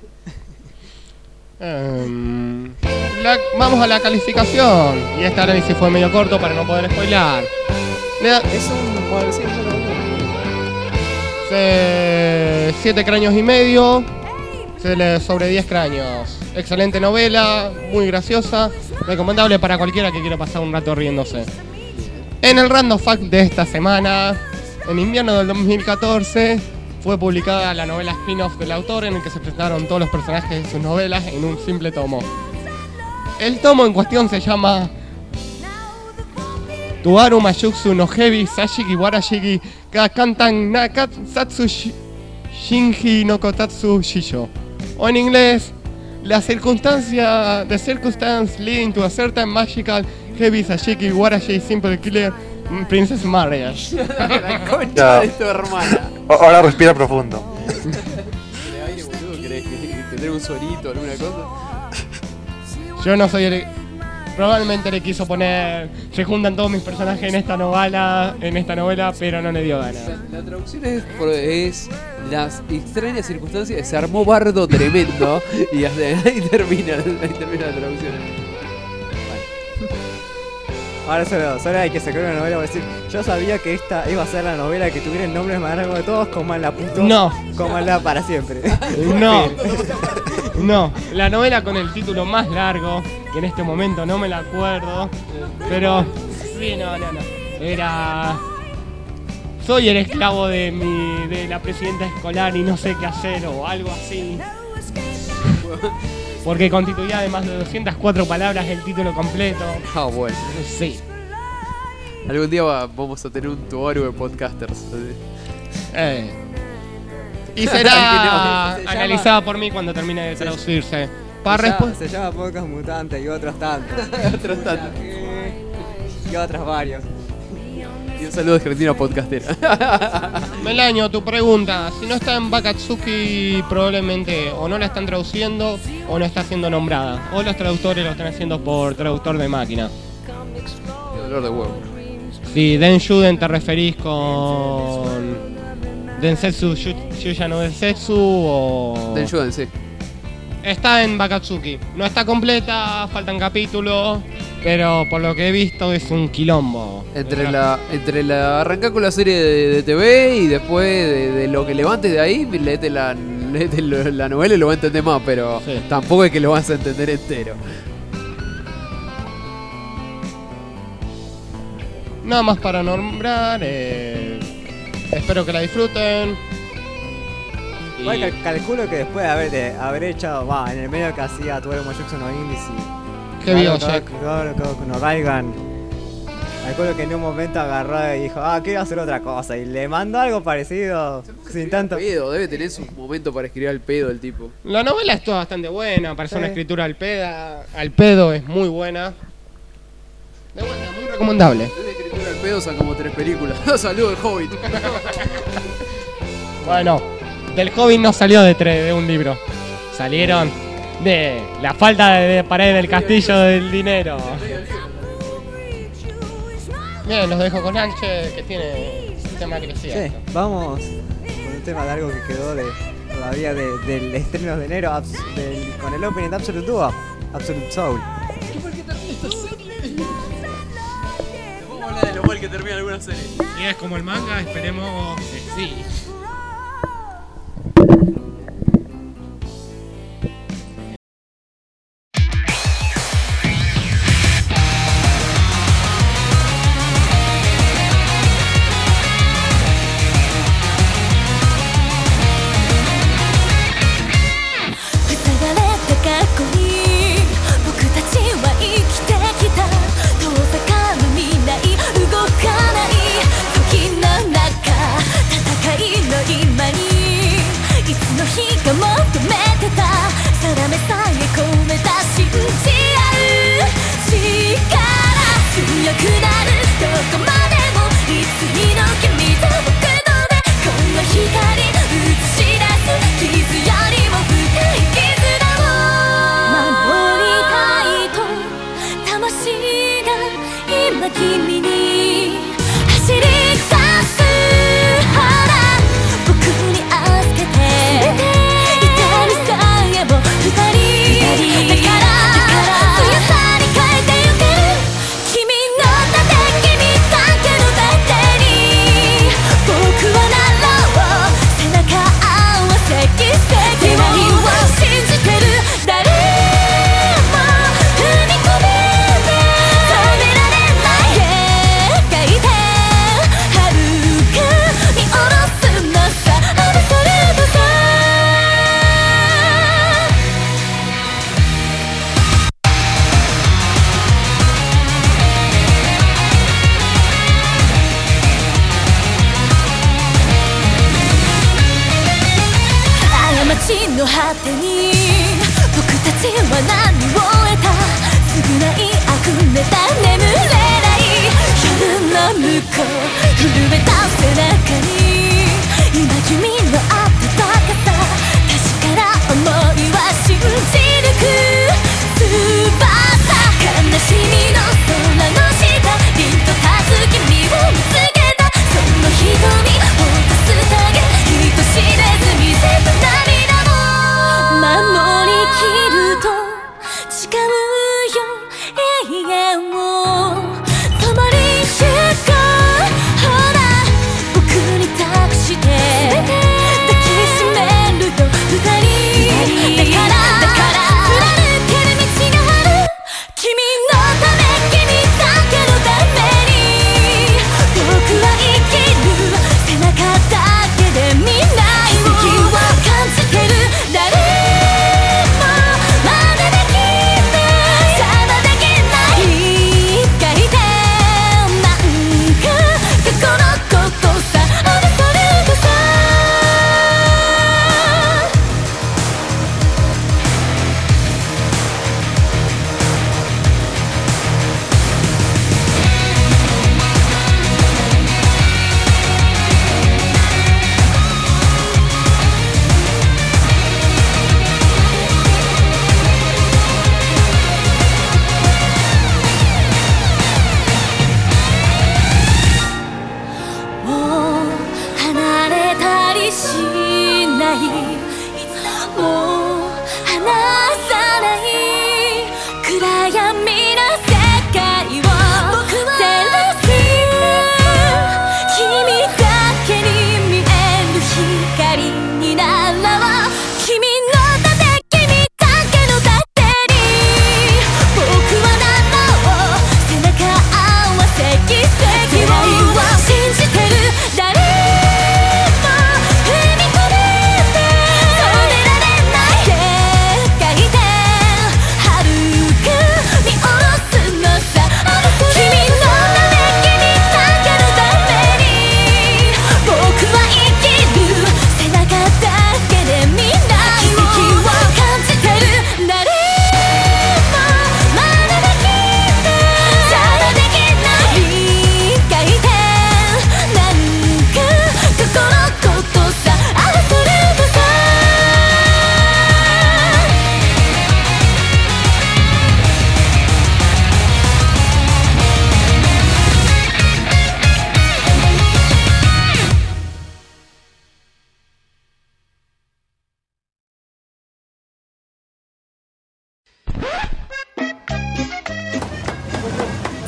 Speaker 6: Vamos a la calificación. Y esta análisis fue medio corto para no poder spoilar.
Speaker 5: Es un...
Speaker 6: 7 cráneos y medio. Sobre 10 cráneos. Excelente novela, muy graciosa. Recomendable para cualquiera que quiera pasar un rato riéndose. En el Random Fact de esta semana, en invierno del 2014, fue publicada la novela spin-off del autor, en el que se presentaron todos los personajes de sus novelas en un simple tomo. El tomo en cuestión se llama Toaru Mayutsu no Hebi Sashiki Warashiki Kakantan Nakatsatsu Shinji no Kotatsu Shisho. O en inglés, the circumstance leading to a certain magical Hebi Sashiki Warashi Simple Killer Princess Marriage.
Speaker 4: La concha de tu hermana.
Speaker 14: Ahora respira profundo.
Speaker 4: ¿De aire, boludo? ¿Querés que tener un sonito o alguna cosa?
Speaker 6: Yo no soy probablemente le quiso poner... Se juntan todos mis personajes en esta novela, pero no le dio ganas.
Speaker 4: La traducción es las extrañas circunstancias. Se armó bardo tremendo y ahí termina la traducción.
Speaker 5: Ahora solo hay que sacar una novela para decir, yo sabía que esta iba a ser la novela que tuviera el nombre más largo de todos, comanla puto.
Speaker 6: No.
Speaker 5: Comanla para siempre.
Speaker 6: No, la novela con el título más largo, que en este momento no me la acuerdo, pero sí, no. Era... Soy el esclavo de la presidenta escolar y no sé qué hacer o algo así. Porque constituía de más de 204 palabras el título completo.
Speaker 4: Ah, bueno.
Speaker 6: Sí.
Speaker 4: Algún día vamos a tener un Toaru de podcasters.
Speaker 6: Y será analizada por mí cuando termine de traducirse.
Speaker 5: Se llama Podcast Mutante y otros tantos.
Speaker 4: Otros tantos.
Speaker 5: Y otros varios.
Speaker 4: Y un saludo de Argentina podcastera.
Speaker 6: Melaño, tu pregunta. Si no está en Bakatsuki, probablemente o no la están traduciendo o no está siendo nombrada. O los traductores lo están haciendo por traductor de máquina.
Speaker 4: Qué dolor de huevo.
Speaker 6: Si Denshuden te referís con Densetsu Yuya no Densetsu o...
Speaker 4: Denshuden, sí.
Speaker 6: Está en Bakatsuki. No está completa, faltan capítulos, pero por lo que he visto es un quilombo.
Speaker 4: Entre la arrancá con la serie de TV y después de lo que levantes de ahí, léete la novela y lo vas a entender más, pero
Speaker 6: Sí.
Speaker 4: tampoco es que lo vas a entender entero.
Speaker 6: Nada más para nombrar. Espero que la disfruten.
Speaker 5: Igual calculo que después de haber hecho, en el medio que hacía Tuero Moyuxo no Indies y...
Speaker 6: ¿Qué vio, Jack?
Speaker 5: Con Raigan. Calculo que en un momento agarró y dijo, quiero hacer otra cosa. Y le mandó algo parecido, sin tanto...
Speaker 4: Pedo, debe tener su momento para escribir al pedo el tipo.
Speaker 6: La novela estuvo bastante buena, parece una
Speaker 5: Sí.
Speaker 6: escritura al pedo es muy buena. De vuelta, muy recomendable.
Speaker 4: Desde escritura al pedo saca como 3 películas. Saludos del Hobbit.
Speaker 6: Bueno, del Hobbit no salió de un libro. Salieron de la falta de pared del castillo del dinero. Bien, los dejo con Anche, que tiene un tema crecido.
Speaker 5: Sí, vamos con un tema de algo que quedó todavía del estreno de enero con el opening de Absolute Duo, Absolute Soul.
Speaker 4: Vamos a hablar de lo mal que termina alguna serie.
Speaker 6: Y es como el manga, esperemos que sí.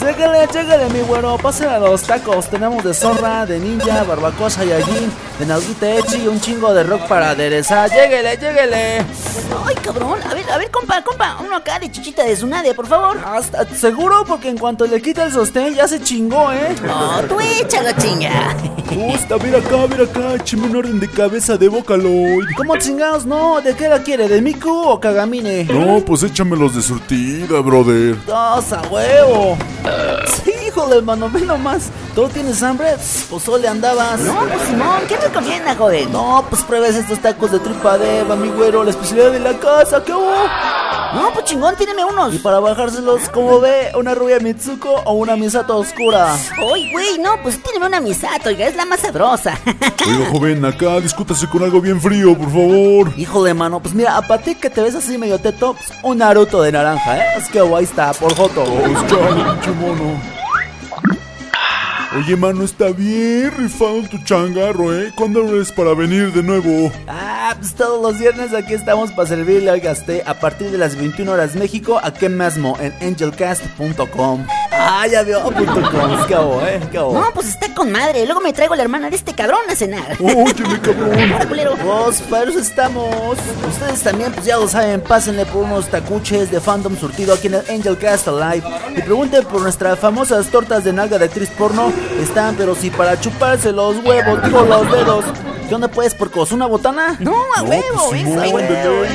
Speaker 15: Lléguele, mi güero, pasen a los tacos. Tenemos de zorra, de ninja, barbacoa Saiyajin, de nalguita Echi y un chingo de rock para aderezar. Lléguele.
Speaker 20: Ay, cabrón, a ver, compa, uno acá de chichita de Tsunade, por favor.
Speaker 15: ¿Seguro? Porque en cuanto le quita el sostén ya se chingó, ¿eh?
Speaker 20: No, tú échalo, chinga.
Speaker 15: Gusta, mira acá, écheme un orden de cabeza de Vocaloid. ¿Cómo chingados? No, ¿de qué la quiere? ¿De Miku o Kagamine?
Speaker 21: No, pues échamelos de surtida, brother.
Speaker 15: Dos a huevo. Sí, híjole, hermano, ve nomás. ¿Tú tienes hambre? Pues solo andabas.
Speaker 20: No, pues Simón, ¿qué recomienda, joven?
Speaker 15: No, pues pruebes estos tacos de tripa de Eva, mi güero, la especialidad de la casa, ¿qué hubo?
Speaker 20: No, pues chingón, tíreme unos.
Speaker 15: Y para bajárselos, ¿cómo ve? ¿Una rubia Mitsuko o una Misato oscura?
Speaker 20: Uy, güey, no, pues tíreme una Misato, oiga, es la más sabrosa.
Speaker 21: Oiga, joven, acá discútase con algo bien frío, por favor.
Speaker 15: Híjole, mano, pues mira, a ti que te ves así medio teto, pues un Naruto de naranja, ¿eh? Es que guay está, por joto.
Speaker 21: Pues chale, pinche mono. Oye, mano, está bien rifado tu changarro, ¿eh? ¿Cuándo eres para venir de nuevo?
Speaker 15: Pues todos los viernes aquí estamos para servirle, oiga, a partir de las 21 horas México, aquí mismo en angelcast.com. Ya veo, .com, ¿qué hago, ¿Qué hago?
Speaker 20: No, pues está con madre, luego me traigo a la hermana de este cabrón a cenar.
Speaker 21: Óyeme, cabrón.
Speaker 20: Culero.
Speaker 15: Pues para eso estamos. Ustedes también, pues ya lo saben, pásenle por unos tacuches de fandom surtido aquí en el Angelcast Alive. Y pregunten por nuestras famosas tortas de nalga de actriz porno. Están, pero si para chuparse los huevos, digo los dedos. ¿Qué onda pues, porcos? ¿Una botana?
Speaker 20: No, a huevo,
Speaker 21: pues,
Speaker 20: eso, a huevo.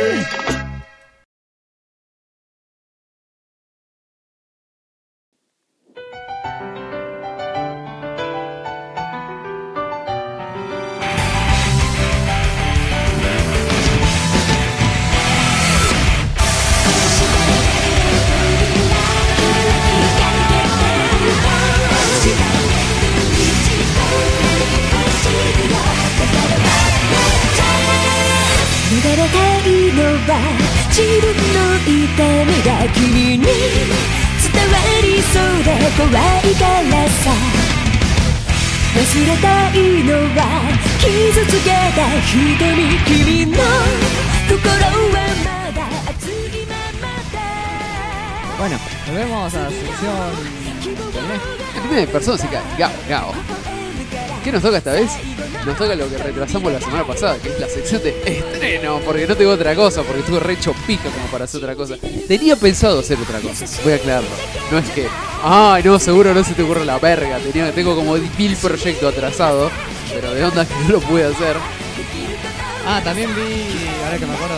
Speaker 5: Bueno, volvemos a la sección
Speaker 4: anime de Persónica, Gao. ¿Qué nos toca esta vez? Nos toca lo que retrasamos la semana pasada, que es la sección de estreno, porque no tengo otra cosa, porque estuve re hecho pica como para hacer otra cosa. Tenía pensado hacer otra cosa, voy a aclararlo. No es que, no, seguro no se te ocurre la verga. Tengo como 1000 proyectos atrasados, pero de onda que no lo pude hacer.
Speaker 5: También vi, ahora que me acuerdo,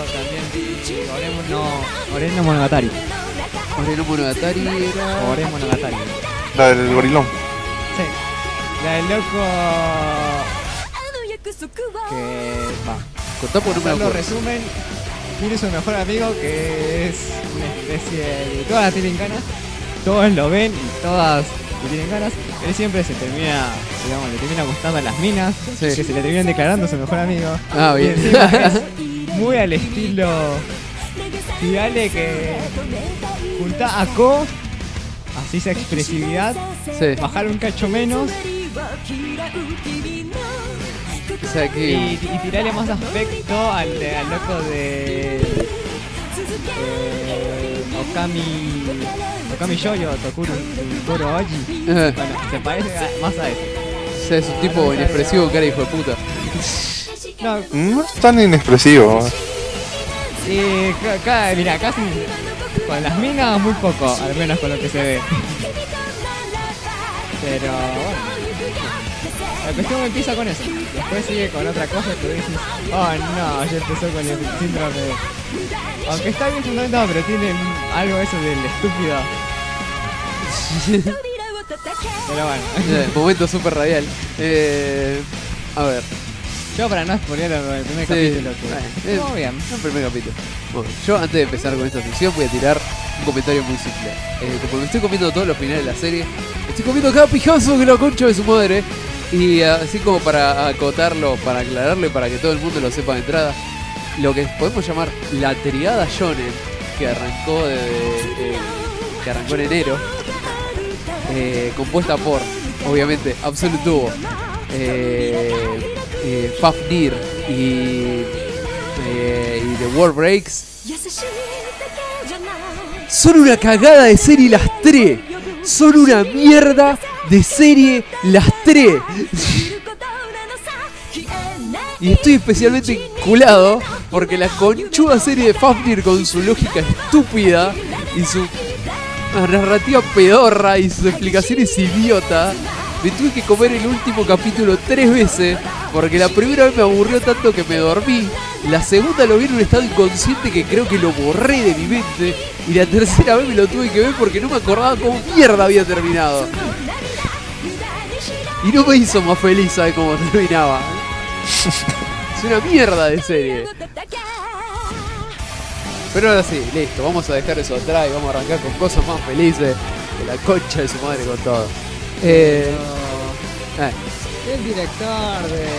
Speaker 5: Oreno Monogatari.
Speaker 4: Oreno Monogatari era...
Speaker 5: Oreno Monogatari.
Speaker 14: La del gorilón.
Speaker 5: Sí. La del loco... que va.
Speaker 4: Contá por no me acuerdo.
Speaker 5: Resumen, tiene su mejor amigo que es una especie de... Todas las tienen ganas, todos lo ven y todas le tienen ganas. Él siempre se termina, digamos, le termina gustando a las minas,
Speaker 4: sí,
Speaker 5: que se le terminan declarando su mejor amigo.
Speaker 4: Bien.
Speaker 5: Y encima es muy al estilo... Y dale que junta a Ko, así esa expresividad,
Speaker 4: sí,
Speaker 5: bajar un cacho menos,
Speaker 4: o sea que...
Speaker 5: y tirarle más aspecto al loco de Okami Yoyo, Tokuro Oji. Bueno, se parece más a ese.
Speaker 4: O sea, es un tipo inexpresivo, cara hijo de puta.
Speaker 14: No es tan inexpresivo.
Speaker 5: Mira, casi con las minas muy poco, al menos con lo que se ve. Pero bueno, la cuestión empieza con eso. Después sigue con otra cosa que dices, no, ya empezó con el síndrome de... Aunque está bien fundamentado, pero tiene algo eso del estúpido. Pero bueno.
Speaker 4: Momento súper radial. A ver.
Speaker 5: Yo para no spoiler el primer capítulo que... Muy bien.
Speaker 4: El primer capítulo. Bueno, yo antes de empezar con esta sección voy a tirar un comentario muy simple. Como me estoy comiendo todos los finales de la serie, estoy comiendo cada pijazo que la concha de su madre. Y así como para acotarlo, para aclararlo y para que todo el mundo lo sepa de entrada, lo que podemos llamar la triada shonen, que arrancó en enero, compuesta por, obviamente, Absolute Duo, Fafnir y The World Breaks, son una cagada de serie las tres. son una mierda de serie las tres. Y estoy especialmente enculado porque la conchuda serie de Fafnir, con su lógica estúpida y su narrativa pedorra y sus explicaciones idiotas, me tuve que comer el último capítulo 3 veces porque la primera vez me aburrió tanto que me dormí, la segunda lo vi en un estado inconsciente que creo que lo borré de mi mente, y la tercera vez me lo tuve que ver porque no me acordaba cómo mierda había terminado. Y no me hizo más feliz saber cómo terminaba. Es una mierda de serie. Pero ahora sí, listo, vamos a dejar eso atrás y vamos a arrancar con cosas más felices que la concha de su madre con todo.
Speaker 5: El director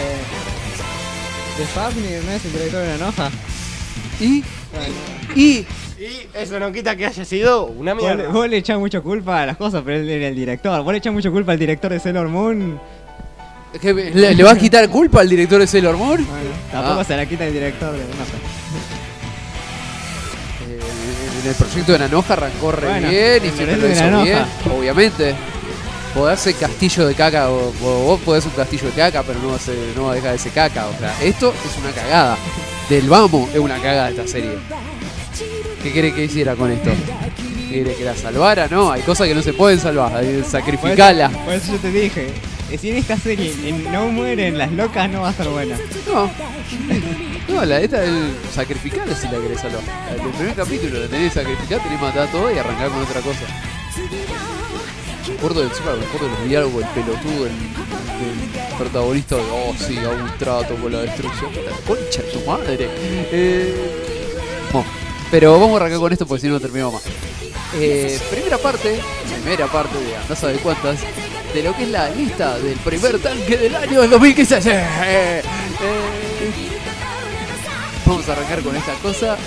Speaker 5: de Fafnir no es el director de Nanoja.
Speaker 4: Y
Speaker 6: eso no quita que haya sido una mierda.
Speaker 5: Vos le echás mucha culpa a las cosas, pero él era el director. Vos le echás mucha culpa al director de Sailor Moon.
Speaker 4: ¿Le vas a quitar culpa al director de Sailor Moon?
Speaker 5: Bueno, tampoco se la quita el director de Nanoja.
Speaker 4: En el proyecto de Nanoja arrancó re
Speaker 5: Bueno,
Speaker 4: bien y
Speaker 5: el
Speaker 4: siempre lo
Speaker 5: proyecto de
Speaker 4: hizo bien,
Speaker 5: Nanoja.
Speaker 4: obviamente. Podés hacer castillo de caca, o vos podés un castillo de caca, pero no va a dejar de ser caca. O sea, esto es una cagada. Del vamos es una cagada esta serie. ¿Qué querés que hiciera con esto? ¿Querés que la salvara? No, hay cosas que no se pueden salvar, hay que sacrificarla.
Speaker 5: Por eso yo te dije, si en esta serie no mueren las locas, no va a estar buena.
Speaker 4: No, esta es sacrificar si la querés salvar. El primer capítulo la tenés que sacrificar, tenés que matar todo y arrancar con otra cosa. Me acuerdo de los diálogos, el pelotudo, el protagonista de sí, hago un trato con la destrucción. La concha de tu madre. Bueno, pero vamos a arrancar con esto porque si no terminamos más. Primera parte de andás a ver cuántas, de lo que es la lista del primer tanque del año del 2015. Vamos a arrancar con esta cosa.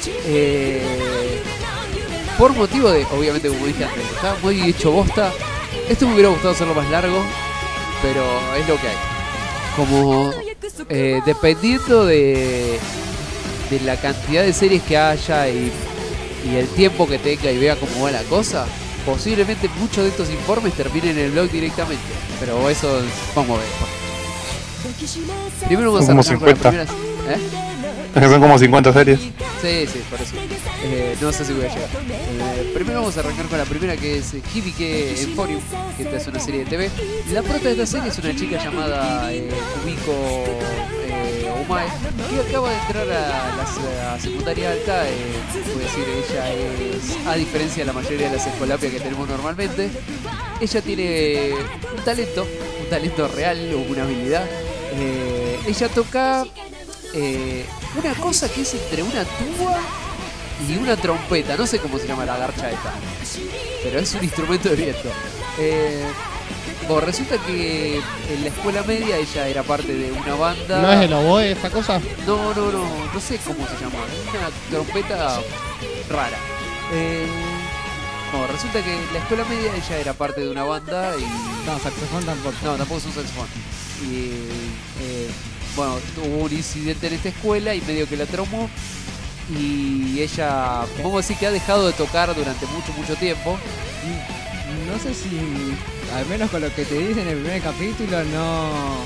Speaker 4: Por motivo de, obviamente, como dije antes, está muy hecho bosta. Esto me hubiera gustado hacerlo más largo, pero es lo que hay. Como dependiendo de la cantidad de series que haya y el tiempo que tenga y vea cómo va la cosa, posiblemente muchos de estos informes terminen en el blog directamente. Pero eso vamos a ver. Primero vamos a
Speaker 14: Como
Speaker 4: arrancar con las
Speaker 14: 50.
Speaker 4: primeras.
Speaker 14: Es que son como 50 series.
Speaker 4: Sí, por eso. No sé si voy a llegar. Primero vamos a arrancar con la primera, que es Hibike Emporium, que esta es una serie de TV. La prota de esta serie es una chica llamada Kumiko Umae, que acaba de entrar a la secundaria alta. Puedo decir, ella es, a diferencia de la mayoría de las escolapias que tenemos normalmente, ella tiene un talento real, una habilidad. Ella toca una cosa que es entre una tuba y una trompeta, no sé cómo se llama la garcha esta, pero es un instrumento de viento. Bueno, resulta que en la escuela media ella era parte de una banda.
Speaker 6: ¿No es el oboe esa cosa?
Speaker 4: No sé cómo se llama, es una trompeta rara. Bueno, resulta que en la escuela media ella era parte de una banda y...
Speaker 5: No, saxofón tampoco.
Speaker 4: No, tampoco es un saxofón. Y... bueno, hubo un incidente en esta escuela y medio que la traumó. Y ella, vamos a decir que ha dejado de tocar durante mucho tiempo.
Speaker 5: No sé si, al menos con lo que te dice en el primer capítulo, no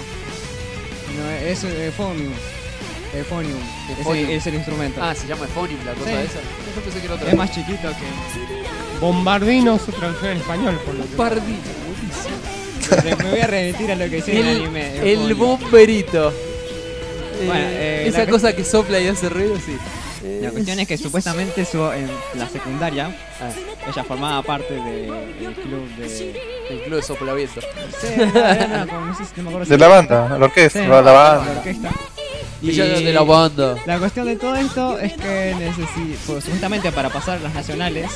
Speaker 5: es Euphonium. Es el instrumento.
Speaker 4: Ah, se llama Euphonium la cosa esa. Yo pensé que era otra.
Speaker 5: Es más chiquito que...
Speaker 6: Bombardino, su traducción en español.
Speaker 4: Bombardino, buenísimo.
Speaker 5: Me voy a remitir a lo que dice en el anime.
Speaker 4: El bomberito.
Speaker 5: Bueno,
Speaker 4: esa cosa que sopla y hace ruido, sí.
Speaker 5: La cuestión es que supuestamente en la secundaria ella formaba parte del club
Speaker 4: de soplaviento.
Speaker 5: Sí, no sé si me acuerdo.
Speaker 14: De la banda, la orquesta,
Speaker 5: sí,
Speaker 14: la banda.
Speaker 5: La orquesta.
Speaker 4: Y ella de la banda.
Speaker 5: La cuestión de todo esto es que pues, justamente para pasar las nacionales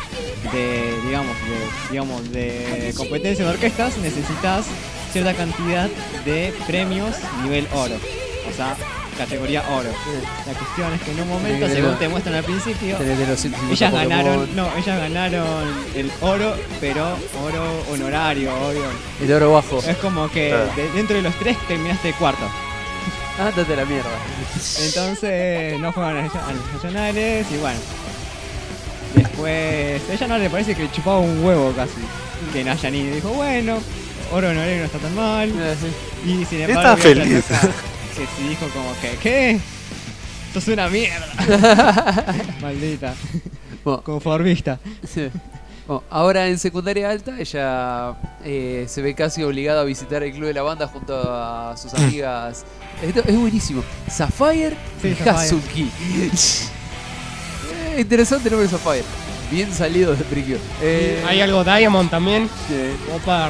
Speaker 5: de competencia de orquestas necesitas cierta cantidad de premios nivel oro, o sea, categoría oro. La cuestión es que en un momento, según te muestran al principio, ellas ganaron el oro, pero oro honorario, obvio.
Speaker 4: El oro bajo.
Speaker 5: Es como que dentro de los tres terminaste cuarto.
Speaker 4: Ándate la mierda.
Speaker 5: Entonces no fueron a las nacionales y bueno. Después, a ella no le parece que le chupaba un huevo casi. que no hayan ido. Dijo, bueno, Oro Norero no está tan mal. Y sin
Speaker 14: Está
Speaker 5: embargo,
Speaker 14: feliz.
Speaker 5: que sí dijo como que, ¿qué? Sos una mierda. Maldita. Conformista.
Speaker 4: Sí. Bueno, ahora en secundaria alta ella se ve casi obligada a visitar el club de la banda junto a sus amigas. Esto es buenísimo. Sapphire y
Speaker 5: Sapphire.
Speaker 4: Hazuki. Interesante nombre Sapphire. Bien salido de Precure.
Speaker 6: Hay algo Diamond también.
Speaker 4: Opa.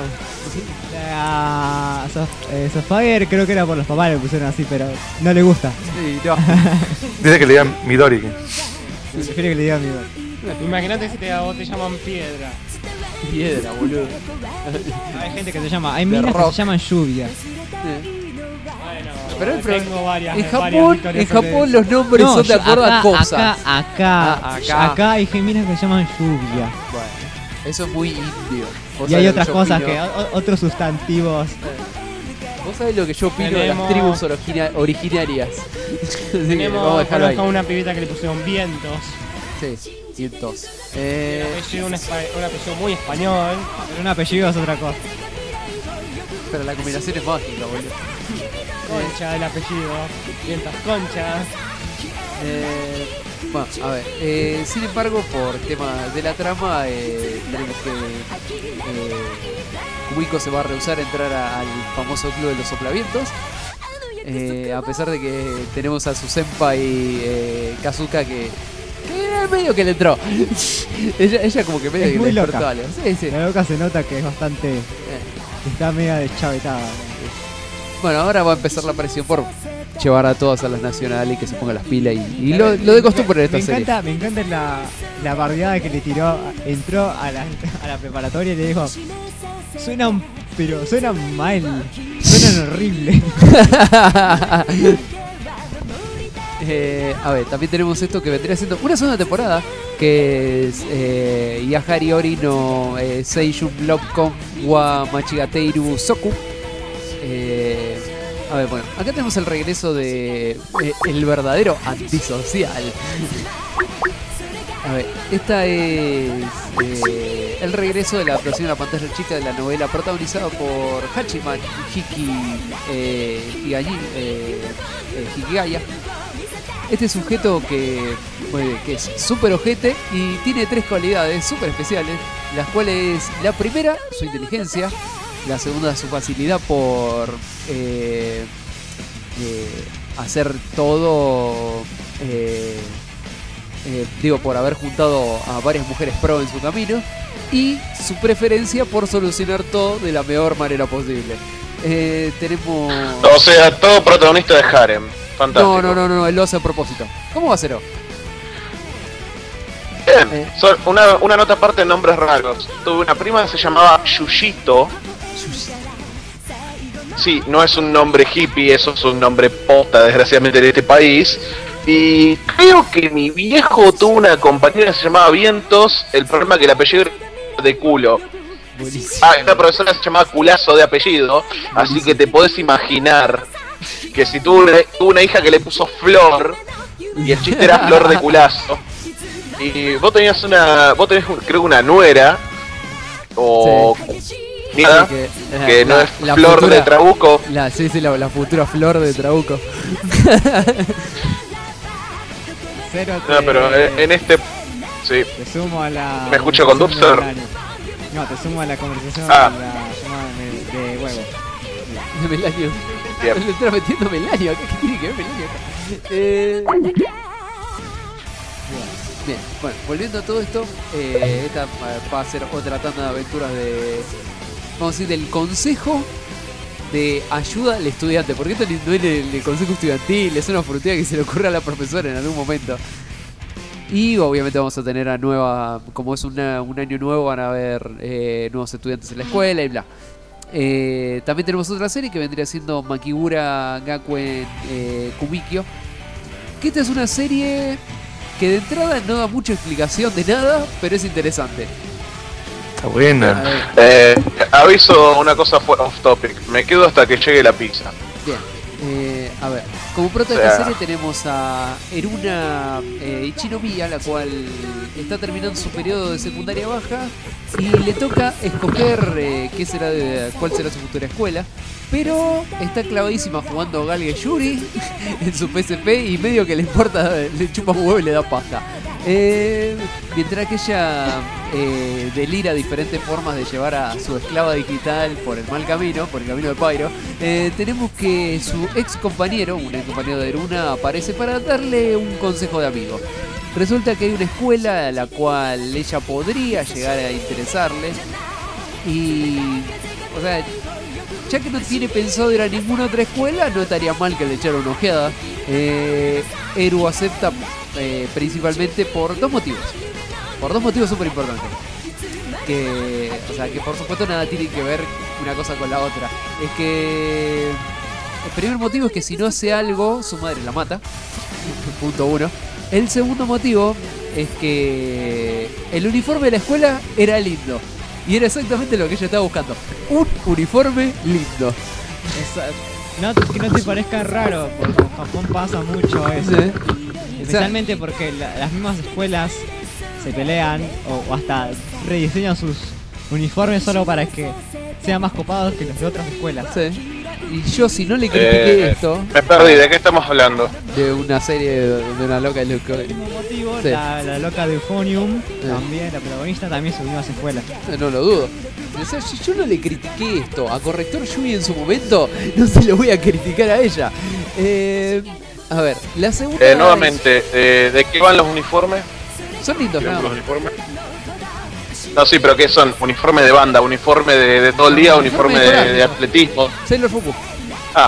Speaker 5: Sapphire creo que era por los papás le pusieron así, pero no le gusta.
Speaker 4: Sí, no.
Speaker 14: Dice que le digan Midori.
Speaker 5: Prefiere que le digan Midori.
Speaker 6: Imagínate si a vos te llaman Piedra.
Speaker 4: Piedra, boludo.
Speaker 5: Hay gente que se llama, hay
Speaker 4: De
Speaker 5: minas que
Speaker 4: rock.
Speaker 5: se llaman lluvia.
Speaker 4: Pero
Speaker 6: tengo varias.
Speaker 4: en
Speaker 6: varias
Speaker 4: Japón,
Speaker 6: historias sobre eso.
Speaker 4: los nombres son de acuerdo a cosas.
Speaker 5: Acá hay minas que se llaman lluvia.
Speaker 4: Bueno, eso es muy indio. Vos
Speaker 5: Y
Speaker 4: sabés
Speaker 5: hay
Speaker 4: lo
Speaker 5: otras
Speaker 4: yo
Speaker 5: cosas
Speaker 4: opino.
Speaker 5: otros sustantivos.
Speaker 4: Vos sabés lo que yo opino de las
Speaker 6: Tenemos-
Speaker 4: tribus originarias. Así que vamos a
Speaker 6: Tenemos
Speaker 4: dejarlo ahí.
Speaker 6: conozco a una pibita que le pusieron Vientos.
Speaker 4: Sí, vientos.
Speaker 6: El apellido, un apellido muy español.
Speaker 5: Pero un apellido es otra cosa.
Speaker 4: Pero la combinación es mágica, boludo.
Speaker 6: Concha el apellido. Vientos Concha.
Speaker 4: Bueno, a ver. Sin embargo, por temas de la trama, tenemos que Kumiko se va a rehusar a entrar al famoso club de los soplavientos. A pesar de que tenemos a su senpai Kazuka que medio que le entró. ella como que medio
Speaker 5: Es
Speaker 4: que
Speaker 5: muy
Speaker 4: le despertó
Speaker 5: loca.
Speaker 4: algo. Sí, sí.
Speaker 5: La loca se nota que es bastante. Está media deschavetada.
Speaker 4: Bueno, ahora va a empezar la presión por llevar a todas a las nacionales y que se pongan las pilas y lo de costumbre en esta serie.
Speaker 5: Me encanta la bardeada que le tiró. Entró a la preparatoria y le dijo: suenan mal, suenan horrible.
Speaker 4: A ver, también tenemos esto que vendría siendo una segunda temporada, que es Yahari Ori no Seishun Lobcom wa Machigateiru Soku. A ver, bueno, acá tenemos el regreso de el verdadero antisocial. A ver, esta es el regreso de la adaptación a la pantalla chica de la novela protagonizada por Hachiman Hikigaya. Este sujeto que es súper ojete y tiene tres cualidades súper especiales, las cuales la primera, su inteligencia, la segunda, su facilidad por hacer todo, por haber juntado a varias mujeres pro en su camino, y su preferencia por solucionar todo de la mejor manera posible. Tenemos...
Speaker 1: O sea, todo protagonista de Harem. Fantástico.
Speaker 4: No, él lo hace a propósito. ¿Cómo va a ser?
Speaker 1: Bien, una nota aparte de nombres raros. Tuve una prima que se llamaba Yuyito. Sí, no es un nombre hippie, eso es un nombre posta, desgraciadamente, en este país. Y creo que mi viejo tuvo una compañera que se llamaba Vientos. El problema es que el apellido era de culo. Esta profesora se llamaba Culazo de apellido. Así que te podés imaginar que si tuvo una hija que le puso Flor, y el chiste era Flor de Culazo. Y vos tenés creo una nuera, o nada, que no es
Speaker 4: la
Speaker 1: Flor
Speaker 4: futura-
Speaker 1: de Trabuco.
Speaker 4: La futura Flor de Trabuco.
Speaker 1: No, pero en este... Sí.
Speaker 5: Te sumo a la.
Speaker 1: ¿Me escucho con Dubster?
Speaker 5: No, te sumo a la conversación
Speaker 1: Ah.
Speaker 5: de la llamada de huevo.
Speaker 4: De Melanio.
Speaker 1: Bien.
Speaker 4: Le está metiendo Melanio acá. ¿Qué tiene que ver Melanio acá? Bien, bueno, volviendo a todo esto, esta va a ser otra tanda de aventuras vamos a decir, del consejo de ayuda al estudiante, porque esto no es el consejo estudiantil, es una fruteada que se le ocurre a la profesora en algún momento. Y obviamente vamos a tener como es un año nuevo, van a haber nuevos estudiantes en la escuela y bla. También tenemos otra serie que vendría siendo Makigura Gakuen Kumikyo, que esta es una serie que de entrada no da mucha explicación de nada, pero es interesante.
Speaker 14: Está buena.
Speaker 1: Aviso una cosa off topic. Me quedo hasta que llegue la pizza.
Speaker 4: Bien. A ver, como prota de
Speaker 1: O
Speaker 4: esta
Speaker 1: sea-
Speaker 4: serie tenemos a Eruna Ichinomiya, la cual está terminando su periodo de secundaria baja y le toca escoger cuál será su futura escuela. Pero está clavadísima jugando Galge Yuri en su PSP y medio que le importa, le chupa un huevo y le da paja. Mientras que ella delira diferentes formas de llevar a su esclava digital por el mal camino, por el camino de Pyro, tenemos que su ex compañero, un ex compañero de Eruna, aparece para darle un consejo de amigo. Resulta que hay una escuela a la cual ella podría llegar a interesarle y, o sea, ya que no tiene pensado ir a ninguna otra escuela, no estaría mal que le echara una ojeada. Eru acepta principalmente por dos motivos. Por dos motivos súper importantes. Que por supuesto nada tiene que ver una cosa con la otra. Es que el primer motivo es que si no hace algo, su madre la mata. Punto uno. El segundo motivo es que el uniforme de la escuela era lindo. Y era exactamente lo que ella estaba buscando. Un uniforme lindo.
Speaker 5: Que no te parezca raro, porque en Japón pasa mucho eso.
Speaker 4: Sí.
Speaker 5: Especialmente porque las mismas escuelas se pelean o hasta rediseñan sus uniformes solo para que sean más copados que los de otras escuelas.
Speaker 4: Sí. Y yo, si no le critiqué esto,
Speaker 1: Me perdí, ¿de qué estamos hablando?
Speaker 4: de una serie de una loca de
Speaker 5: Motivo,
Speaker 4: Sí.
Speaker 5: la loca de Euphonium, también, la protagonista, también se unió a esa escuela.
Speaker 4: No lo dudo. O sea, si yo no le critiqué esto a Corrector Yui en su momento, no se lo voy a criticar a ella. A ver, la segunda.
Speaker 1: Nuevamente, ¿de qué van los uniformes?
Speaker 4: Son lindos, nada
Speaker 1: Los
Speaker 4: más.
Speaker 1: uniformes. No, sí, pero ¿qué son? Uniforme de banda, uniforme de todo el día, uniforme de atletismo.
Speaker 4: Sailor Fuku.
Speaker 1: Ah,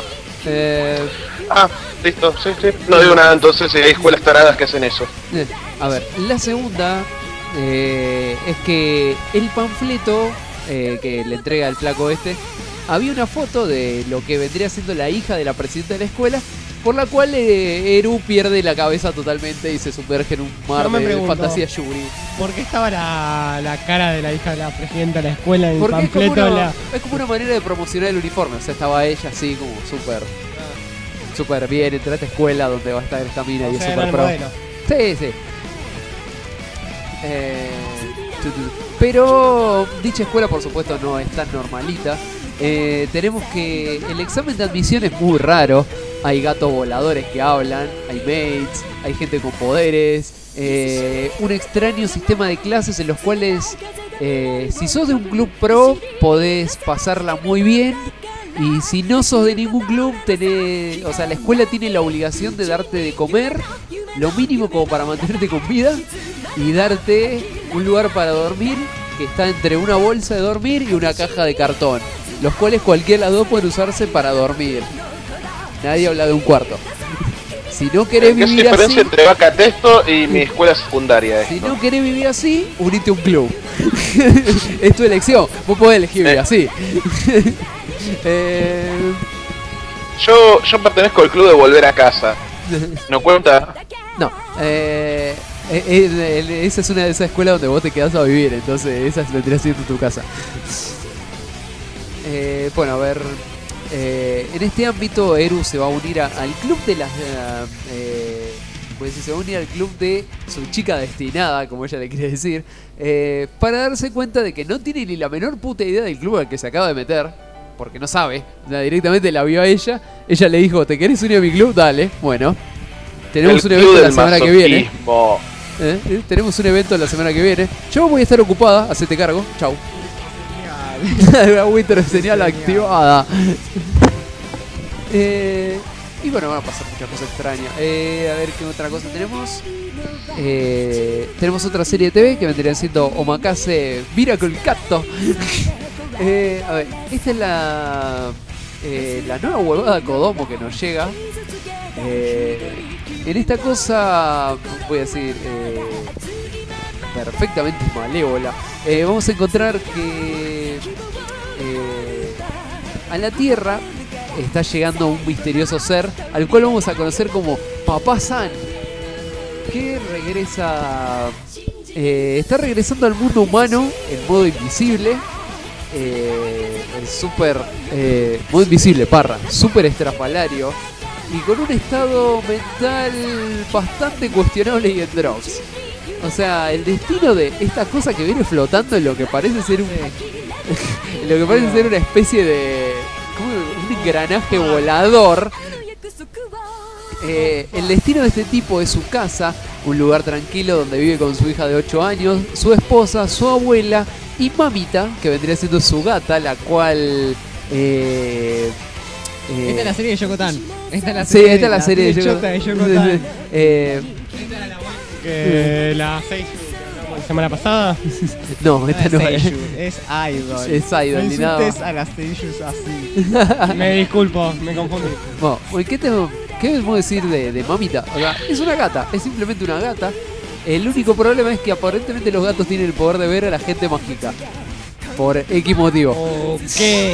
Speaker 1: listo, sí. No digo nada, entonces hay escuelas taradas que hacen eso.
Speaker 4: A ver, la segunda es que el panfleto que le entrega el flaco había una foto de lo que vendría siendo la hija de la presidenta de la escuela, por la cual Eru pierde la cabeza totalmente y se sumerge en un mar
Speaker 6: Yo me
Speaker 4: de
Speaker 6: pregunto,
Speaker 4: fantasía Yuri.
Speaker 6: ¿Por qué estaba la cara de la hija de la presidenta de la escuela en el
Speaker 4: Porque
Speaker 6: panfleto?
Speaker 4: es como una manera de promocionar el uniforme. O sea, estaba ella así como súper bien, entra a esta escuela donde va a estar esta mina y es
Speaker 6: sea,
Speaker 4: súper
Speaker 6: era el
Speaker 4: pro.
Speaker 6: modelo.
Speaker 4: Sí. Pero dicha escuela, por supuesto, no es tan normalita. Tenemos que el examen de admisión es muy raro. Hay gatos voladores que hablan, hay mates, hay gente con poderes, un extraño sistema de clases en los cuales si sos de un club pro podés pasarla muy bien, y si no sos de ningún club o sea, la escuela tiene la obligación de darte de comer lo mínimo como para mantenerte con vida y darte un lugar para dormir que está entre una bolsa de dormir y una caja de cartón, los cuales cualquiera de las dos pueden usarse para dormir. Nadie habla de un cuarto. Si no querés
Speaker 1: ¿Qué es la
Speaker 4: vivir
Speaker 1: diferencia
Speaker 4: así,
Speaker 1: entre Vaca Testo y mi escuela secundaria?
Speaker 4: si no querés vivir así, unite a un club. Es tu elección. Vos podés elegir vivir así.
Speaker 1: Yo pertenezco al club de volver a casa. ¿No cuenta?
Speaker 4: No. Esa es una de esas escuelas donde vos te quedás a vivir. Entonces esa vendría siendo tu casa. Bueno, a ver. En este ámbito Eru se va a unir al club de las pues se va a unir al club de su chica destinada, como ella le quiere decir, para darse cuenta de que no tiene ni la menor puta idea del club al que se acaba de meter, porque no sabe. O sea, directamente la vio a ella le dijo: ¿te querés unir a mi club? Dale. Bueno, tenemos un evento la semana que viene. Tenemos un evento la semana que viene. Yo voy a estar ocupada, hacete cargo. Chau. Winter señal activada. Y bueno, van a pasar muchas cosas extrañas. A ver qué otra cosa tenemos. Tenemos otra serie de TV que vendría siendo Omakase Miracle Catto. A ver, esta es la nueva huevada Kodomo que nos llega. En esta cosa, voy a decir, perfectamente malévola. Vamos a encontrar que a la Tierra está llegando un misterioso ser al cual vamos a conocer como Papá San, que regresa, está regresando al mundo humano en modo invisible, el super modo invisible, super estrafalario, y con un estado mental bastante cuestionable y en drugs. O sea, el destino de esta cosa que viene flotando en lo que parece ser un en lo que parece ser una especie de como un engranaje volador. El destino de este tipo es su casa, un lugar tranquilo donde vive con su hija de 8 años, su esposa, su abuela y mamita, que vendría siendo su gata, la cual...
Speaker 5: esta es la serie de Yokotan. Esta es la
Speaker 4: sí, esta es la serie de
Speaker 5: Yokotan.
Speaker 6: La Seiyuu la semana pasada.
Speaker 4: No, esta no es.
Speaker 5: Es Idol.
Speaker 4: Es Idol,
Speaker 5: no
Speaker 4: ni nada.
Speaker 5: insultes a las Seiyus así.
Speaker 6: Me disculpo, me confundí.
Speaker 4: Bueno, ¿qué debemos decir de mamita? O sea, es una gata, es simplemente una gata. El único problema es que aparentemente los gatos tienen el poder de ver a la gente mágica. Por X motivo.
Speaker 6: Ok.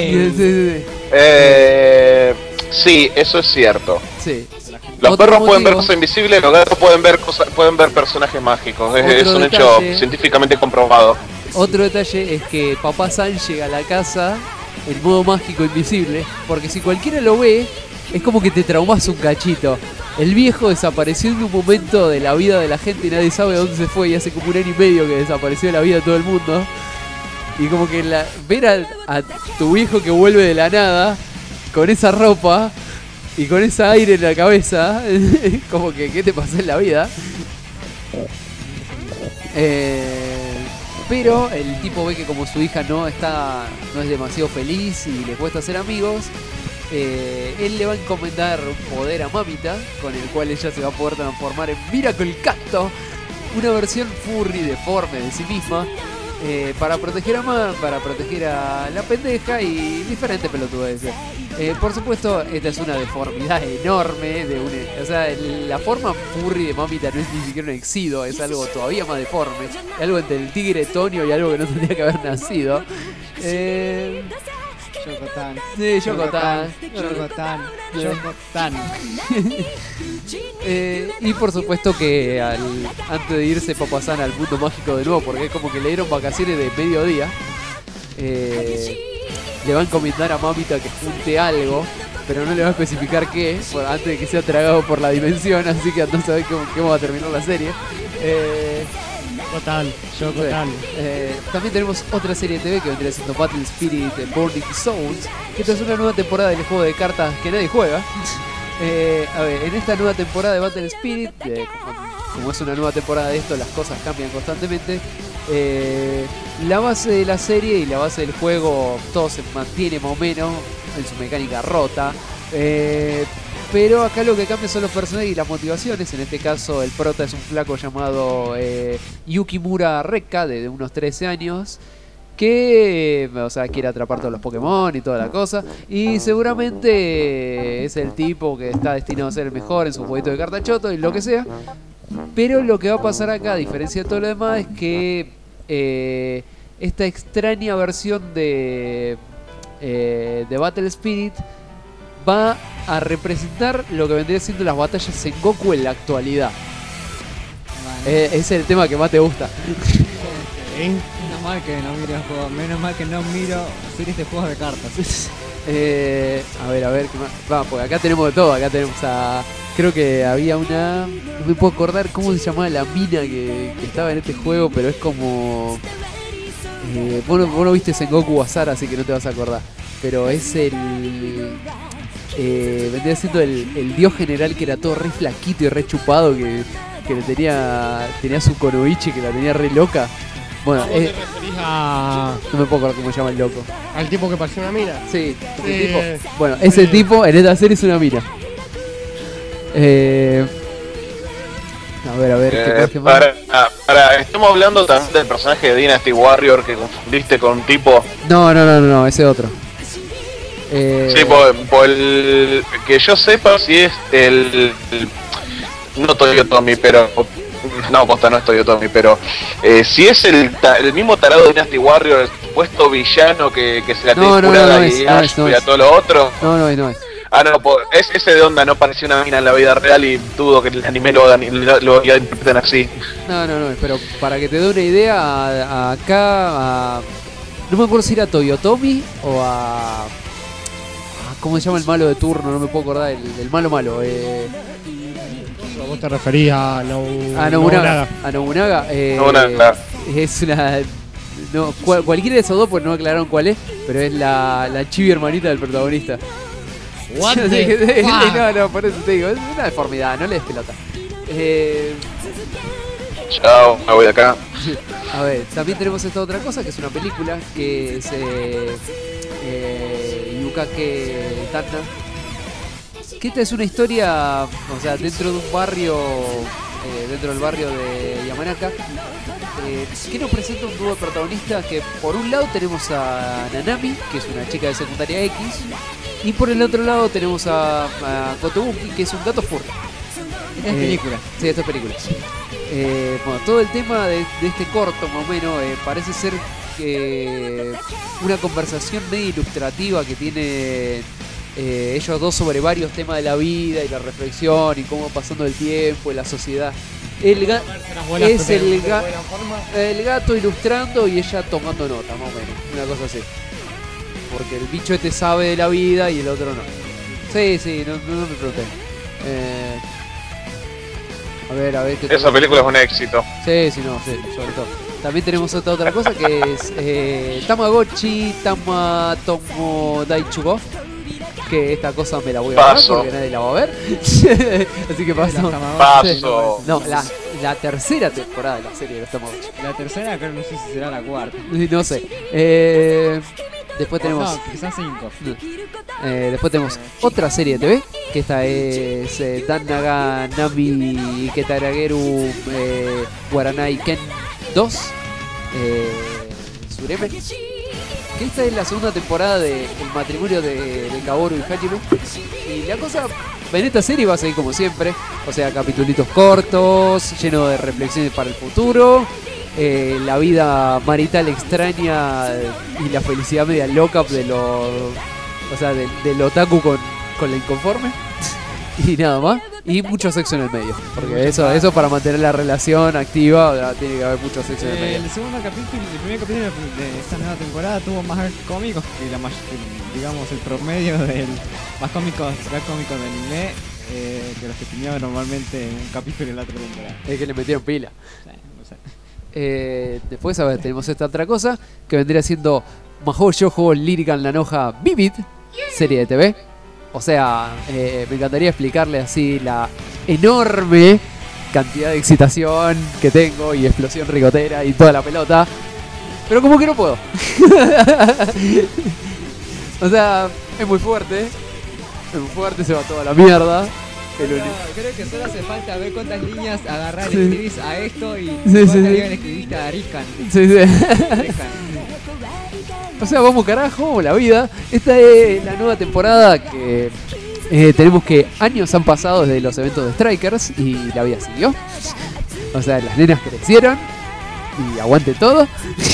Speaker 1: Sí, eso es cierto.
Speaker 4: Sí.
Speaker 1: Los
Speaker 4: Otro
Speaker 1: perros pueden ver
Speaker 4: motivo-
Speaker 1: cosas invisibles, los gatos pueden ver personajes mágicos. Es
Speaker 4: Otro
Speaker 1: un
Speaker 4: detalle-
Speaker 1: hecho científicamente comprobado.
Speaker 4: Otro detalle es que Papá San llega a la casa en modo mágico invisible, porque si cualquiera lo ve, es como que te traumas un cachito. El viejo desapareció en un momento de la vida de la gente y nadie sabe dónde se fue, y hace como un año y medio que desapareció de la vida de todo el mundo. Y como que ver a tu viejo que vuelve de la nada, con esa ropa y con ese aire en la cabeza, como que ¿qué te pasó en la vida? Pero el tipo ve que como su hija no es demasiado feliz y le cuesta ser amigos, él le va a encomendar un poder a Mamita, con el cual ella se va a poder transformar en Miracle Cacto, una versión furry deforme de sí misma, para proteger a la pendeja y diferentes pelotudeces. Por supuesto, esta es una deformidad enorme o sea, la forma furry de Mamita no es ni siquiera un exido, es algo todavía más deforme, es algo entre el tigre Tonio y algo que no tendría que haber nacido.
Speaker 5: Yokotan.
Speaker 4: Sí, Yokotan.
Speaker 5: Yokotan.
Speaker 4: Y por supuesto que antes de irse Papá San al mundo mágico de nuevo, porque es como que le dieron vacaciones de mediodía, le va a encomendar a Mamita que junte algo, pero no le va a especificar qué, antes de que sea tragado por la dimensión, así que no sabe cómo va a terminar la serie.
Speaker 6: Yokotan.
Speaker 4: También tenemos otra serie de TV que vendría siendo Battle Spirit Burning Souls, que esta es una nueva temporada del juego de cartas que nadie juega. A ver, en esta nueva temporada de Battle Spirit, como es una nueva temporada de esto, las cosas cambian constantemente. La base de la serie y la base del juego todo se mantiene más o menos en su mecánica rota. Pero acá lo que cambia son los personajes y las motivaciones. En este caso el prota es un flaco llamado Yukimura Rekka, de unos 13 años, que quiere atrapar todos los Pokémon y toda la cosa. Y seguramente es el tipo que está destinado a ser el mejor en su jueguito de carta choto y lo que sea. Pero lo que va a pasar acá, a diferencia de todo lo demás, es que esta extraña versión de Battle Spirit va a representar lo que vendría siendo las batallas Sengoku en la actualidad. Ese es el tema que más te gusta.
Speaker 5: Menos mal que no miro juegos, menos mal que no miro series de juegos de cartas.
Speaker 4: A ver, ¿qué más? Vamos, porque acá tenemos de todo. Acá tenemos creo que había una... No me puedo acordar cómo se llamaba la mina que estaba en este juego, pero es como... vos no viste Sengoku Basara, así que no te vas a acordar. Pero es vendría siendo el dios general que era todo re flaquito y re chupado, que tenía su Konoichi, que la tenía re loca. Bueno,
Speaker 6: ¿Vos te referís a...
Speaker 4: no me puedo acordar cómo se llama el loco.
Speaker 6: al tipo que parecía una mina?
Speaker 4: Sí, ese tipo. Bueno, ese tipo en esta serie es una mina. A ver, ¿qué más?
Speaker 1: Estamos hablando también del personaje de Dynasty Warrior que confundiste con un tipo.
Speaker 4: No, ese otro.
Speaker 1: Sí, por el que yo sepa si es no Toyotomi, pero no, posta no es Toyotomi, pero si es el mismo tarado de Dynasty Warrior, el supuesto villano que se la tiene curada y a todo lo otro.
Speaker 4: No es.
Speaker 1: Ah, no, es ese de onda, no parecía una mina en la vida real y dudo que el anime lo interpreten así.
Speaker 4: No, pero para que te dé una idea, acá no me acuerdo si era Toyotomi o a ¿Cómo se llama el malo de turno? No me puedo acordar. El malo.
Speaker 3: Vos te referís a
Speaker 4: Nobunaga. A Nobunaga.
Speaker 1: Nobunaga.
Speaker 4: Es una... No, cualquiera de esos dos, pues no aclararon cuál es, pero es la chibi hermanita del protagonista.
Speaker 3: What
Speaker 4: no, por eso te digo, es una deformidad, no le des pelota.
Speaker 1: Chao, me voy de acá.
Speaker 4: A ver, también tenemos esta otra cosa que es una película que es Yukake Tanna. Que esta es una historia, o sea, dentro de un barrio, dentro del barrio de Yamanaka, que nos presenta un nuevo protagonista que por un lado tenemos a Nanami, que es una chica de secundaria X, y por el otro lado tenemos a Kotobuki, que es un gato furry.
Speaker 5: Es película.
Speaker 4: Sí, esto es película. Bueno, todo el tema de este corto, más o menos, parece ser que una conversación medio ilustrativa que tiene ellos dos sobre varios temas de la vida y la reflexión y cómo va pasando el tiempo y la sociedad. El gato ilustrando y ella tomando nota, más o menos, una cosa así. Porque el bicho este sabe de la vida y el otro no. Sí, no me pregunté. A ver.
Speaker 1: Esa película es un éxito.
Speaker 4: Sí, sobre todo. También tenemos otra cosa que es Tamagotchi Tamatomo Daichugo. Que esta cosa me la voy a ver porque nadie la va a ver. Así que paso. No, la tercera temporada de la serie de los Tamagotchi.
Speaker 5: La tercera, creo, no sé si será la cuarta.
Speaker 4: No sé. Después tenemos.
Speaker 5: No, quizás 5.
Speaker 4: Después tenemos otra serie de TV. Que esta es Dannaga Nami Ketarageru Guaranai Ken 2. Sureme. Que esta es la segunda temporada del matrimonio de Kaoru y Hajime. Y la cosa en esta serie va a seguir como siempre. O sea, capitulitos cortos, llenos de reflexiones para el futuro. La vida marital extraña y la felicidad media loca de del otaku con la inconforme. Y nada más. Y mucho sexo en el medio. Porque eso para mantener la relación activa tiene que haber mucho sexo en el medio.
Speaker 5: El primer capítulo de esta nueva temporada tuvo más cómicos que digamos el promedio del más cómico del anime que los que tenían normalmente un capítulo en la otra temporada.
Speaker 4: Es que le metieron pila.
Speaker 5: Sí, no sé.
Speaker 4: Después, a ver, tenemos esta otra cosa que vendría siendo Mahou Shoujo Lyrican Lanoja Vivid, serie de TV. O sea, me encantaría explicarle así la enorme cantidad de excitación que tengo y explosión rigotera y toda la pelota. Pero como que no puedo. O sea, es muy fuerte. Se va toda la mierda.
Speaker 5: Creo que solo hace falta ver cuántas líneas agarrar y escribís a esto y cuántas líneas escribiste a Arikan.
Speaker 4: Sí. O sea, vamos carajo, la vida. Esta es la nueva temporada que tenemos que años han pasado desde los eventos de Strikers y la vida siguió. O sea, las nenas crecieron y aguante todo.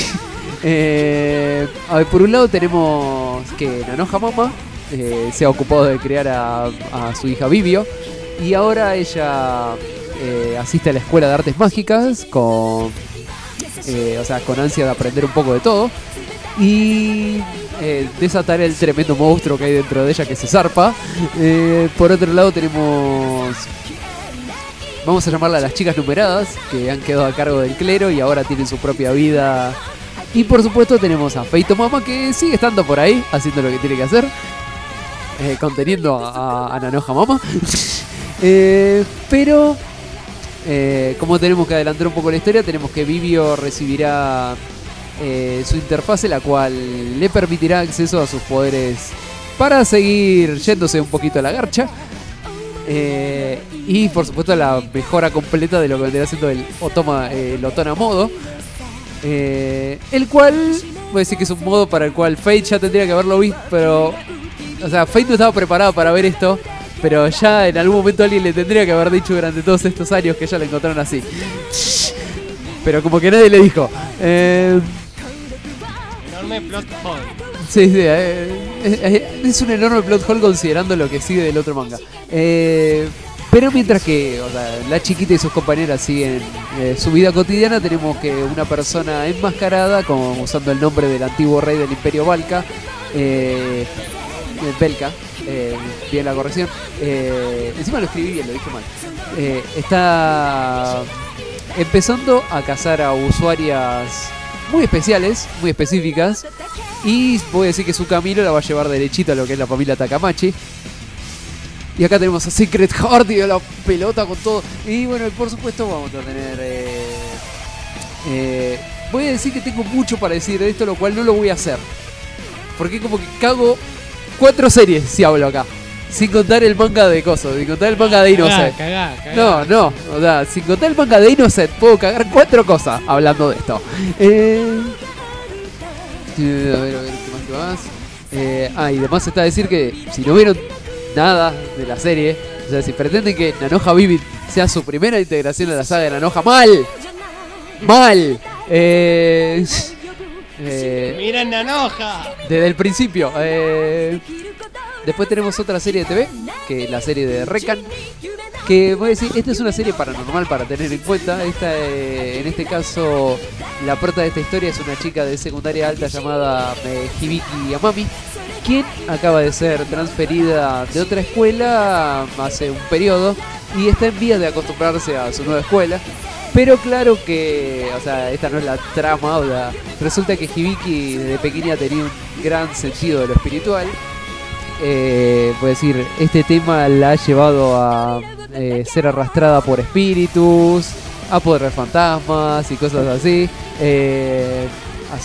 Speaker 4: A ver, por un lado tenemos que Nanoha Mama se ha ocupado de criar a su hija Vivio y ahora ella asiste a la escuela de artes mágicas con ansia de aprender un poco de todo y desatar el tremendo monstruo que hay dentro de ella que se zarpa. Por otro lado tenemos, vamos a llamarla a las chicas numeradas, que han quedado a cargo del clero y ahora tienen su propia vida. Y por supuesto tenemos a Feito Mama, que sigue estando por ahí haciendo lo que tiene que hacer, conteniendo a Nanoha Mama. Pero como tenemos que adelantar un poco la historia, tenemos que Vivio recibirá su interfase, la cual le permitirá acceso a sus poderes para seguir yéndose un poquito a la garcha. Y por supuesto la mejora completa de lo que vendrá siendo el Otona modo, el cual voy a decir que es un modo para el cual Fate ya tendría que haberlo visto, pero o sea, Fate no estaba preparado para ver esto, pero ya en algún momento alguien le tendría que haber dicho durante todos estos años que ya lo encontraron así, pero como que nadie le dijo.
Speaker 6: Enorme plot hole.
Speaker 4: Sí, es un enorme plot hole considerando lo que sigue del otro manga. Pero mientras que la chiquita y sus compañeras siguen su vida cotidiana, tenemos que una persona enmascarada, usando el nombre del antiguo rey del Imperio Valka, Belka, bien la corrección. Encima lo escribí bien, lo dije mal. Está empezando a cazar a usuarias muy especiales, muy específicas. Y voy a decir que su camino la va a llevar derechito a lo que es la familia Takamachi. Y acá tenemos a Secret Heart y a la pelota con todo. Y bueno, por supuesto vamos a tener... voy a decir que tengo mucho para decir de esto, lo cual no lo voy a hacer. Porque como que cago 4 series si hablo acá. Sin contar el manga de Coso, sin contar el manga de Innocent.
Speaker 11: Cagá.
Speaker 4: No, o sea, sin contar el manga de Innocent puedo cagar 4 cosas hablando de esto. A ver, ¿qué más? Y además está a decir que si no vieron nada de la serie, o sea, si pretenden que Nanoha Vivid sea su primera integración a la saga de Nanoha, ¡mal!
Speaker 11: Miren Nanoha.
Speaker 4: Desde el principio. Después tenemos otra serie de TV, que es la serie de Rekan, que voy a decir, esta es una serie paranormal para tener en cuenta. En este caso, la prota de esta historia es una chica de secundaria alta llamada Hibiki Amami, quien acaba de ser transferida de otra escuela hace un periodo y está en vías de acostumbrarse a su nueva escuela. Pero claro que, o sea, esta no es la trama, o sea, resulta que Hibiki desde pequeña tenía un gran sentido de lo espiritual. Puedo decir, este tema la ha llevado a ser arrastrada por espíritus, a poder ver fantasmas y cosas así, a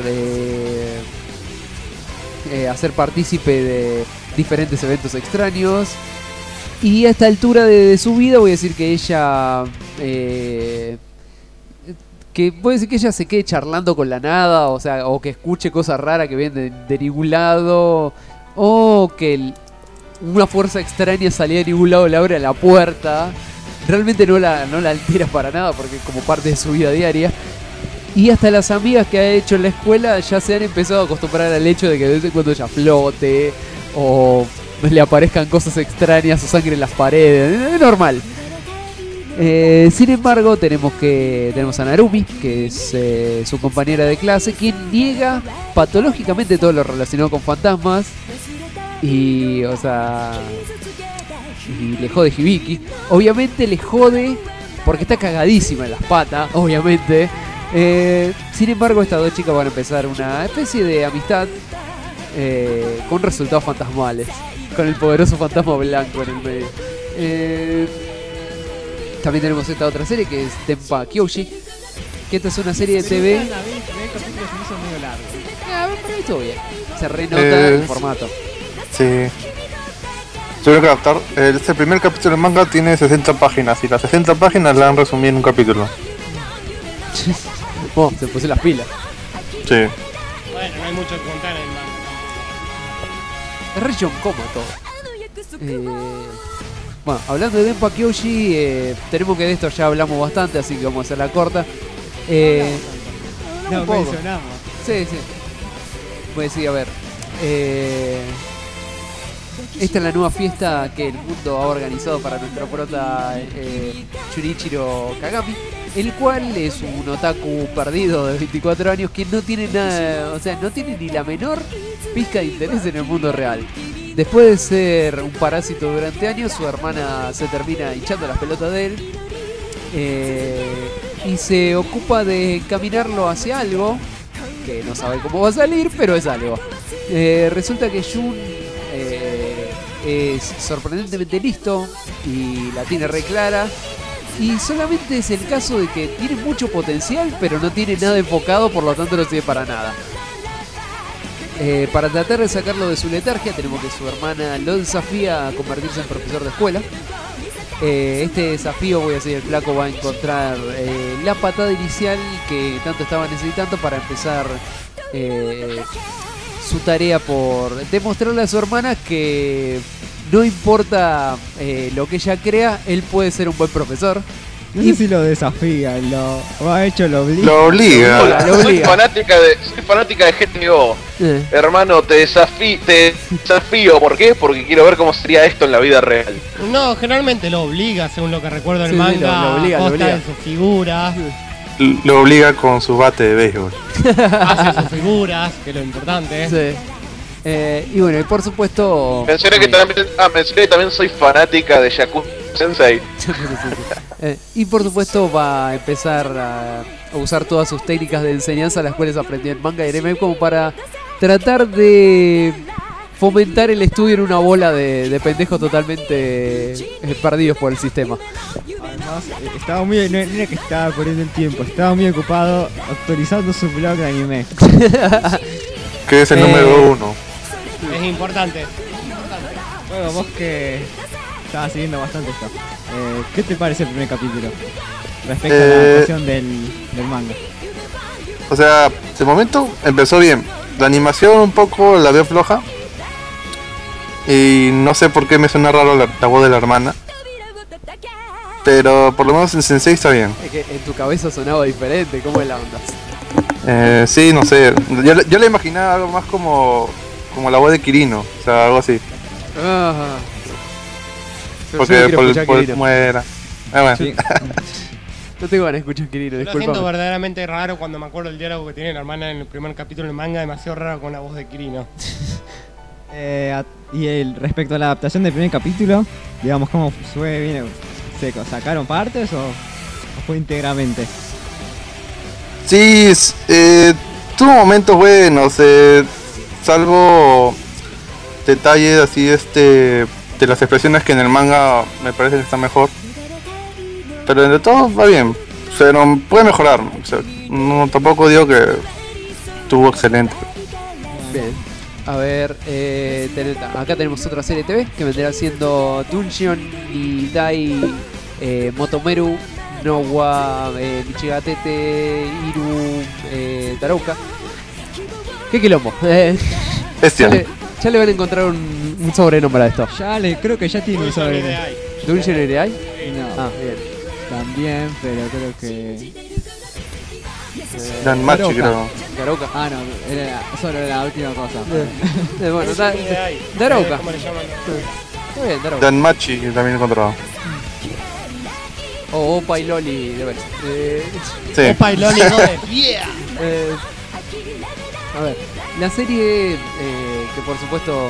Speaker 4: ser partícipe de diferentes eventos extraños. Y a esta altura de su vida voy a decir que ella se quede charlando con la nada, o sea, o que escuche cosas raras que vienen de ningún lado, o que una fuerza extraña salía de ningún lado, le abre la puerta. Realmente no la altera para nada porque es como parte de su vida diaria. Y hasta las amigas que ha hecho en la escuela ya se han empezado a acostumbrar al hecho de que de vez en cuando ella flote o le aparezcan cosas extrañas o sangre en las paredes. Es normal. Sin embargo, tenemos a Narumi, que es su compañera de clase, quien niega patológicamente todo lo relacionado con fantasmas. Y, o sea, y le jode Hibiki. Obviamente le jode porque está cagadísima en las patas, obviamente. Sin embargo, estas dos chicas van a empezar una especie de amistad con resultados fantasmales, con el poderoso fantasma blanco en el medio. También tenemos esta otra serie que es Tenpa Kyoshi, que esta es una serie de TV. Pero estuvo bien. Se renota el formato.
Speaker 14: Sí. Tuvieron que adaptar. Este primer capítulo del manga tiene 60 páginas y las 60 páginas la han resumido en un capítulo.
Speaker 4: Se puso las pilas.
Speaker 14: Sí.
Speaker 11: Bueno, no hay mucho que contar en el manga.
Speaker 4: Es re Yonkoma todo. Bueno, hablando de Denpa Kyoshi, tenemos que de esto ya hablamos bastante, así que vamos a hacerla corta.
Speaker 5: No,
Speaker 4: un poco.
Speaker 5: mencionamos.
Speaker 4: Sí. Voy a decir, a ver. Esta es la nueva fiesta que el mundo ha organizado para nuestro prota Shunichiro Kagami, el cual es un otaku perdido de 24 años que no tiene nada, o sea, no tiene ni la menor pizca de interés en el mundo real. Después de ser un parásito durante años, su hermana se termina hinchando las pelotas de él y se ocupa de encaminarlo hacia algo que no sabe cómo va a salir, pero es algo. Resulta que Jun es sorprendentemente listo y la tiene re clara. Y solamente es el caso de que tiene mucho potencial, pero no tiene nada enfocado, por lo tanto no sirve para nada. Para tratar de sacarlo de su letargia, tenemos que su hermana lo desafía a convertirse en profesor de escuela. Este desafío, voy a decir, el flaco va a encontrar la patada inicial que tanto estaba necesitando para empezar su tarea por demostrarle a su hermana que no importa lo que ella crea, él puede ser un buen profesor.
Speaker 5: No sé si lo desafía, lo ha hecho, lo obliga.
Speaker 14: Lo obliga.
Speaker 1: Hola, soy fanática de GTO. Hermano, te desafío. ¿Por qué? Porque quiero ver cómo sería esto en la vida real.
Speaker 11: No, generalmente lo obliga, según lo que recuerdo del
Speaker 4: Sí,
Speaker 11: manga.
Speaker 4: lo obliga,
Speaker 11: Costa
Speaker 4: lo obliga.
Speaker 11: de sus figuras.
Speaker 14: Lo obliga con su bate de béisbol.
Speaker 11: Hace sus figuras, que es lo importante.
Speaker 4: Sí. Y bueno, y por supuesto...
Speaker 1: Mencioné que también soy fanática de Yakuza Sensei.
Speaker 4: Y por supuesto va a empezar a usar todas sus técnicas de enseñanza, las cuales aprendió en manga y anime, como para tratar de fomentar el estudio en una bola de pendejos totalmente perdidos por el sistema.
Speaker 5: Además, estaba muy... No era que estaba perdiendo el tiempo, estaba muy ocupado actualizando su blog de anime.
Speaker 14: Que es el número 1.
Speaker 11: Es importante.
Speaker 5: Bueno, vos que estabas siguiendo bastante esto, ¿qué te parece el primer capítulo respecto a la adaptación del manga?
Speaker 14: O sea, de momento empezó bien. La animación un poco la veo floja. Y no sé por qué me suena raro la voz de la hermana. Pero por lo menos en Sensei está bien.
Speaker 4: Es que en tu cabeza sonaba diferente, ¿cómo es la onda?
Speaker 14: Sí, no sé. Yo le imaginaba algo más como la voz de Kirino. O sea, algo así.
Speaker 4: Ajá.
Speaker 14: Porque por cómo era. Bueno.
Speaker 4: Sí. No tengo ganas de escuchar Kirino,
Speaker 11: Lo
Speaker 4: disculpa.
Speaker 11: siento verdaderamente raro cuando me acuerdo el diálogo que tiene la hermana en el primer capítulo del manga, demasiado raro con la voz de Kirino.
Speaker 5: Y respecto a la adaptación del primer capítulo, digamos, ¿cómo fue? ¿Bien? ¿Se sacaron partes o fue íntegramente?
Speaker 14: Sí, tuvo momentos buenos, salvo detalles así de las expresiones que en el manga me parece que está mejor. Pero entre todo va bien, pero puede mejorar. O sea, no, tampoco digo que estuvo excelente.
Speaker 4: Bien. A ver, acá tenemos otra serie TV que vendrá siendo Dungeon Nidai Motomeru no wa Nichigatete Iru Tarouka. ¿Qué quilombo? Ya le van a encontrar un sobrenombre a esto.
Speaker 5: Creo que ya tiene un sobrenombre.
Speaker 4: ¿Dungeon Nidai?
Speaker 5: No.
Speaker 4: Ah, bien.
Speaker 5: También, pero creo que...
Speaker 14: Danmachi, creo.
Speaker 4: Darouka.
Speaker 5: Ah, no, era solo la última cosa.
Speaker 4: Bueno, Darouka.
Speaker 11: ¿Cómo le llaman?
Speaker 4: Está bien, Darouka.
Speaker 14: Danmachi también encontrado.
Speaker 4: O Opa y Loli, de ver.
Speaker 14: Sí.
Speaker 11: Opa y Loli, no de yeah.
Speaker 4: A ver, la serie que por supuesto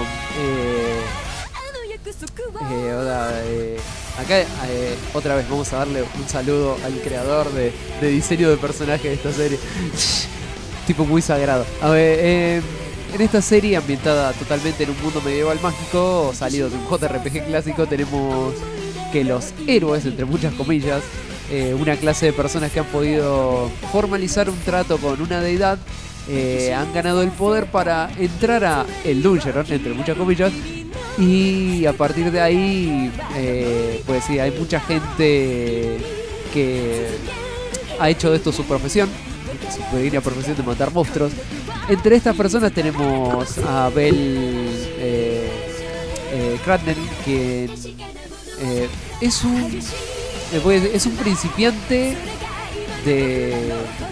Speaker 4: acá otra vez vamos a darle un saludo al creador de diseño de personaje de esta serie. Tipo muy sagrado. A ver, en esta serie ambientada totalmente en un mundo medieval mágico, salido de un JRPG clásico, tenemos que los héroes, entre muchas comillas, una clase de personas que han podido formalizar un trato con una deidad, han ganado el poder para entrar a el Dungeon, entre muchas comillas, y a partir de ahí, pues sí, hay mucha gente que ha hecho de esto su profesión, su pequeña profesión de matar monstruos. Entre estas personas tenemos a Bell Kratner, que es un principiante de...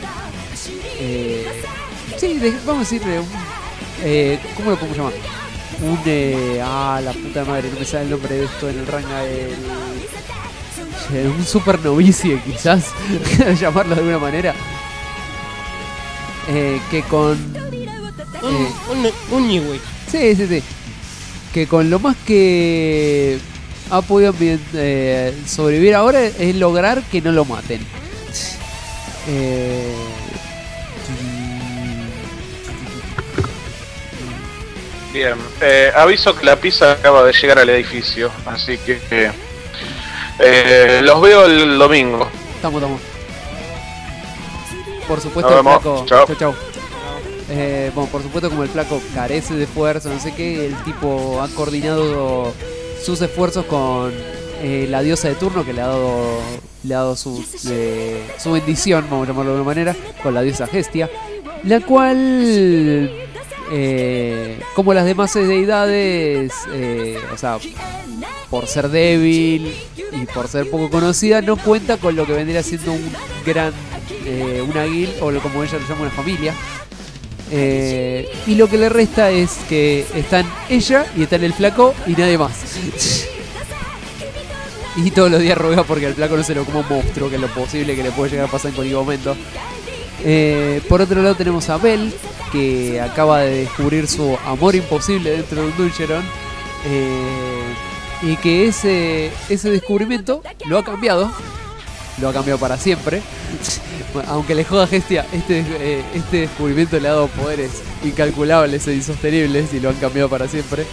Speaker 4: vamos a decirle ¿cómo lo podemos llamar? La puta madre, no me sale el nombre de esto en el ranga. Un super novicie, quizás, llamarlo de alguna manera. Que con...
Speaker 11: un Niwi.
Speaker 4: Sí. Que con lo más que ha podido sobrevivir ahora es lograr que no lo maten.
Speaker 1: Bien, aviso que la pizza acaba de llegar al edificio, así que los veo el domingo.
Speaker 4: Estamos. Por supuesto,
Speaker 1: Nos
Speaker 4: el
Speaker 1: vemos.
Speaker 4: flaco.
Speaker 1: Chau.
Speaker 4: Bueno, por supuesto, como el flaco carece de fuerza, no sé qué, el tipo ha coordinado sus esfuerzos con la diosa de turno, que le ha dado su bendición, vamos a llamarlo de alguna manera, con la diosa Hestia, la cual, como las demás deidades, o sea, por ser débil y por ser poco conocida, no cuenta con lo que vendría siendo una guild, o como ella lo llama, una familia. Y lo que le resta es que están ella y están el flaco y nadie más. Y todos los días ruega porque al flaco no se lo como un monstruo, que es lo posible que le puede llegar a pasar en cualquier momento. Por otro lado tenemos a Bell, que acaba de descubrir su amor imposible dentro de un Dulceron. Y que ese descubrimiento lo ha cambiado para siempre. Aunque le joda a Hestia, este descubrimiento le ha dado poderes incalculables e insostenibles y lo han cambiado para siempre.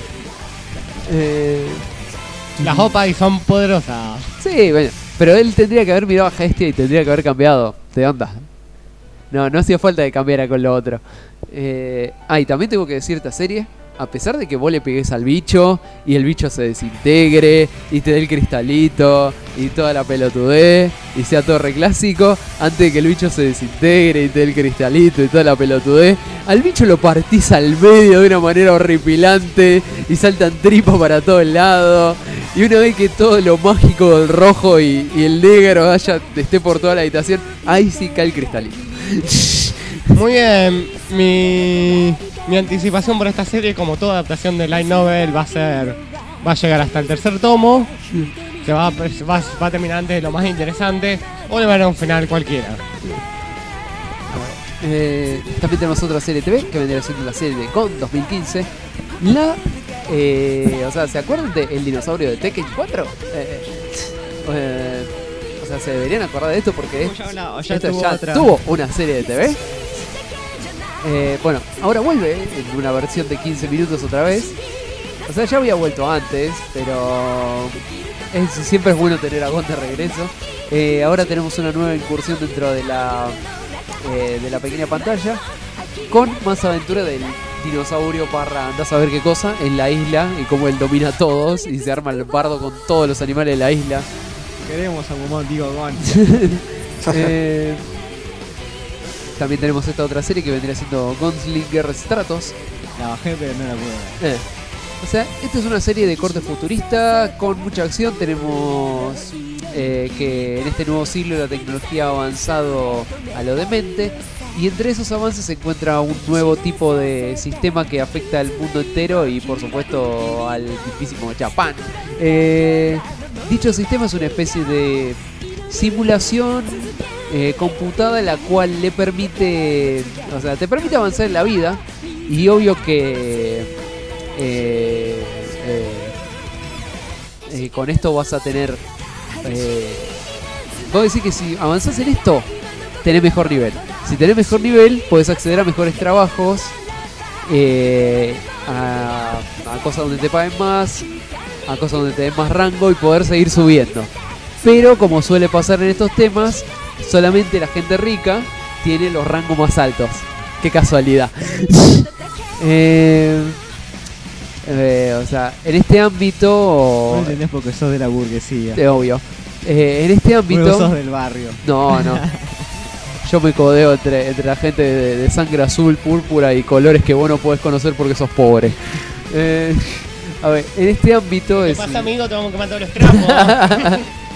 Speaker 11: Las Opais son poderosas.
Speaker 4: Sí, bueno, pero él tendría que haber mirado a Hestia y tendría que haber cambiado de onda. No hacía falta que cambiara con lo otro. Y también tengo que decir esta serie. A pesar de que vos le pegues al bicho y el bicho se desintegre y te dé el cristalito y toda la pelotudez y sea todo reclásico, antes de que el bicho se desintegre y te dé el cristalito y toda la pelotudez, al bicho lo partís al medio de una manera horripilante y saltan tripas para todos lados. Y una vez que todo lo mágico del rojo y el negro esté por toda la habitación, ahí sí cae el cristalito.
Speaker 11: Muy bien, mi anticipación por esta serie, como toda adaptación de light novel, va a llegar hasta el tercer tomo. Se va a terminar antes de lo más interesante, o le va a dar un final cualquiera.
Speaker 4: También tenemos otra serie TV que vendría siendo la serie de Gon 2015. O sea, ¿se acuerdan de El dinosaurio de Tekken 4? O sea, se deberían acordar de esto porque esto ya tuvo una serie de TV. Bueno, ahora vuelve en una versión de 15 minutos otra vez. O sea, ya había vuelto antes, pero siempre es bueno tener a Gon de regreso. Ahora tenemos una nueva incursión dentro de la pequeña pantalla, con más aventura del dinosaurio barra andás a ver qué cosa en la isla y cómo él domina a todos y se arma el bardo con todos los animales de la isla.
Speaker 5: Queremos a Gumon, digo Gon.
Speaker 4: También tenemos esta otra serie que vendría siendo Gunslinger Stratos.
Speaker 5: La bajé pero no la pude ver.
Speaker 4: O sea, esta es una serie de corte futurista con mucha acción. Tenemos que en este nuevo siglo la tecnología ha avanzado a lo demente. Y entre esos avances se encuentra un nuevo tipo de sistema que afecta al mundo entero y por supuesto al mismísimo Japón. Dicho sistema es una especie de simulación computada, la cual le permite, o sea, te permite avanzar en la vida. Y obvio que con esto vas a tener vos decís que si avanzás en esto tenés mejor nivel. Si tenés mejor nivel podés acceder a mejores trabajos, a cosas donde te paguen más, a cosas donde te den más rango y poder seguir subiendo. Pero como suele pasar en estos temas, solamente la gente rica tiene los rangos más altos. Qué casualidad. O sea, en este ámbito...
Speaker 5: No entendés porque sos de la burguesía.
Speaker 4: Obvio. En este ámbito...
Speaker 5: Porque sos del barrio.
Speaker 4: No. Yo me codeo entre la gente de sangre azul, púrpura y colores que vos no podés conocer porque sos pobre. A ver, en este ámbito
Speaker 11: ¿Qué pasa, amigo? Te vamos a quemar todos los trapos.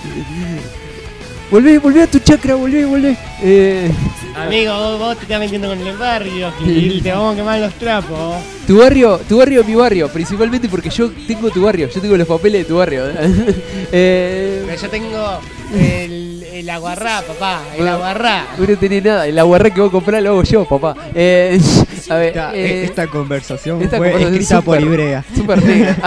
Speaker 4: Volvé a tu chakra, volvé.
Speaker 11: Amigo, vos te estás metiendo con el barrio y te vamos a quemar los trapos.
Speaker 4: Tu barrio es mi barrio, principalmente porque yo tengo tu barrio, yo tengo los papeles de tu barrio.
Speaker 11: Pero yo tengo el aguarrá, papá, el aguarrá.
Speaker 4: Vos no tenés nada, el aguarrá que vos comprás lo hago yo, papá. A ver,
Speaker 5: esta conversación
Speaker 4: esta
Speaker 5: fue
Speaker 4: conversación
Speaker 5: escrita por Ibrea.
Speaker 4: Súper negra.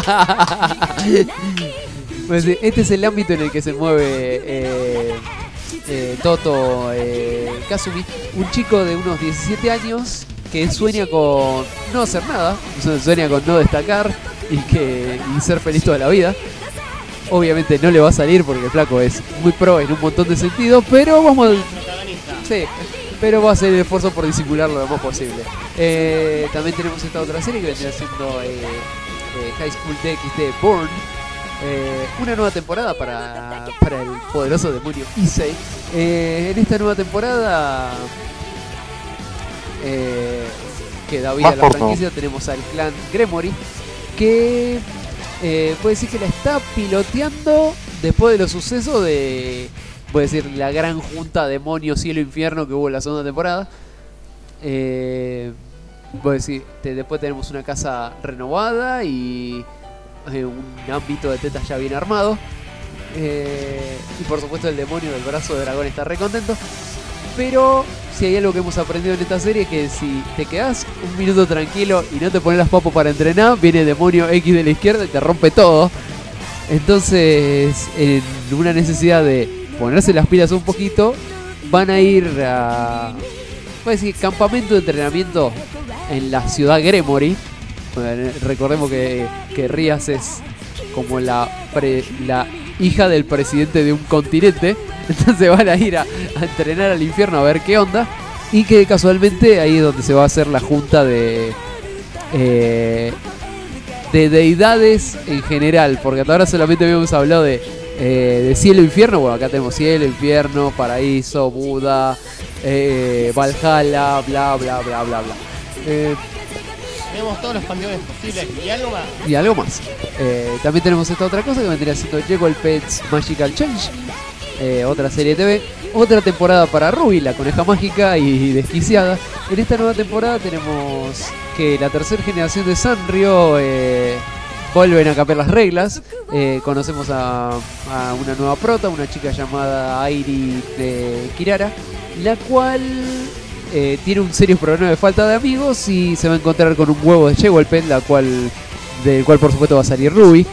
Speaker 4: Pues, este es el ámbito en el que se mueve Toto Kazumi, un chico de unos 17 años que sueña con no hacer nada, sueña con no destacar y ser feliz toda la vida. Obviamente no le va a salir porque el flaco es muy pro en un montón de sentidos, pero pero va a hacer el esfuerzo por disimularlo lo más posible. También tenemos esta otra serie que vendría siendo High School DxD Born. Una nueva temporada para el poderoso demonio Issei. En esta nueva temporada que da vida a la franquicia tenemos al clan Gremory, que puede decir que la está piloteando después de los sucesos de, puede decir, la gran junta demonio cielo infierno que hubo en la segunda temporada. Puede decir, después tenemos una casa renovada y un ámbito de tetas ya bien armado, y por supuesto el demonio del brazo de dragón está re contento. Pero si hay algo que hemos aprendido en esta serie es que si te quedás un minuto tranquilo y no te pones las papas para entrenar, viene el demonio X de la izquierda y te rompe todo. Entonces, en una necesidad de ponerse las pilas un poquito, van a ir a campamento de entrenamiento en la ciudad Gremory. Bueno, recordemos que Rías es como la hija del presidente de un continente. Entonces van a ir a entrenar al infierno a ver qué onda. Y que casualmente ahí es donde se va a hacer la junta de deidades en general. Porque hasta ahora solamente habíamos hablado de cielo e infierno. Bueno, acá tenemos cielo, infierno, paraíso, Buda, Valhalla, bla bla bla bla bla.
Speaker 11: Tenemos todos los panteones posibles y algo más.
Speaker 4: Y algo más. También tenemos esta otra cosa que vendría siendo Jeggle Pets Magical Change. Otra serie de TV. Otra temporada para Ruby, la coneja mágica y desquiciada. En esta nueva temporada tenemos que la tercera generación de Sanrio vuelven a cambiar las reglas. Conocemos a una nueva prota, una chica llamada Airi de Kirara, la cual tiene un serio problema de falta de amigos y se va a encontrar con un huevo de Jeggle Pet, del cual por supuesto va a salir Ruby.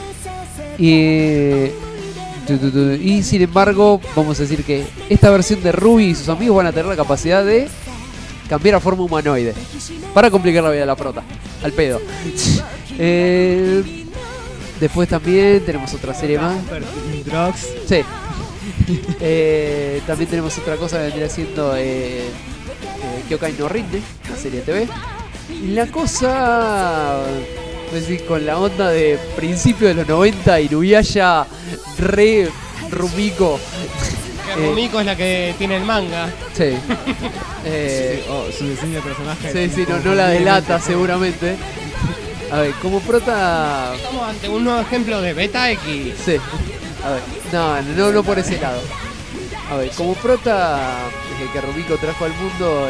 Speaker 4: Y sin embargo, vamos a decir que esta versión de Ruby y sus amigos van a tener la capacidad de cambiar a forma humanoide para complicar la vida de la prota, al pedo. Después también tenemos otra serie más. Sí. También tenemos otra cosa que vendría siendo Kyokai no Rinde, la serie TV. Y la cosa, pues sí, con la onda de principio de los 90, Inuyasha re Rumiko.
Speaker 11: Rumiko es la que tiene el manga.
Speaker 4: Sí.
Speaker 5: Su diseño de personaje.
Speaker 4: Sí, no la delata seguramente. A ver, como prota...
Speaker 11: Estamos ante un nuevo ejemplo de Beta X.
Speaker 4: Sí. A ver, no por ese lado. A ver, como prota desde que Rumiko trajo al mundo,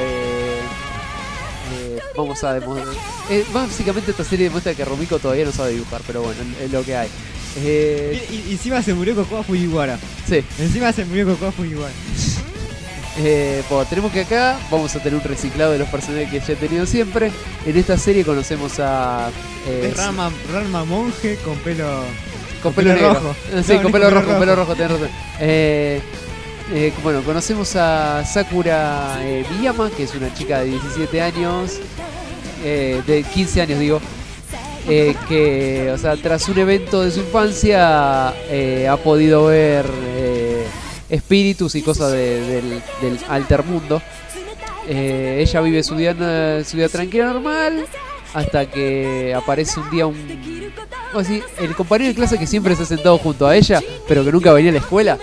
Speaker 4: vamos a demostrar... básicamente esta serie demuestra que Rumiko todavía no sabe dibujar, pero bueno, es lo que hay.
Speaker 5: Y encima se murió Kokoa Fujiwara.
Speaker 4: Sí.
Speaker 5: Encima se murió Kokoa Fujiwara.
Speaker 4: Bueno, tenemos que acá vamos a tener un reciclado de los personajes que ya he tenido siempre. En esta serie conocemos a
Speaker 5: Ranma monje con pelo
Speaker 4: negro.
Speaker 5: rojo.
Speaker 4: Sí, con pelo rojo, tenés razón. Bueno, conocemos a Sakura Miyama, que es una chica de 17 años, de 15 años digo, que, o sea, tras un evento de su infancia ha podido ver espíritus y cosas del alter mundo. Ella vive su vida tranquila, normal, hasta que aparece un día el compañero de clase que siempre se ha sentado junto a ella, pero que nunca venía a la escuela.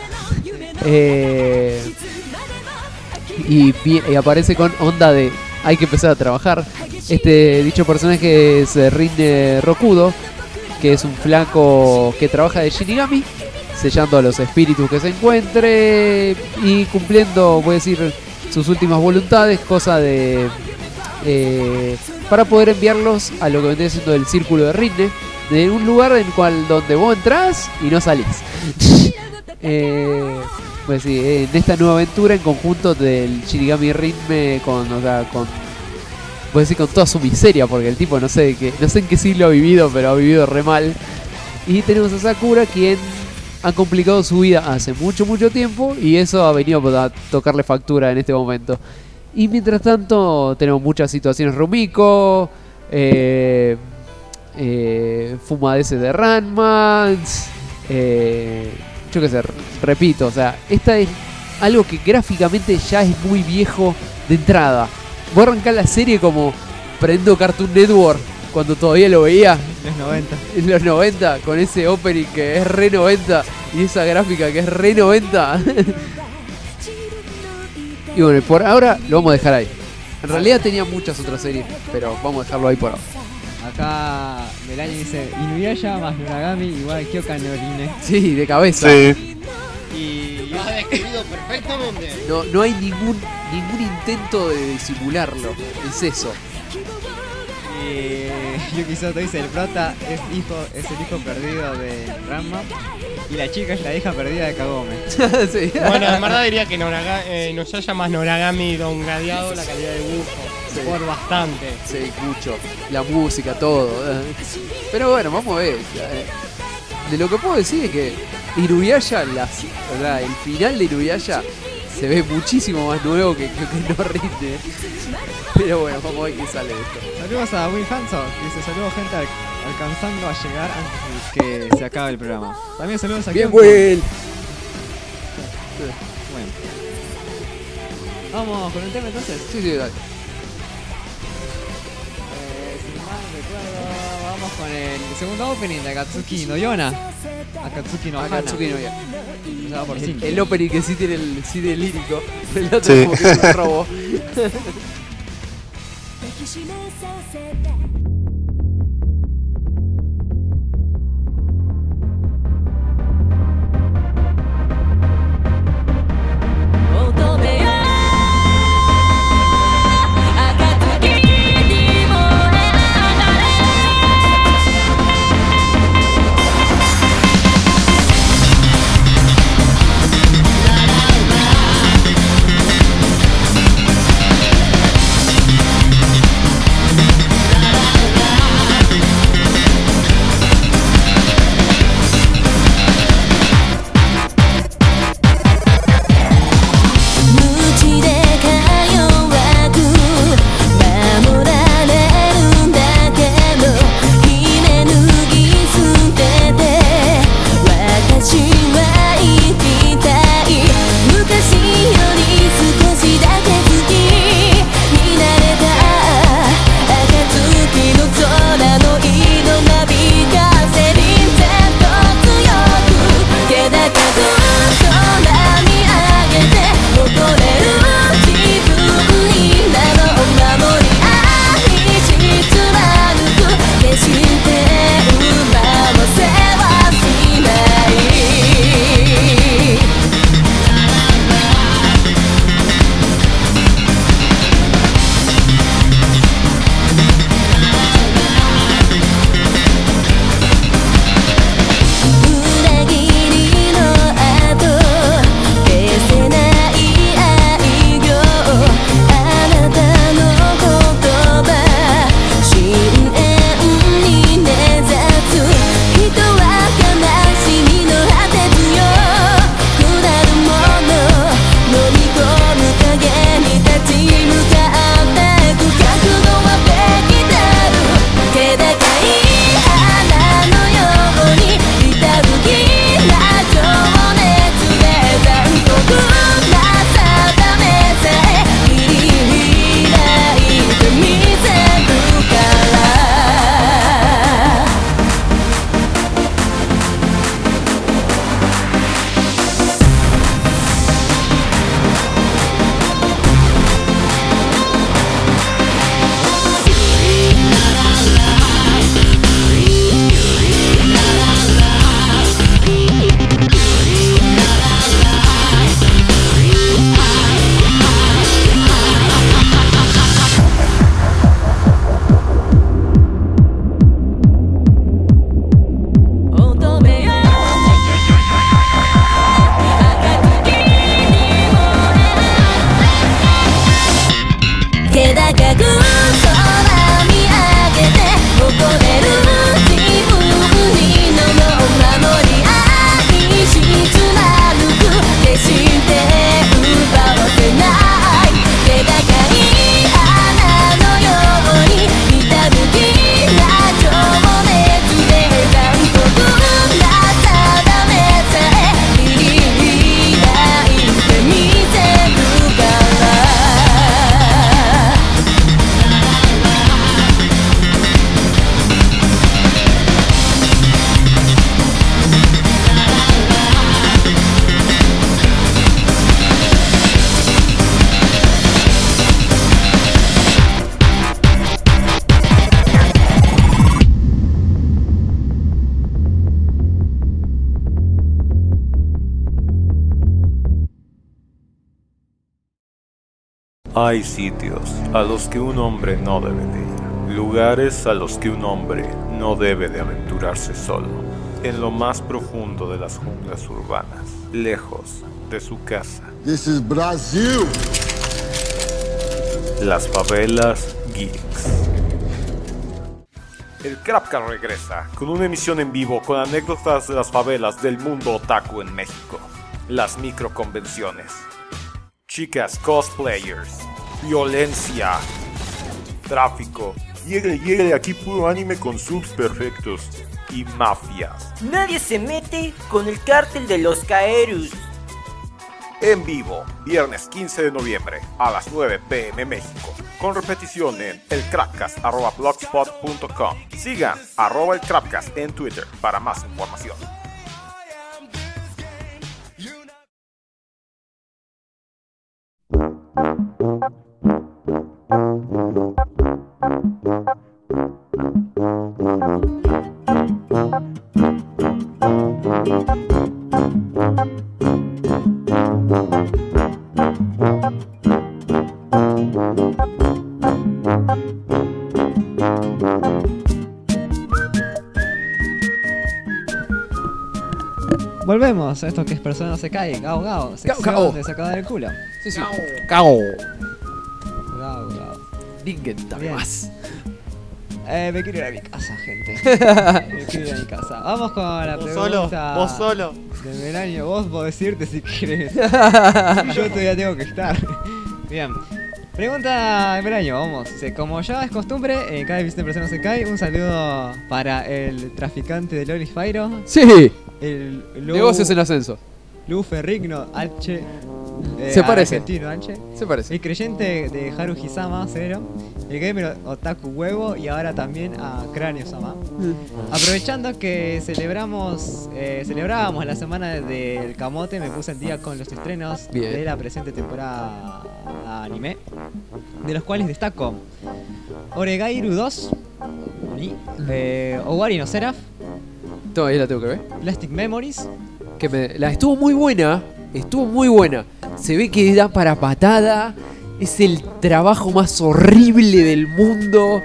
Speaker 4: Y aparece con onda de hay que empezar a trabajar. Dicho personaje es Rin Rokudo, que es un flaco que trabaja de Shinigami, sellando a los espíritus que se encuentre y cumpliendo, voy a decir, sus últimas voluntades, cosa de para poder enviarlos a lo que vendría siendo el círculo de Rinne, de un lugar donde vos entrás y no salís. Pues sí, en esta nueva aventura en conjunto del Shinigami Rinme con toda su miseria, porque el tipo no sé en qué siglo ha vivido, pero ha vivido re mal. Y tenemos a Sakura, quien ha complicado su vida hace mucho tiempo, y eso ha venido a tocarle factura en este momento. Y mientras tanto tenemos muchas situaciones. Rumiko, fumadeces de Ranma, yo qué sé, repito, o sea, esta es algo que gráficamente ya es muy viejo de entrada. Voy a arrancar la serie como prendo Cartoon Network cuando todavía lo veía. En los 90, con ese opening que es re 90 y esa gráfica que es re 90. Y bueno, por ahora lo vamos a dejar ahí. En realidad tenía muchas otras series, pero vamos a dejarlo ahí por ahora.
Speaker 5: Acá Melania dice Inuyasha más Noragami igual Kyokai no Rine.
Speaker 4: Sí, de cabeza.
Speaker 14: Sí.
Speaker 11: Y lo has descrito perfectamente.
Speaker 4: No hay ningún intento de disimularlo. Es eso.
Speaker 5: Yuki Soto dice, el prota es el hijo perdido de Ranma y la chica es la hija perdida de Kagome.
Speaker 4: Sí.
Speaker 11: Bueno, en verdad diría que Inuyasha más Noragami Dongadeado la calidad de dibujo.
Speaker 4: Sí.
Speaker 11: Por bastante.
Speaker 4: Sí, mucho. La música, todo. Pero bueno, vamos a ver. De lo que puedo decir es que Inuyasha, el final de Inuyasha se ve muchísimo más nuevo que no rinde. Pero bueno, vamos a ver qué sale de esto.
Speaker 5: Saludos a Will Hanson, que dice saludos gente alcanzando a llegar antes de que se acabe el programa. También saludos a
Speaker 4: Bien,
Speaker 5: Kyoko.
Speaker 4: Will.
Speaker 5: Bueno. Vamos con el tema entonces.
Speaker 4: Sí, dale.
Speaker 5: Si mal recuerdo, vamos con el segundo opening de Akatsuki no Yona. Akatsuki no Hana.
Speaker 4: Akatsuki no Yona.
Speaker 5: Empezado por
Speaker 4: El
Speaker 5: Cintia.
Speaker 4: opening que sí tiene el cine lírico. El otro
Speaker 14: Sí.
Speaker 4: como que es un robo.
Speaker 2: 抱きしめさせて 乙女よ暁に燃え上がれ 無知でか弱く守られるんだけど決め脱ぎ捨てて私は生きたい昔より少しだけ好きになれた暁の空の色なびかせ臨戦と強く気高く空見上げて誇れる自分になろう守り愛し貫く決して奪わせはしない裏切りの後消せない愛情あなたの言葉深淵に根ざつ人は悲しみの果て強くなるもの飲み込む影に立ち向かってく覚悟はできてる気高い花のように至る気な情熱で残酷な定めさえ切り開いてみせるから乙女よ暁に燃え気高く空見上げて誇れる自分にの守り愛し貫く決して奪わせない気高い花のように至る気な情熱で残酷な定めさえ切り開いてみせるから
Speaker 12: Hay sitios a los que un hombre no debe de ir. Lugares a los que un hombre no debe de aventurarse solo. En lo más profundo de las junglas urbanas, lejos de su casa.
Speaker 22: This is Brazil.
Speaker 12: Las favelas geeks.
Speaker 23: El Crapcast regresa con una emisión en vivo con anécdotas de las favelas del mundo otaku en México. Las microconvenciones. Chicas cosplayers. Violencia. Tráfico.
Speaker 12: Llegue, aquí puro anime con subs perfectos.
Speaker 23: Y mafias.
Speaker 24: Nadie se mete con el cártel de los Kaerus.
Speaker 23: En vivo, viernes 15 de noviembre a las 9 p.m. México. Con repetición en elcrapcast@blogspot.com. Sigan @elcrapcast en Twitter para más información.
Speaker 5: Volvemos a esto que es Persona no se cae, Gao Gao, sección de sacada del culo.
Speaker 4: Sí, sí.
Speaker 5: Gao.
Speaker 4: Gao.
Speaker 5: Gao Gao.
Speaker 4: Ningen más.
Speaker 5: Me quiero ir a mi casa, gente. Me quiero ir a mi casa. Vamos con la pregunta.
Speaker 11: Vos solo.
Speaker 5: De Melanio, vos podés irte si querés. Yo todavía tengo que estar. Bien. Pregunta de Melanio, vamos. Como ya es costumbre, cada vez que Persona se cae, un saludo para el traficante de Loli Fairo.
Speaker 4: Sí.
Speaker 5: El
Speaker 4: Negocios en ascenso.
Speaker 5: Lu Ferrigno H.
Speaker 4: Se parece.
Speaker 5: Argentino H.
Speaker 4: Se parece.
Speaker 5: El creyente de Haru Hisama, 0. El gamer Otaku Huevo. Y ahora también a Cráneo Sama. Aprovechando que celebrábamos la semana del Camote, me puse al día con los estrenos de la presente temporada anime, de los cuales destaco Oregairu 2 y Owari no Seraph.
Speaker 4: Todavía la tengo que ver.
Speaker 5: Plastic Memories.
Speaker 4: Estuvo muy buena. Estuvo muy buena. Se ve que da para patada. Es el trabajo más horrible del mundo.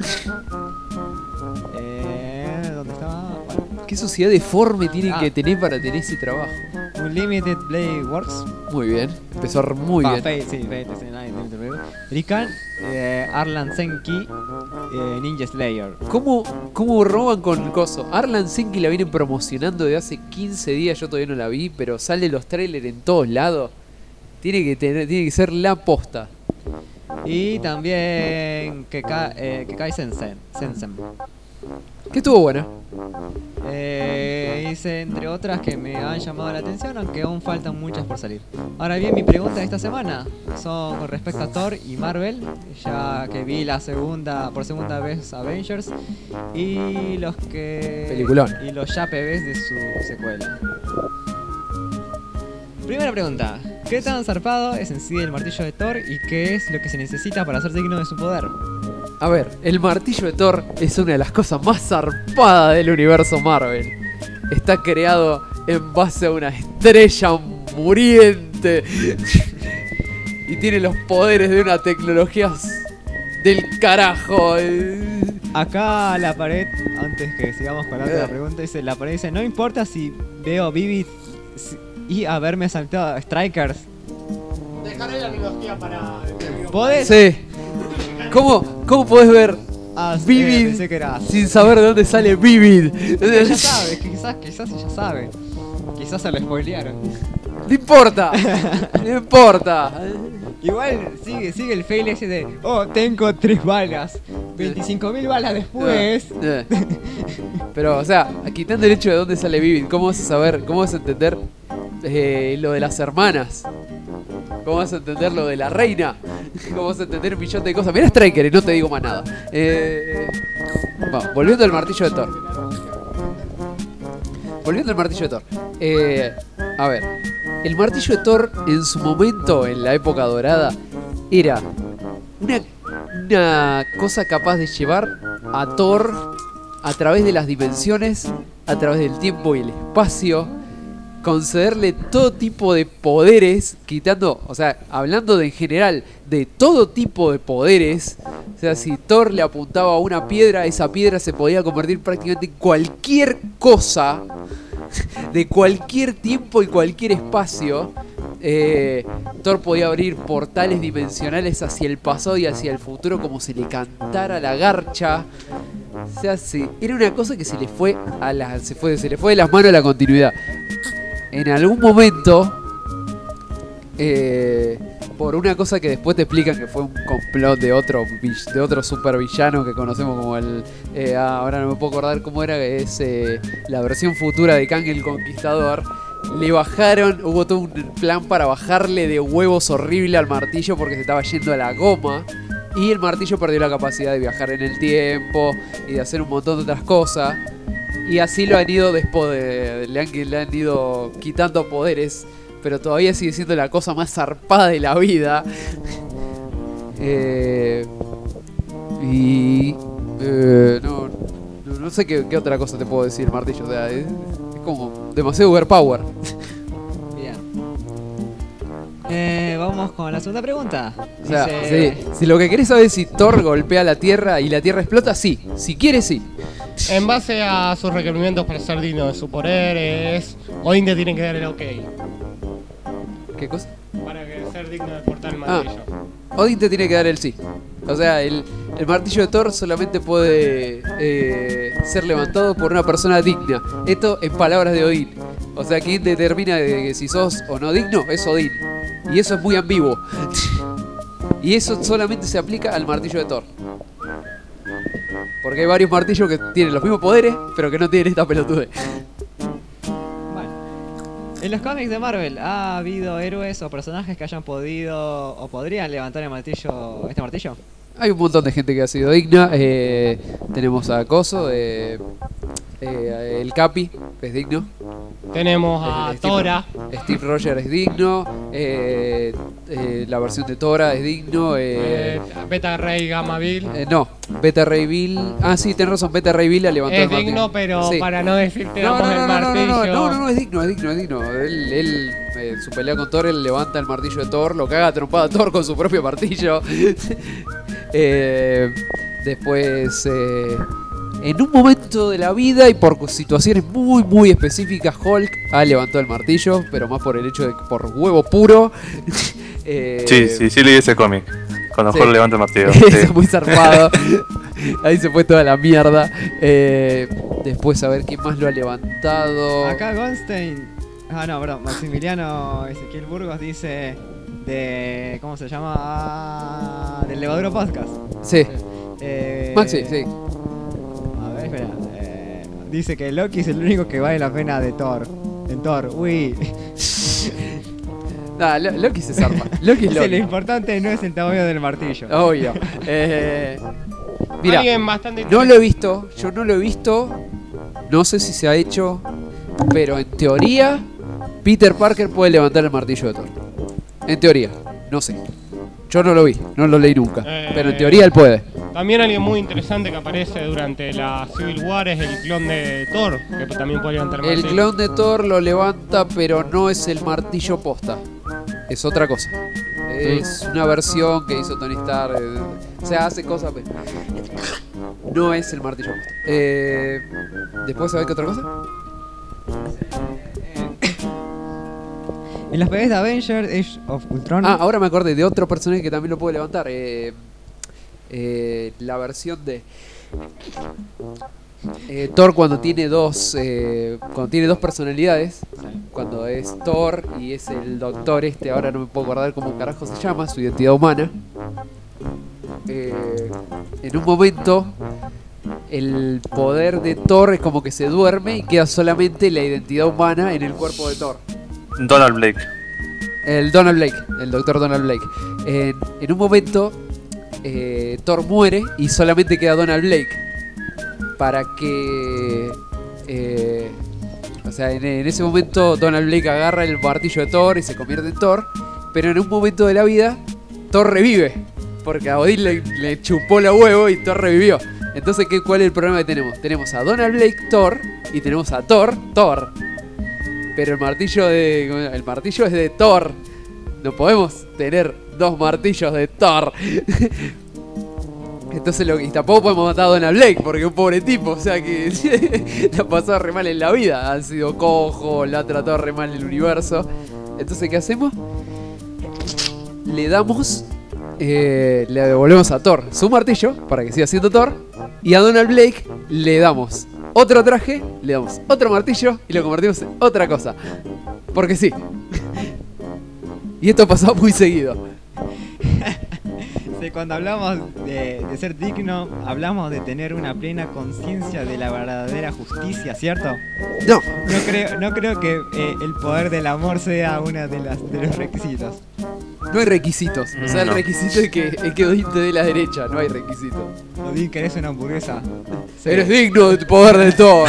Speaker 5: ¿Dónde estaba? Bueno.
Speaker 4: ¿Qué sociedad deforme tienen que tener para tener ese trabajo?
Speaker 5: Unlimited Blade Works.
Speaker 4: Muy bien. Empezó muy bien.
Speaker 5: Rikan, Arlan Senki, Ninja Slayer.
Speaker 4: ¿Cómo roban con el coso? Arlan Senki la vienen promocionando de hace 15 días, yo todavía no la vi, pero sale los trailers en todos lados. Tiene que ser la posta.
Speaker 5: Y también Kekai Sensen.
Speaker 4: Que estuvo buena.
Speaker 5: Hice entre otras que me han llamado la atención, aunque aún faltan muchas por salir. Ahora bien, mi pregunta de esta semana son con respecto a Thor y Marvel, ya que vi por segunda vez Avengers y los
Speaker 4: Peliculón.
Speaker 5: y los ya PBs de su secuela. Primera pregunta: ¿qué tan zarpado es en sí el martillo de Thor y qué es lo que se necesita para ser digno de su poder?
Speaker 4: A ver, el martillo de Thor es una de las cosas más zarpadas del universo Marvel. Está creado en base a una estrella muriente y tiene los poderes de una tecnología del carajo.
Speaker 5: Acá la pared, antes que sigamos con la otra pregunta, la pared dice: no importa si veo Vivid y haberme saltado a Strikers.
Speaker 11: Dejaré la analogía para...
Speaker 5: ¿Podés?
Speaker 4: Sí. ¿Cómo podés ver Vivid
Speaker 5: pensé que era
Speaker 4: sin saber de dónde sale Vivid?
Speaker 5: Ya sabes, quizás ya saben. Quizás se lo spoilearon.
Speaker 4: No importa. No importa.
Speaker 5: Igual sigue el fail ese de: oh, tengo 3 balas. 25.000 balas después.
Speaker 4: Pero, o sea, quitando el hecho de dónde sale Vivid, ¿cómo vas a saber, cómo vas a entender lo de las hermanas? ¿Cómo vas a entender lo de la reina? ¿Cómo vas a entender un millón de cosas? Mira Striker y no te digo más nada. Volviendo al martillo de Thor. A ver, el martillo de Thor en su momento, en la época dorada, era una cosa capaz de llevar a Thor a través de las dimensiones, a través del tiempo y el espacio, concederle todo tipo de poderes, quitando, o sea, hablando de en general, de todo tipo de poderes. O sea, si Thor le apuntaba a una piedra, esa piedra se podía convertir prácticamente en cualquier cosa, de cualquier tiempo y cualquier espacio. Thor podía abrir portales dimensionales hacia el pasado y hacia el futuro como se le cantara la garcha. O sea, era una cosa que se le fue de las manos a la continuidad. En algún momento, por una cosa que después te explican que fue un complot de otro supervillano que conocemos como el... ahora no me puedo acordar cómo era, que es la versión futura de Kang el Conquistador. Le bajaron, hubo todo un plan para bajarle de huevos horrible al martillo porque se estaba yendo a la goma. Y el martillo perdió la capacidad de viajar en el tiempo y de hacer un montón de otras cosas. Y así lo han ido le han ido quitando poderes, pero todavía sigue siendo la cosa más zarpada de la vida. No sé qué otra cosa te puedo decir, martillo. O sea, es como demasiado overpower.
Speaker 5: Bien. Vamos con la segunda pregunta.
Speaker 4: O sea, si lo que querés saber es si Thor golpea la Tierra y la Tierra explota, sí. Si quiere, sí.
Speaker 11: En base a sus requerimientos para ser digno de su poder, Odin te tiene que dar el ok.
Speaker 4: ¿Qué cosa?
Speaker 11: Para ser digno de portar el martillo.
Speaker 4: Odin te tiene que dar el sí. O sea, el martillo de Thor solamente puede ser levantado por una persona digna. Esto en palabras de Odin. O sea, quien determina que si sos o no digno es Odin. Y eso es muy ambiguo. Y eso solamente se aplica al martillo de Thor. Porque hay varios martillos que tienen los mismos poderes, pero que no tienen esta pelotudez.
Speaker 5: Bueno. En los cómics de Marvel, ¿ha habido héroes o personajes que hayan podido o podrían levantar este martillo?
Speaker 4: Hay un montón de gente que ha sido digna. Tenemos a Coso, el Capi, es digno.
Speaker 11: Tenemos a Tora.
Speaker 4: Steve Rogers es digno. La versión de Tora es digno.
Speaker 11: Beta Ray Gamma Bill.
Speaker 4: No, Beta Ray Bill. Ah, sí, tenés razón, Beta Ray Bill la levantó el martillo.
Speaker 11: Es digno, pero sí. Para no decirte
Speaker 4: el
Speaker 11: martillo.
Speaker 4: No, es digno. Él su pelea con Thor, él levanta el martillo de Thor, lo caga a trompada a Thor con su propio martillo. Después, en un momento de la vida y por situaciones muy, muy específicas, Hulk ha levantado el martillo, pero más por el hecho de que por huevo puro.
Speaker 14: Sí, leí ese cómic. Cuando Hulk levanta el martillo.
Speaker 4: Es muy zarpado. Ahí se fue toda la mierda. Después, a ver quién más lo ha levantado.
Speaker 5: Acá Goldstein. Maximiliano Ezequiel Burgos dice de... ¿Cómo se llama? Del Levaduro Podcast.
Speaker 4: Sí. Maxi, sí.
Speaker 5: A ver, espera. Dice que Loki es el único que vale la pena de Thor. En Thor, uy.
Speaker 4: Loki se zarpa. Loki es Loki.
Speaker 5: Lo importante no es el tamaño del martillo.
Speaker 4: Obvio. Mira, yo no lo he visto. No sé si se ha hecho, pero en teoría Peter Parker puede levantar el martillo de Thor. En teoría, no sé. Yo no lo vi, no lo leí nunca. Pero en teoría él puede.
Speaker 11: También alguien muy interesante que aparece durante la Civil War es el clon de Thor, que también puede levantar el martillo.
Speaker 4: El clon de Thor lo levanta, pero no es el martillo posta. Es otra cosa. Es una versión que hizo Tony Stark. O sea, hace cosas, pero no es el martillo posta. Después, ¿sabés qué otra cosa?
Speaker 5: En las PVs de Avengers, Age of Ultron.
Speaker 4: Ahora me acordé de otro personaje que también lo puede levantar. La versión de Thor cuando tiene dos personalidades. Cuando es Thor y es el doctor ahora no me puedo acordar cómo carajo se llama, su identidad humana. En un momento el poder de Thor es como que se duerme y queda solamente la identidad humana en el cuerpo de Thor.
Speaker 14: Donald Blake.
Speaker 4: El doctor Donald Blake. En un momento Thor muere y solamente queda Donald Blake. Para que o sea, en ese momento Donald Blake agarra el martillo de Thor y se convierte en Thor. Pero en un momento de la vida Thor revive, porque a Odin le chupó la huevo y Thor revivió. Entonces, ¿cuál es el problema que tenemos? Tenemos a Donald Blake Thor y tenemos a Thor. Pero el martillo es de Thor. No podemos tener 2 martillos de Thor. Entonces y tampoco podemos matar a Donald Blake, porque es un pobre tipo, o sea que la ha pasado re mal en la vida. Ha sido cojo, la ha tratado re mal el universo. Entonces, ¿qué hacemos? Le devolvemos a Thor su martillo para que siga siendo Thor. Y a Donald Blake le damos otro traje, le damos otro martillo y lo convertimos en otra cosa. Porque sí. Y esto ha pasado muy seguido.
Speaker 5: Sí, cuando hablamos de ser digno, hablamos de tener una plena conciencia de la verdadera justicia, ¿cierto?
Speaker 4: No.
Speaker 5: No creo que el poder del amor sea uno de los requisitos.
Speaker 4: No hay requisitos. O sea, el requisito es que Odín te dé la derecha. No hay requisitos.
Speaker 5: Odín, ¿querés una hamburguesa?
Speaker 4: Sí. Eres digno de tu poder de Thor.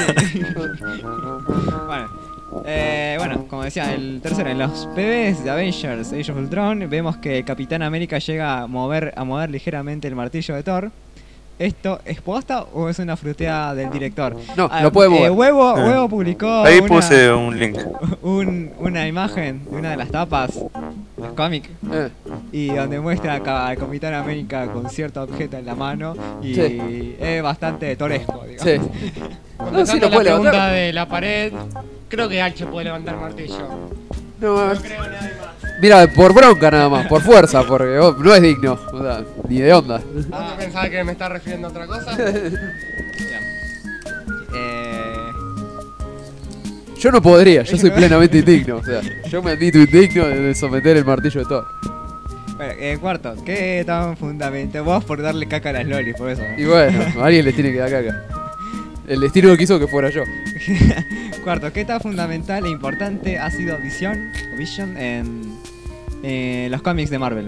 Speaker 5: Bueno, como decía, el tercero, en los PBs de Avengers Age of Ultron, vemos que el Capitán América llega a mover ligeramente el martillo de Thor. ¿Esto es posta o es una fruteada del director?
Speaker 4: No, lo puede mover.
Speaker 5: Huevo publicó
Speaker 14: ahí puse un link.
Speaker 5: Una imagen de una de las tapas los cómics y donde muestra al Capitán América con cierto objeto en la mano y es bastante toresco, digamos.
Speaker 4: Sí.
Speaker 11: No, sí, la pregunta de la pared, creo que Alche puede levantar martillo.
Speaker 4: No
Speaker 11: creo nadie más.
Speaker 4: Mira, por bronca nada más, por fuerza, porque no es digno, o sea, ni de onda.
Speaker 11: ¿Yo pensaba que me está refiriendo a otra cosa?
Speaker 4: Yo no podría, yo soy plenamente indigno, o sea, yo me admito indigno de someter el martillo de Thor.
Speaker 5: Bueno, cuarto, ¿qué tan fundamental? Vos por darle caca a las lolis, por eso.
Speaker 4: Y bueno, a alguien les tiene que dar caca. El destino quiso que fuera yo.
Speaker 5: Cuarto, ¿qué tan fundamental e importante ha sido Vision en los cómics de Marvel?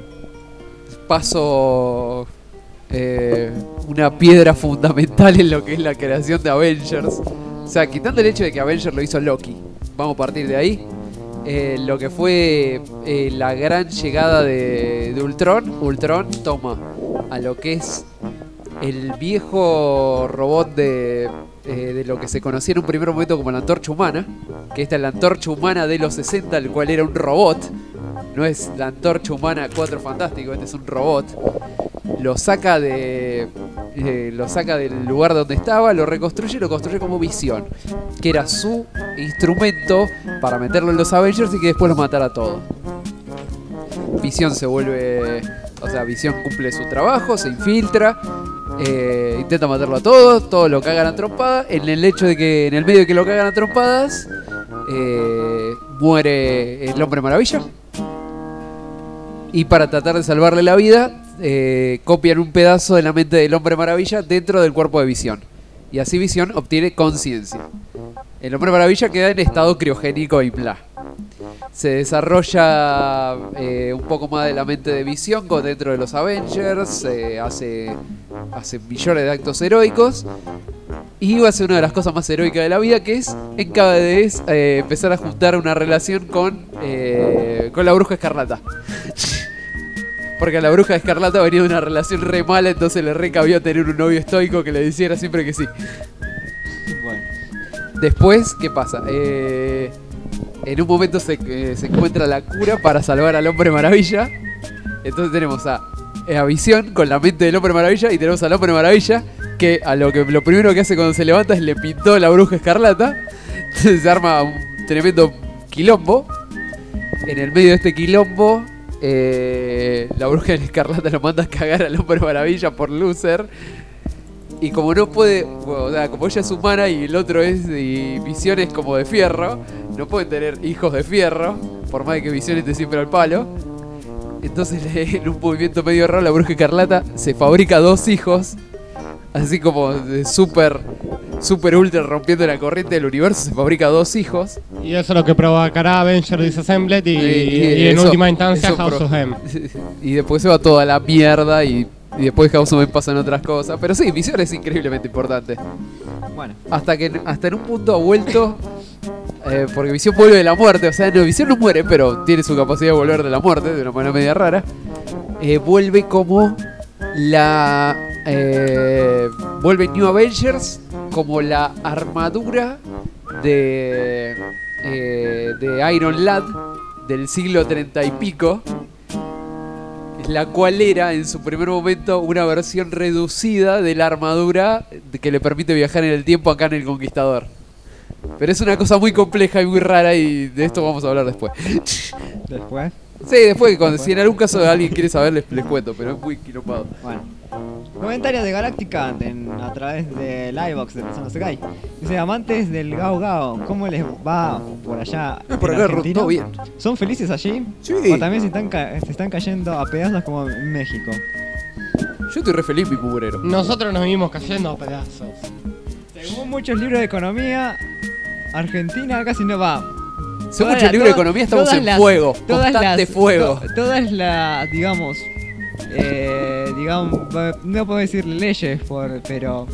Speaker 4: Paso una piedra fundamental en lo que es la creación de Avengers. O sea, quitando el hecho de que Avengers lo hizo Loki, vamos a partir de ahí. Lo que fue la gran llegada de Ultron. Ultron toma a lo que es el viejo robot de lo que se conocía en un primer momento como la Antorcha Humana, que esta es la Antorcha Humana de los 60, el cual era un robot. No es la Antorcha Humana 4 Fantástico, este es un robot. Lo saca del lugar donde estaba, lo reconstruye y lo construye como Visión, que era su instrumento para meterlo en los Avengers y que después los matara a todos. Visión se vuelve... O sea, Visión cumple su trabajo, se infiltra, intenta matarlo a todos lo cagan a trompadas. En el hecho de que en el medio de que lo cagan a trompadas, muere el Hombre Maravilla. Y para tratar de salvarle la vida, copian un pedazo de la mente del Hombre Maravilla dentro del cuerpo de Visión. Y así Visión obtiene conciencia. El Hombre Maravilla queda en estado criogénico y bla. Se desarrolla un poco más de la mente de Visión dentro de los Avengers, hace millones de actos heroicos y va a ser una de las cosas más heroicas de la vida, que es en cada vez empezar a juntar una relación con la Bruja Escarlata. Porque a la Bruja Escarlata venía de una relación re mala, entonces le recabió tener un novio estoico que le hiciera siempre que sí.
Speaker 5: Bueno.
Speaker 4: Después, ¿qué pasa? En un momento se encuentra la cura para salvar al Hombre Maravilla. Entonces tenemos a Visión con la mente del Hombre Maravilla y tenemos al Hombre Maravilla que lo primero que hace cuando se levanta es le pintó la Bruja Escarlata. Entonces se arma un tremendo quilombo. En el medio de este quilombo, la Bruja Escarlata lo manda a cagar al Hombre Maravilla por loser. Y como no puede, o sea, como ella es humana y el otro es y Visión es como de fierro, no pueden tener hijos de fierro, por más de que Visión esté siempre al palo. Entonces, en un movimiento medio raro, la Bruja Escarlata se fabrica 2 hijos, así como de super ultra rompiendo la corriente del universo, se fabrica 2 hijos.
Speaker 11: Y eso es lo que provocará Avengers Disassembled y en última instancia House of M.
Speaker 4: Y después se va toda la mierda y después House of M pasan otras cosas. Pero sí, Visión es increíblemente importante.
Speaker 5: Bueno.
Speaker 4: Hasta en un punto ha vuelto... porque Visión vuelve de la muerte. O sea, no, Visión no muere, pero tiene su capacidad de volver de la muerte de una manera media rara. Vuelve como vuelve New Avengers como la armadura de de Iron Lad del siglo 30 y pico, la cual era en su primer momento una versión reducida de la armadura que le permite viajar en el tiempo acá en el Conquistador. Pero es una cosa muy compleja y muy rara y de esto vamos a hablar después.
Speaker 5: ¿Después?
Speaker 4: Sí, después, si en algún caso alguien quiere saber les cuento, pero es muy quilombado.
Speaker 5: Bueno. Comentarios de Galáctica a través del iVox de Persona Sekai. Dice, amantes del Gao Gao, ¿cómo les va por allá
Speaker 4: por
Speaker 5: en
Speaker 4: acá,
Speaker 5: Argentina?
Speaker 4: todo bien.
Speaker 5: ¿Son felices allí?
Speaker 4: Sí.
Speaker 5: ¿O también se están cayendo a pedazos como en México?
Speaker 4: Yo estoy re feliz, mi mugrero.
Speaker 11: Nosotros nos vimos cayendo a pedazos.
Speaker 5: Según muchos libros de economía, Argentina casi no va.
Speaker 4: Según muchos libros de economía estamos en fuego, constante fuego.
Speaker 5: Todas las, digamos, no puedo decir leyes, pero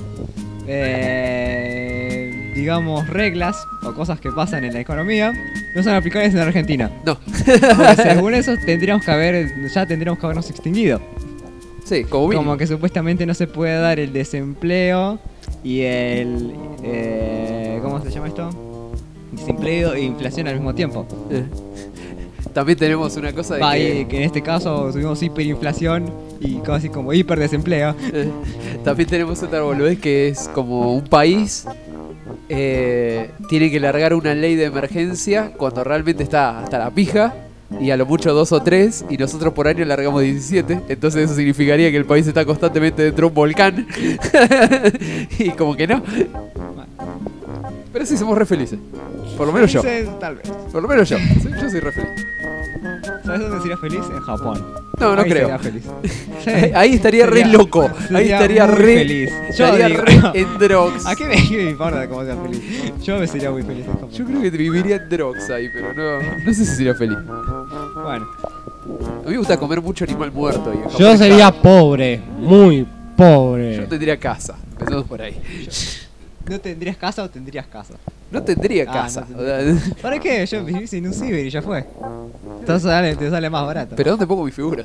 Speaker 5: digamos reglas o cosas que pasan en la economía no son aplicables en Argentina.
Speaker 4: No.
Speaker 5: Porque según eso ya tendríamos que habernos extinguido.
Speaker 4: Sí, como mínimo.
Speaker 5: Como que supuestamente no se puede dar el desempleo y el ¿cómo se llama esto? Desempleo e inflación al mismo tiempo.
Speaker 4: También tenemos una cosa de
Speaker 5: que en este caso tuvimos hiperinflación y casi como hiperdesempleo.
Speaker 4: También tenemos otra boludez que es como un país tiene que largar una ley de emergencia cuando realmente está hasta la pija y a lo mucho 2 o 3 y nosotros por año largamos 17. Entonces eso significaría que el país está constantemente dentro de un volcán. Y como que no. Pero sí, somos re felices. Por lo menos yo.
Speaker 5: Tal vez.
Speaker 4: Por lo menos yo. Sí, yo soy re feliz.
Speaker 5: ¿Sabes dónde sería feliz? En Japón.
Speaker 4: No, no
Speaker 5: ahí
Speaker 4: creo.
Speaker 5: Sería feliz.
Speaker 4: Ahí estaría re loco. Ahí estaría
Speaker 5: muy
Speaker 4: re
Speaker 5: feliz.
Speaker 4: Estaría re en drugs.
Speaker 5: ¿A qué me importa cómo sea feliz? Yo me sería muy feliz en Japón.
Speaker 4: Yo creo que viviría en drugs ahí, pero no sé si sería feliz.
Speaker 5: Bueno.
Speaker 4: A mí me gusta comer mucho animal muerto. Ahí en Japón.
Speaker 11: Yo sería pobre, muy pobre.
Speaker 4: Yo tendría casa. Empezamos por ahí.
Speaker 5: ¿No tendrías casa o tendrías casa?
Speaker 4: No tendría casa.
Speaker 5: No tendría. ¿Para qué? Yo viví en un ciber y ya fue. Entonces te sale más barato.
Speaker 4: ¿Pero dónde pongo mi figura?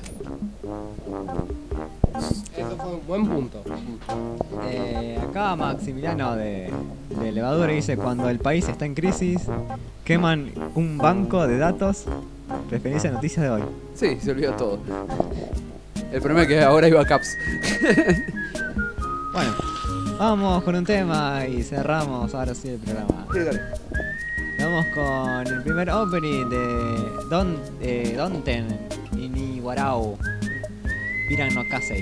Speaker 11: Eso fue un buen punto.
Speaker 5: Acá Maximiliano de Levadura dice, cuando el país está en crisis, queman un banco de datos. Referencia a noticias de hoy.
Speaker 4: Sí, se olvidó todo. El problema es que ahora hay backups.
Speaker 5: Bueno, vamos con un tema y cerramos ahora sí el programa.
Speaker 4: Sí, dale.
Speaker 5: Vamos con el primer opening de Donten Iniwarao Miran no Kasei.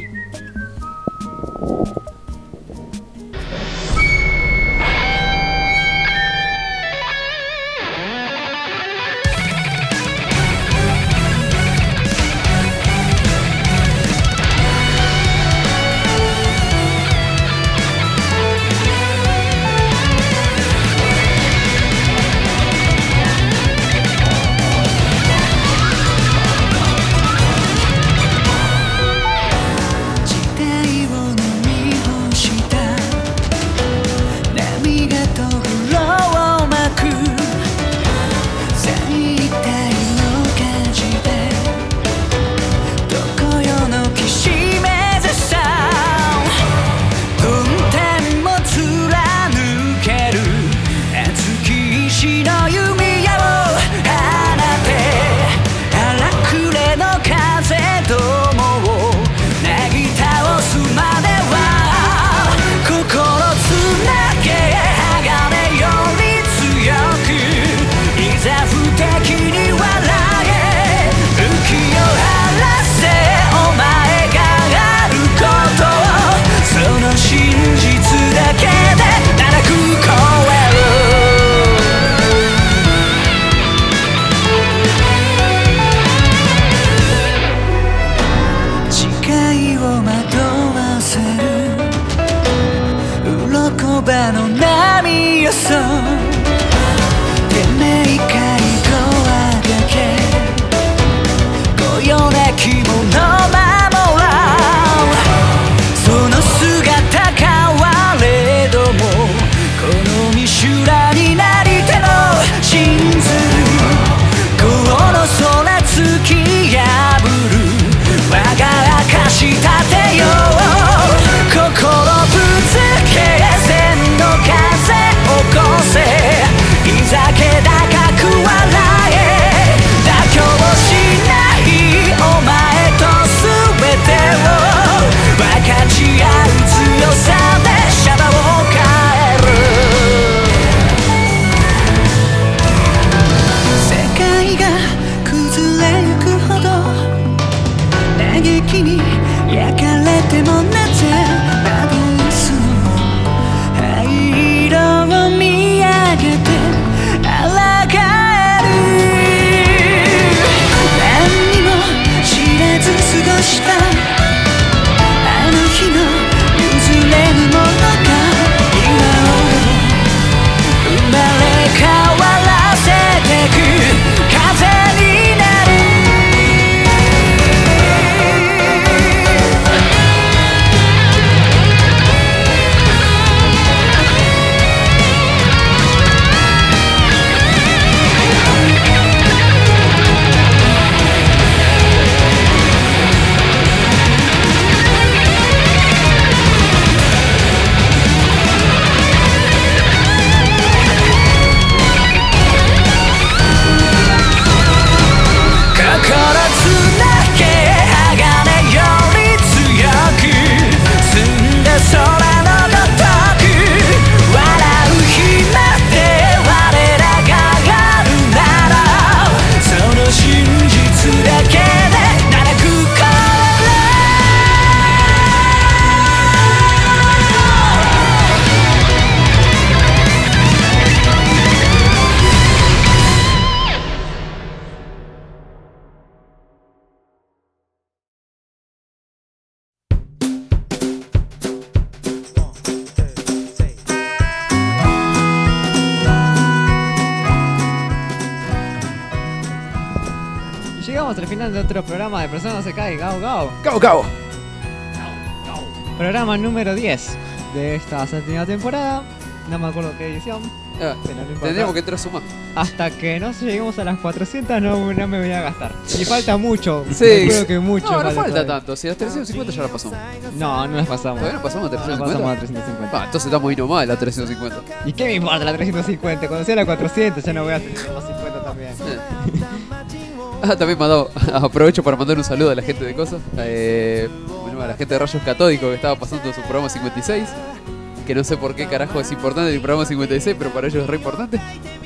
Speaker 5: al final de otro programa de Persona se cae. Gao Gao.
Speaker 4: Gao Gao.
Speaker 5: Programa número 10 de esta séptima temporada. No me acuerdo qué edición. Pero no importa.
Speaker 4: Tendríamos que entrar a sumar.
Speaker 5: Hasta que no lleguemos a las 400 no me voy a gastar. Y falta mucho.
Speaker 4: Sí.
Speaker 5: Creo que mucho.
Speaker 4: No falta
Speaker 5: todavía.
Speaker 4: tanto. Si las 350 ya las pasamos.
Speaker 5: No las pasamos.
Speaker 4: ¿Todavía no pasamos a 350?
Speaker 5: No pasamos a 350.
Speaker 4: Entonces estamos ahí nomás de la 350.
Speaker 5: ¿Y qué me importa la 350? Cuando sea la 400 ya no voy a tener los 50 también.
Speaker 4: También aprovecho para mandar un saludo a la gente de cosas. Bueno, a la gente de Rayos Catódicos que estaba pasando su programa 56. Que no sé por qué carajo es importante el programa 56, pero para ellos es re importante.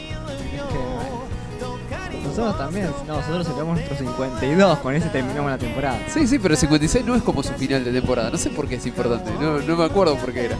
Speaker 5: Nosotros también, nosotros celebramos nuestro 52, con ese terminamos la temporada.
Speaker 4: Sí, pero el 56 no es como su final de temporada. No sé por qué es importante, no me acuerdo por qué era.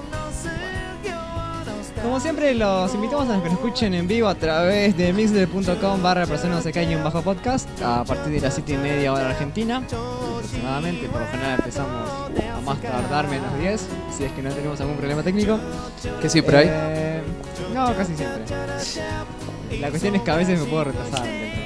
Speaker 5: Como siempre, los invitamos a que nos escuchen en vivo a través de mixler.com/personasecae-podcast a partir de las 7:30 hora argentina. Aproximadamente, por lo general empezamos a más tardar menos 10, si es que no tenemos algún problema técnico.
Speaker 4: ¿Que siempre hay?
Speaker 5: No, casi siempre. La cuestión es que a veces me puedo retrasar.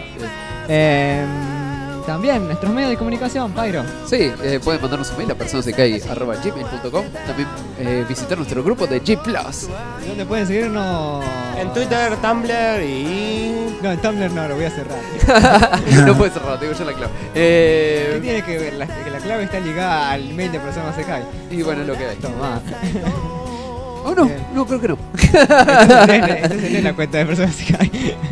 Speaker 5: También, nuestros medios de comunicación, Pyro.
Speaker 4: Sí, pueden mandarnos un mail a personasecai@gmail.com. También visitar nuestro grupo de G+.
Speaker 5: ¿Dónde pueden seguirnos?
Speaker 6: En Twitter, Tumblr y...
Speaker 5: No, en Tumblr no, lo voy a cerrar.
Speaker 4: No puede cerrar, tengo yo la clave.
Speaker 5: ¿Qué tiene que ver? Que la clave está ligada al mail de Persona Secai.
Speaker 4: Y bueno, es lo que hay.
Speaker 5: Toma.
Speaker 4: Oh, no, no, creo que no.
Speaker 5: Entonces es la cuenta de Persona Secai.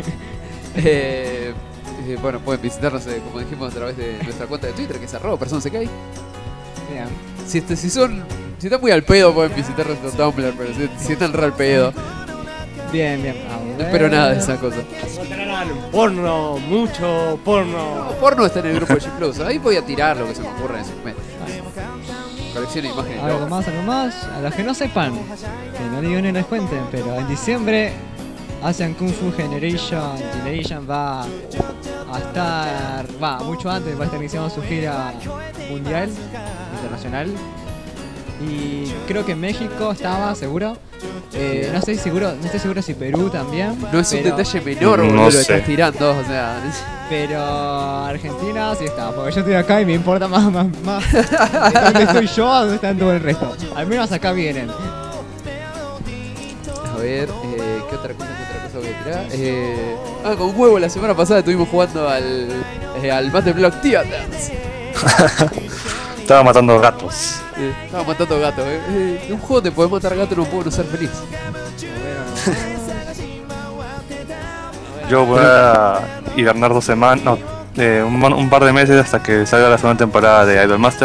Speaker 4: Bueno, pueden visitarnos, como dijimos, a través de nuestra cuenta de Twitter, que es @personasecai. Si están muy al pedo, pueden visitar nuestro Tumblr, pero si están re al pedo.
Speaker 5: Bien.
Speaker 4: No espero nada de esa cosa.
Speaker 6: Encontrarán porno, mucho porno.
Speaker 4: No, porno está en el grupo de G+. Ahí voy a tirar lo que se me ocurra en ese momento. Colección de imágenes.
Speaker 5: Algo más. A los que no sepan, que no digo ni les cuenten, pero en diciembre Asian Kung Fu Generation va a estar, mucho antes, va a estar iniciando su gira mundial, internacional. Y creo que México estaba seguro. No estoy seguro si Perú también.
Speaker 4: No es un detalle menor,
Speaker 14: no
Speaker 4: boludo, lo
Speaker 14: sé.
Speaker 4: estás tirando, o sea.
Speaker 5: Pero Argentina sí está, porque yo estoy acá y me importa más de dónde estoy yo a dónde están todo el resto. Al menos acá vienen.
Speaker 4: A ver, ¿qué otra cosa voy a tirar? Con huevo la semana pasada estuvimos jugando al Battle Block Theaters.
Speaker 14: Estaba matando gatos.
Speaker 4: Estaba matando gatos. En un juego te podés matar gatos, no puedo no ser feliz.
Speaker 14: Yo voy a hibernar 2 semanas, no, un par de meses hasta que salga la segunda temporada de Idolmaster.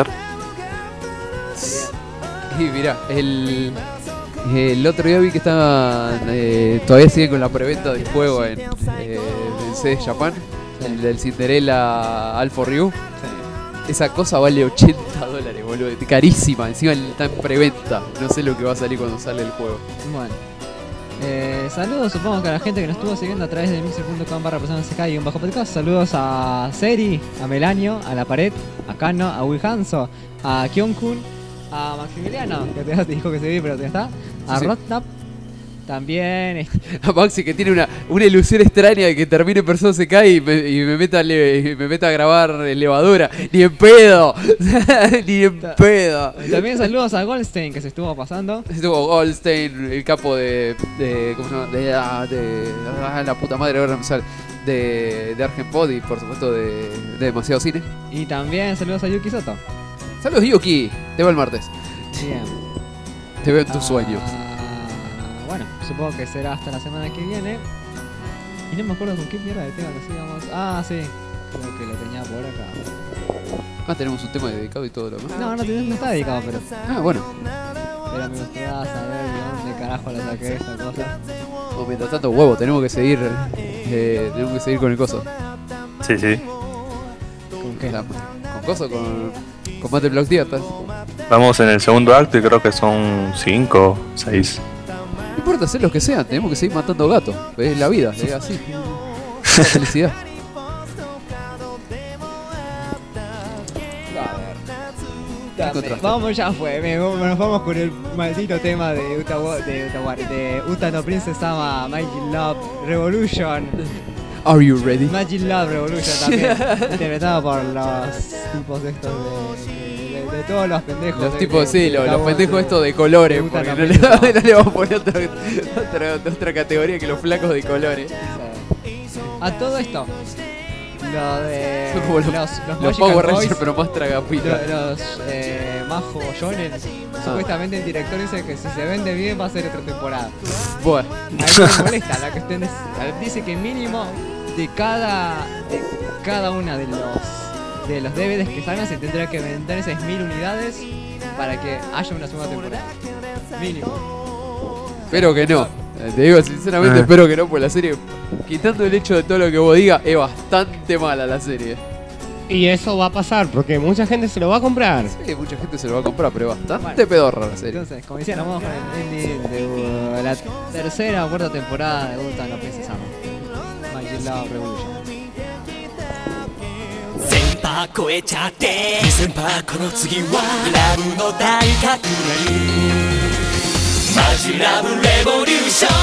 Speaker 4: Y mirá, el otro día vi que estaban todavía siguen con la preventa del juego en CD Japan, el del Cinderella All for You. Esa cosa vale $80, boludo, carísima, encima está en preventa. No sé lo que va a salir cuando sale el juego.
Speaker 5: Bueno. Saludos, supongo que a la gente que nos estuvo siguiendo a través de mixer.com/personasecai-podcast. Saludos a Seri, a Melanio, a La Pared, a Kano, a Wilhanso, a Kyonkun, a Maximiliano, que te dijo que se vi, pero ya está. A
Speaker 4: Sí.
Speaker 5: Rotnap. También
Speaker 4: A Maxi, que tiene una ilusión extraña de que termine Persona se cae y me meta a grabar levadura. Ni en pedo. Ni en pedo.
Speaker 5: También saludos a Goldstein, que se estuvo pasando.
Speaker 4: Estuvo Goldstein, el capo de ¿cómo se llama? De la puta madre, ahora me sale. De Argenpod y por supuesto de Demasiado Cine.
Speaker 5: Y también saludos a Yuki Soto.
Speaker 4: Saludos Yuki, te veo el martes.
Speaker 5: Bien.
Speaker 4: Te veo en tus sueños.
Speaker 5: Bueno, supongo que será hasta la semana que viene. Y no me acuerdo con qué mierda de tema nos íbamos. Sí. Creo que lo tenía por acá.
Speaker 4: Tenemos un tema dedicado y todo lo demás.
Speaker 5: No está dedicado, pero.
Speaker 4: Bueno.
Speaker 5: Pero me gustaría saber de dónde carajo la saqué esta cosa.
Speaker 4: Mientras tanto, huevo, tenemos que seguir con el coso.
Speaker 14: Sí.
Speaker 5: ¿Con qué?
Speaker 4: ¿Con coso? Con Battle Block Theaters.
Speaker 14: Vamos en el segundo acto y creo que son 5, 6.
Speaker 4: No importa, ser los que sean, tenemos que seguir matando gatos. Es la vida, es así. La felicidad.
Speaker 5: Vamos, ya fue. Nos vamos con el maldito tema de Uta no Princess Sama Mighty Love Revolution.
Speaker 4: Are you ready?
Speaker 5: Imagine Love Revolution también, interpretado por los tipos estos de todos los pendejos.
Speaker 4: Los tipos, sí, los pendejos estos de colores, porque no le vamos a poner otra categoría que los flacos de colores.
Speaker 5: A todo esto, lo de
Speaker 4: son como los Power Rangers, pero más tragapita.
Speaker 5: Los más fogollones. Supuestamente el director dice que si se vende bien va a ser otra temporada.
Speaker 4: Bueno,
Speaker 5: a mí me molesta. La cuestión es, dice que mínimo de cada una de los DVDs que salgan se tendrá que vender 6.000 unidades para que haya una segunda temporada. Mínimo.
Speaker 4: Espero que no. Te digo sinceramente, espero que no, porque la serie, quitando el hecho de todo lo que vos digas, es bastante mala la serie.
Speaker 11: Y eso va a pasar, porque mucha gente se lo va a comprar.
Speaker 4: Sí, mucha gente se lo va a comprar, pero es bastante pedorra la serie.
Speaker 5: Entonces, como decían, vamos con el ending de la tercera o cuarta temporada de Uta no Princess Summer. Magic Love Revolution.
Speaker 18: 1000波超えちゃって2000波この次はラブの大革命マジラブレボリューション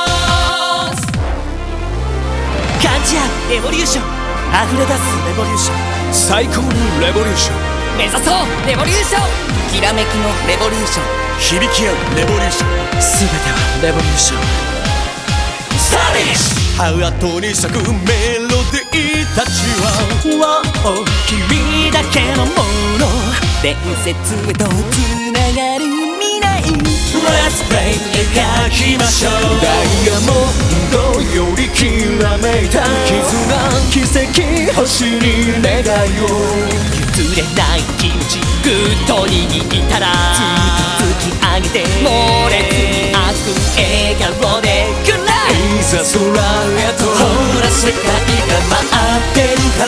Speaker 18: 感じ合うレボリューション溢れ出すレボリューション最高のレボリューション目指そうレボリューションきらめきのレボリューション響き合うレボリューション全てはレボリューションスターリッシュハートに咲くメロディーたちは君だけのもの伝説へとつながる未来 Let's play 描きましょうダイヤモンドよりきらめいた絆奇跡星に願いを譲れない気持ちぐっと握ったらずっと突き上げて猛烈に熱く笑顔でくらいざ空へとほら世界が待ってるから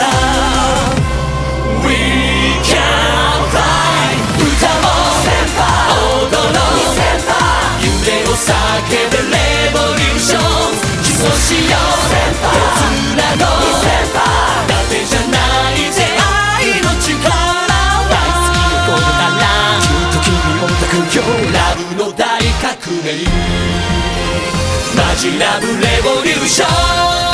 Speaker 18: We can fly 歌も踊ろう夢を叫べレボリューション起訴しよう手つなごうだけじゃないぜ愛の力大好きを超えたらきっと君を抱くよラブの大革命マジラブレボリューション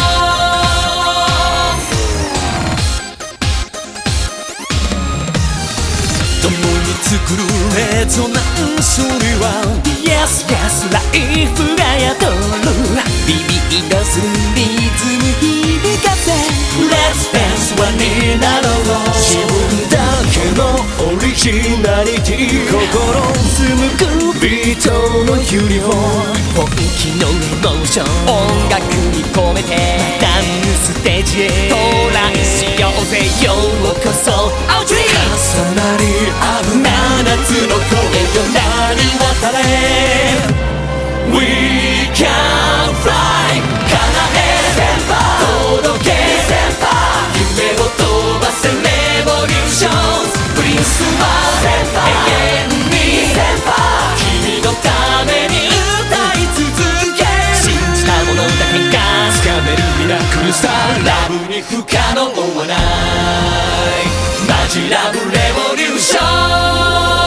Speaker 18: 共に作るレゾナンスには Yes, yes, ライフが宿るビビッとするリズム響かせ Let's dance 輪になろう自分だけのオリジナリティ心紡ぐビートのユニフォーム本気のエモーション音楽に込めてダンスステージへ到来しようぜようこそ Our dream 重なり合う7つの声よ鳴り渡れ We can fly 叶え届け夢を飛ばせレボリューションプリンスは永遠に君のために歌い続け信じたものだけが掴めるミラクルスターラブに不可能はないマジラブレボリューション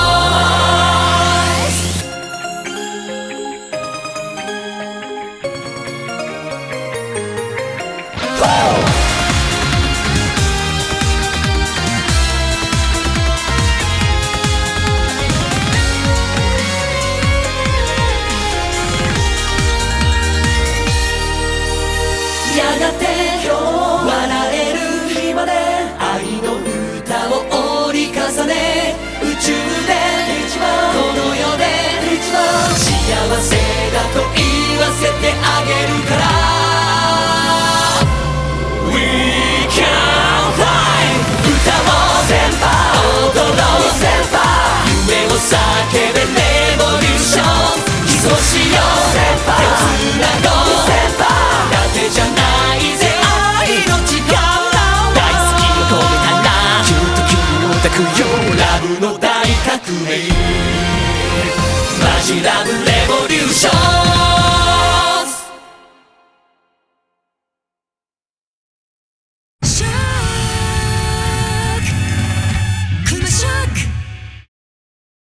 Speaker 18: やがて笑える日まで愛の歌を折り重ね宇宙で一番この世で一番幸せだと言わせてあげるから We can fly 歌を踊ろう夢を叫